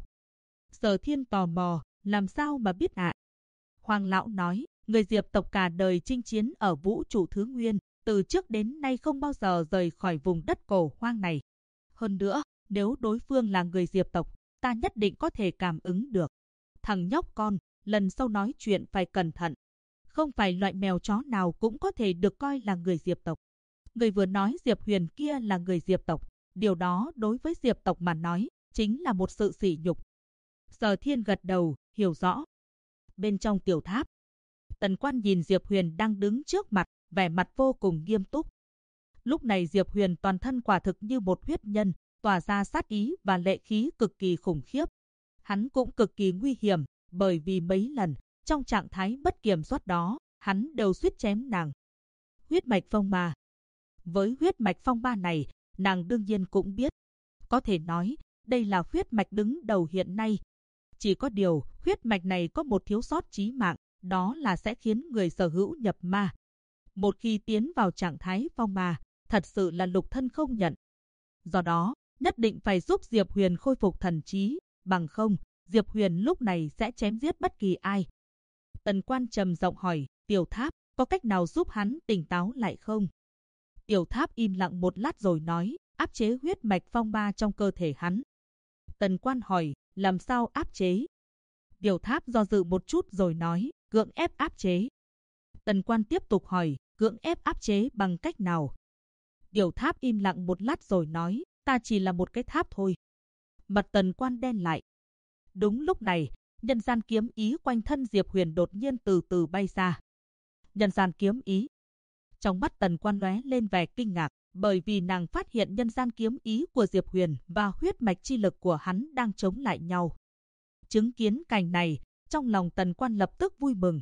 Speaker 1: Sở Thiên tò mò, làm sao mà biết ạ? Hoàng lão nói, người Diệp tộc cả đời chinh chiến ở vũ trụ thứ nguyên, từ trước đến nay không bao giờ rời khỏi vùng đất cổ hoang này. Hơn nữa, nếu đối phương là người Diệp tộc, ta nhất định có thể cảm ứng được. Thằng nhóc con, lần sau nói chuyện phải cẩn thận. Không phải loại mèo chó nào cũng có thể được coi là người Diệp tộc. Người vừa nói Diệp Huyền kia là người Diệp tộc, điều đó đối với Diệp tộc mà nói, chính là một sự sỉ nhục. Sở Thiên gật đầu, hiểu rõ. Bên trong tiểu tháp, Tần Quan nhìn Diệp Huyền đang đứng trước mặt, vẻ mặt vô cùng nghiêm túc. Lúc này Diệp Huyền toàn thân quả thực như một huyết nhân, tỏa ra sát ý và lệ khí cực kỳ khủng khiếp. Hắn cũng cực kỳ nguy hiểm, bởi vì mấy lần, trong trạng thái bất kiểm soát đó, hắn đều suýt chém nàng. Huyết mạch phong ba. Với huyết mạch phong ba này, nàng đương nhiên cũng biết. Có thể nói, đây là huyết mạch đứng đầu hiện nay. Chỉ có điều, huyết mạch này có một thiếu sót chí mạng, đó là sẽ khiến người sở hữu nhập ma. Một khi tiến vào trạng thái phong ma, thật sự là lục thân không nhận. Do đó, nhất định phải giúp Diệp Huyền khôi phục thần trí, bằng không, Diệp Huyền lúc này sẽ chém giết bất kỳ ai. Tần Quan trầm giọng hỏi, Tiểu Tháp, có cách nào giúp hắn tỉnh táo lại không? Tiểu Tháp im lặng một lát rồi nói, áp chế huyết mạch phong ba trong cơ thể hắn. Tần Quan hỏi, làm sao áp chế? Tiểu Tháp do dự một chút rồi nói, cưỡng ép áp chế. Tần Quan tiếp tục hỏi, cưỡng ép áp chế bằng cách nào? Tiểu Tháp im lặng một lát rồi nói, ta chỉ là một cái tháp thôi. Mặt Tần Quan đen lại. Đúng lúc này, nhân gian kiếm ý quanh thân Diệp Huyền đột nhiên từ từ bay ra. Nhân gian kiếm ý. Trong mắt Tần Quan lóe lên vẻ kinh ngạc, bởi vì nàng phát hiện nhân gian kiếm ý của Diệp Huyền và huyết mạch chi lực của hắn đang chống lại nhau. Chứng kiến cảnh này, trong lòng Tần Quan lập tức vui mừng.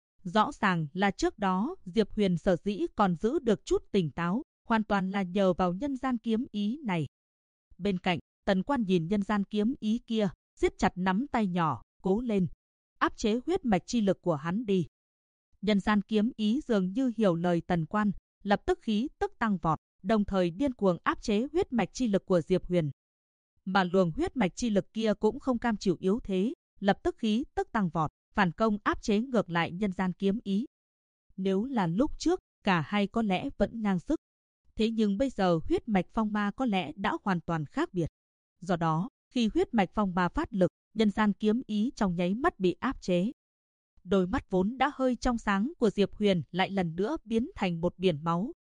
Speaker 1: Rõ ràng là trước đó Diệp Huyền sở dĩ còn giữ được chút tỉnh táo, hoàn toàn là nhờ vào nhân gian kiếm ý này. Bên cạnh, Tần Quan nhìn nhân gian kiếm ý kia, siết chặt nắm tay nhỏ, cố lên, áp chế huyết mạch chi lực của hắn đi. Nhân gian kiếm ý dường như hiểu lời Tần Quan, lập tức khí tức tăng vọt, đồng thời điên cuồng áp chế huyết mạch chi lực của Diệp Huyền. Mà luồng huyết mạch chi lực kia cũng không cam chịu yếu thế, lập tức khí tức tăng vọt, phản công áp chế ngược lại nhân gian kiếm ý. Nếu là lúc trước, cả hai có lẽ vẫn ngang sức. Thế nhưng bây giờ huyết mạch phong ba có lẽ đã hoàn toàn khác biệt. Do đó, khi huyết mạch phong ba phát lực, nhân gian kiếm ý trong nháy mắt bị áp chế. Đôi mắt vốn đã hơi trong sáng của Diệp Huyền lại lần nữa biến thành một biển máu.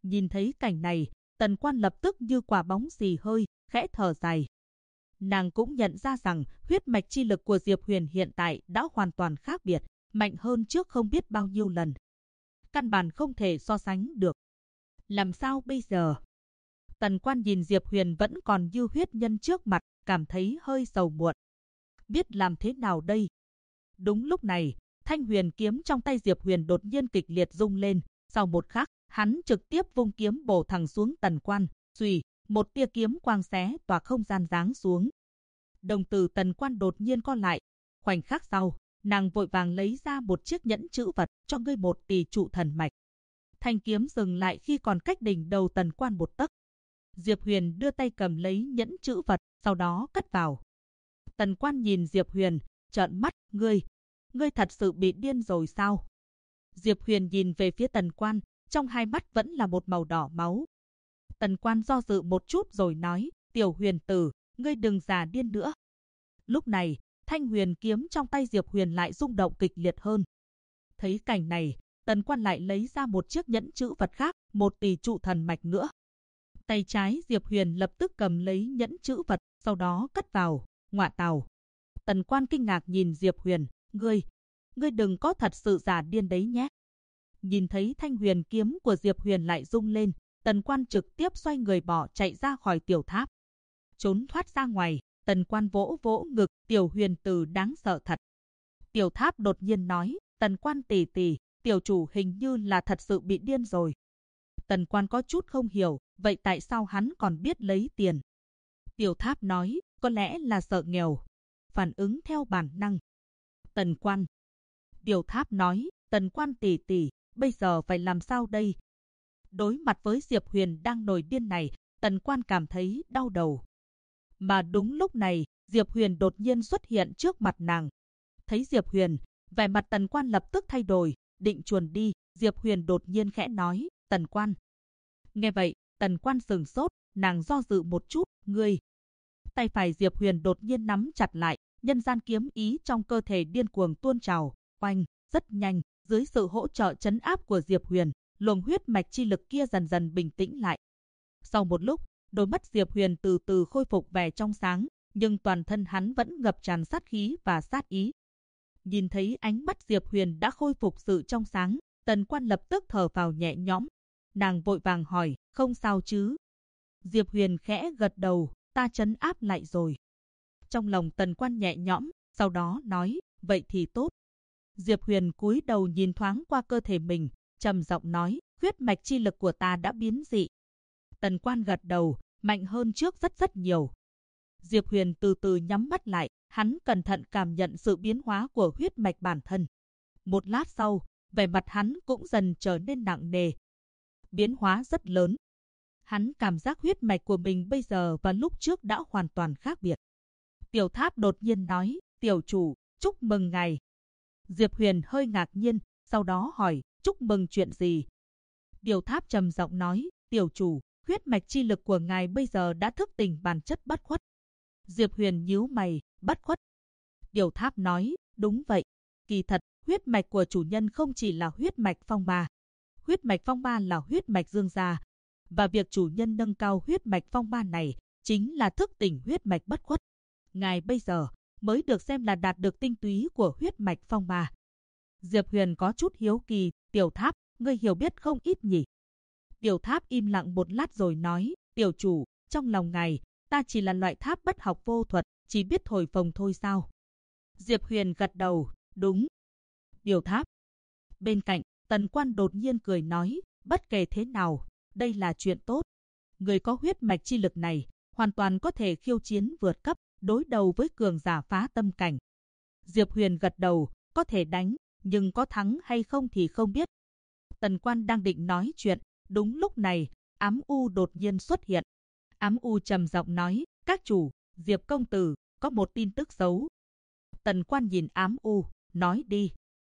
Speaker 1: Nhìn thấy cảnh này, Tần Quan lập tức như quả bóng xì hơi, khẽ thở dài. Nàng cũng nhận ra rằng huyết mạch chi lực của Diệp Huyền hiện tại đã hoàn toàn khác biệt, mạnh hơn trước không biết bao nhiêu lần. Căn bản không thể so sánh được. Làm sao bây giờ? Tần Quan nhìn Diệp Huyền vẫn còn như huyết nhân trước mặt, cảm thấy hơi sầu muộn. Biết làm thế nào đây? Đúng lúc này, thanh huyền kiếm trong tay Diệp Huyền đột nhiên kịch liệt rung lên. Sau một khắc, hắn trực tiếp vung kiếm bổ thẳng xuống Tần Quan. Xuy, một tia kiếm quang xé tỏa không gian giáng xuống. Đồng tử Tần Quan đột nhiên co lại. Khoảnh khắc sau, nàng vội vàng lấy ra một chiếc nhẫn chữ vật cho ngươi một tỷ trụ thần mạch. Thanh kiếm dừng lại khi còn cách đỉnh đầu Tần Quan một tấc. Diệp Huyền đưa tay cầm lấy nhẫn chữ vật, sau đó cất vào. Tần Quan nhìn Diệp Huyền, trợn mắt, ngươi thật sự bị điên rồi sao? Diệp Huyền nhìn về phía Tần Quan, trong hai mắt vẫn là một màu đỏ máu. Tần Quan do dự một chút rồi nói, Tiểu Huyền tử, ngươi đừng giả điên nữa. Lúc này, thanh huyền kiếm trong tay Diệp Huyền lại rung động kịch liệt hơn. Thấy cảnh này, Tần Quan lại lấy ra một chiếc nhẫn chữ vật khác, một tỷ trụ thần mạch nữa. Tay trái Diệp Huyền lập tức cầm lấy nhẫn chữ vật, sau đó cất vào. Ngọa tào. Tần Quan kinh ngạc nhìn Diệp Huyền, ngươi đừng có thật sự giả điên đấy nhé. Nhìn thấy thanh huyền kiếm của Diệp Huyền lại rung lên, Tần Quan trực tiếp xoay người bỏ chạy ra khỏi tiểu tháp. Trốn thoát ra ngoài, Tần Quan vỗ vỗ ngực, Tiểu Huyền tử đáng sợ thật. Tiểu tháp đột nhiên nói, Tần Quan tỷ tỷ, tiểu chủ hình như là thật sự bị điên rồi. Tần Quan có chút không hiểu, vậy tại sao hắn còn biết lấy tiền? Tiểu tháp nói, có lẽ là sợ nghèo. Phản ứng theo bản năng. Tần Quan. Tiểu tháp nói, Tần Quan tỷ tỷ, bây giờ phải làm sao đây? Đối mặt với Diệp Huyền đang nổi điên này, Tần Quan cảm thấy đau đầu. Mà đúng lúc này, Diệp Huyền đột nhiên xuất hiện trước mặt nàng. Thấy Diệp Huyền, vẻ mặt Tần Quan lập tức thay đổi, định chuồn đi. Diệp Huyền đột nhiên khẽ nói, Tần Quan. Nghe vậy, Tần Quan sửng sốt, nàng do dự một chút, ngươi. Tay phải Diệp Huyền đột nhiên nắm chặt lại, nhân gian kiếm ý trong cơ thể điên cuồng tuôn trào, oanh, rất nhanh, dưới sự hỗ trợ trấn áp của Diệp Huyền, luồng huyết mạch chi lực kia dần dần bình tĩnh lại. Sau một lúc, đôi mắt Diệp Huyền từ từ khôi phục vẻ trong sáng, nhưng toàn thân hắn vẫn ngập tràn sát khí và sát ý. Nhìn thấy ánh mắt Diệp Huyền đã khôi phục sự trong sáng, Tần Quan lập tức thở vào nhẹ nhõm. Nàng vội vàng hỏi, không sao chứ? Diệp Huyền khẽ gật đầu, ta trấn áp lại rồi. Trong lòng Tần Quan nhẹ nhõm, sau đó nói, vậy thì tốt. Diệp Huyền cúi đầu nhìn thoáng qua cơ thể mình, trầm giọng nói, huyết mạch chi lực của ta đã biến dị. Tần Quan gật đầu, mạnh hơn trước rất nhiều. Diệp Huyền từ từ nhắm mắt lại, hắn cẩn thận cảm nhận sự biến hóa của huyết mạch bản thân. Một lát sau, vẻ mặt hắn cũng dần trở nên nặng nề. Biến hóa rất lớn. Hắn cảm giác huyết mạch của mình bây giờ và lúc trước đã hoàn toàn khác biệt. Tiểu tháp đột nhiên nói, tiểu chủ, chúc mừng ngài. Diệp Huyền hơi ngạc nhiên, sau đó hỏi, chúc mừng chuyện gì? Tiểu tháp trầm giọng nói, tiểu chủ, huyết mạch chi lực của ngài bây giờ đã thức tỉnh bản chất bất khuất. Diệp Huyền nhíu mày, bất khuất. Tiểu tháp nói, đúng vậy. Kỳ thật, huyết mạch của chủ nhân không chỉ là huyết mạch phong ba. Huyết mạch phong ba là huyết mạch dương gia. Và việc chủ nhân nâng cao huyết mạch phong ba này chính là thức tỉnh huyết mạch bất khuất. Ngài bây giờ mới được xem là đạt được tinh túy của huyết mạch phong ba. Diệp Huyền có chút hiếu kỳ, tiểu tháp, ngươi hiểu biết không ít nhỉ? Tiểu tháp im lặng một lát rồi nói, tiểu chủ, trong lòng ngài, ta chỉ là loại tháp bất học vô thuật, chỉ biết thổi phồng thôi sao? Diệp Huyền gật đầu, đúng. Tiểu tháp. Bên cạnh, Tần Quan đột nhiên cười nói, bất kể thế nào, đây là chuyện tốt. Người có huyết mạch chi lực này, hoàn toàn có thể khiêu chiến vượt cấp, đối đầu với cường giả phá tâm cảnh. Diệp Huyền gật đầu, có thể đánh, nhưng có thắng hay không thì không biết. Tần Quan đang định nói chuyện, đúng lúc này, Ám U đột nhiên xuất hiện. Ám U trầm giọng nói, các chủ, Diệp công tử, có một tin tức xấu. Tần Quan nhìn Ám U, nói đi.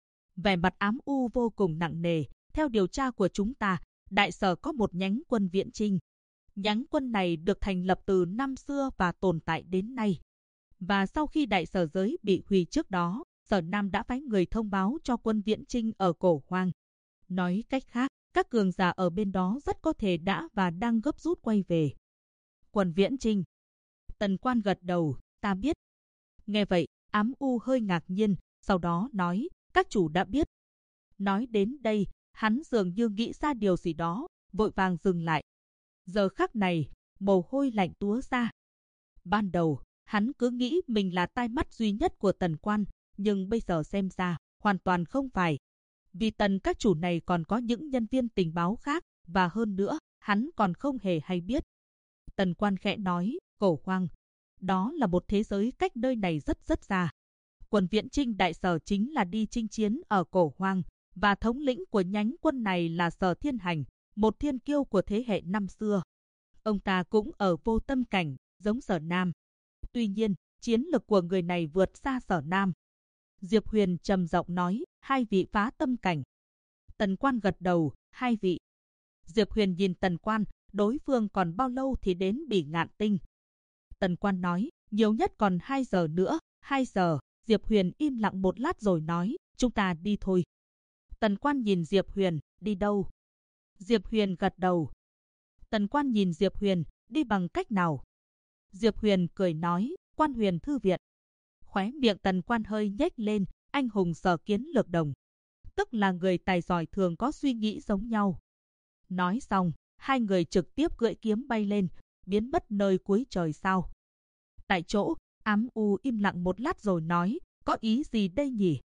Speaker 1: Vẻ mặt Ám U vô cùng nặng nề, theo điều tra của chúng ta, đại sở có một nhánh quân viễn chinh. Nhánh quân này được thành lập từ năm xưa và tồn tại đến nay. Và sau khi đại sở giới bị hủy trước đó, Sở Nam đã phái người thông báo cho quân viễn chinh ở Cổ Hoang. Nói cách khác, Các cường giả ở bên đó rất có thể đã và đang gấp rút quay về. Quần Viễn Trinh. Tần Quan gật đầu, ta biết. Nghe vậy, Ám U hơi ngạc nhiên, sau đó nói, các chủ đã biết. Nói đến đây, hắn dường như nghĩ ra điều gì đó, vội vàng dừng lại. Giờ khắc này, mồ hôi lạnh túa ra. Ban đầu, hắn cứ nghĩ mình là tai mắt duy nhất của Tần Quan, nhưng bây giờ xem ra, hoàn toàn không phải. Vì Tần các chủ này còn có những nhân viên tình báo khác, và hơn nữa, hắn còn không hề hay biết. Tần Quan khẽ nói, Cổ Hoang. Đó là một thế giới cách nơi này rất rất xa. Quần Viễn Trinh đại sở chính là đi chinh chiến ở Cổ Hoang, và thống lĩnh của nhánh quân này là Sở Thiên Hành, một thiên kiêu của thế hệ năm xưa. Ông ta cũng ở vô tâm cảnh, giống Sở Nam. Tuy nhiên, chiến lực của người này vượt xa Sở Nam. Diệp Huyền trầm giọng nói, hai vị phá tâm cảnh. Tần Quan gật đầu, hai vị. Diệp Huyền nhìn Tần Quan, đối phương còn bao lâu thì đến Bỉ Ngạn Tinh. Tần Quan nói, nhiều nhất còn 2 giờ nữa, 2 giờ. Diệp Huyền im lặng một lát rồi nói, chúng ta đi thôi. Tần Quan nhìn Diệp Huyền, đi đâu? Diệp Huyền gật đầu. Tần Quan nhìn Diệp Huyền, đi bằng cách nào? Diệp Huyền cười nói, Quan Huyền Thư Viện. Khóe miệng Tần Quan hơi nhếch lên, anh hùng Sở Kiến Lược Đồng. Tức là người tài giỏi thường có suy nghĩ giống nhau. Nói xong, hai người trực tiếp cưỡi kiếm bay lên, biến mất nơi cuối trời sao. Tại chỗ, Ám U im lặng một lát rồi nói, có ý gì đây nhỉ?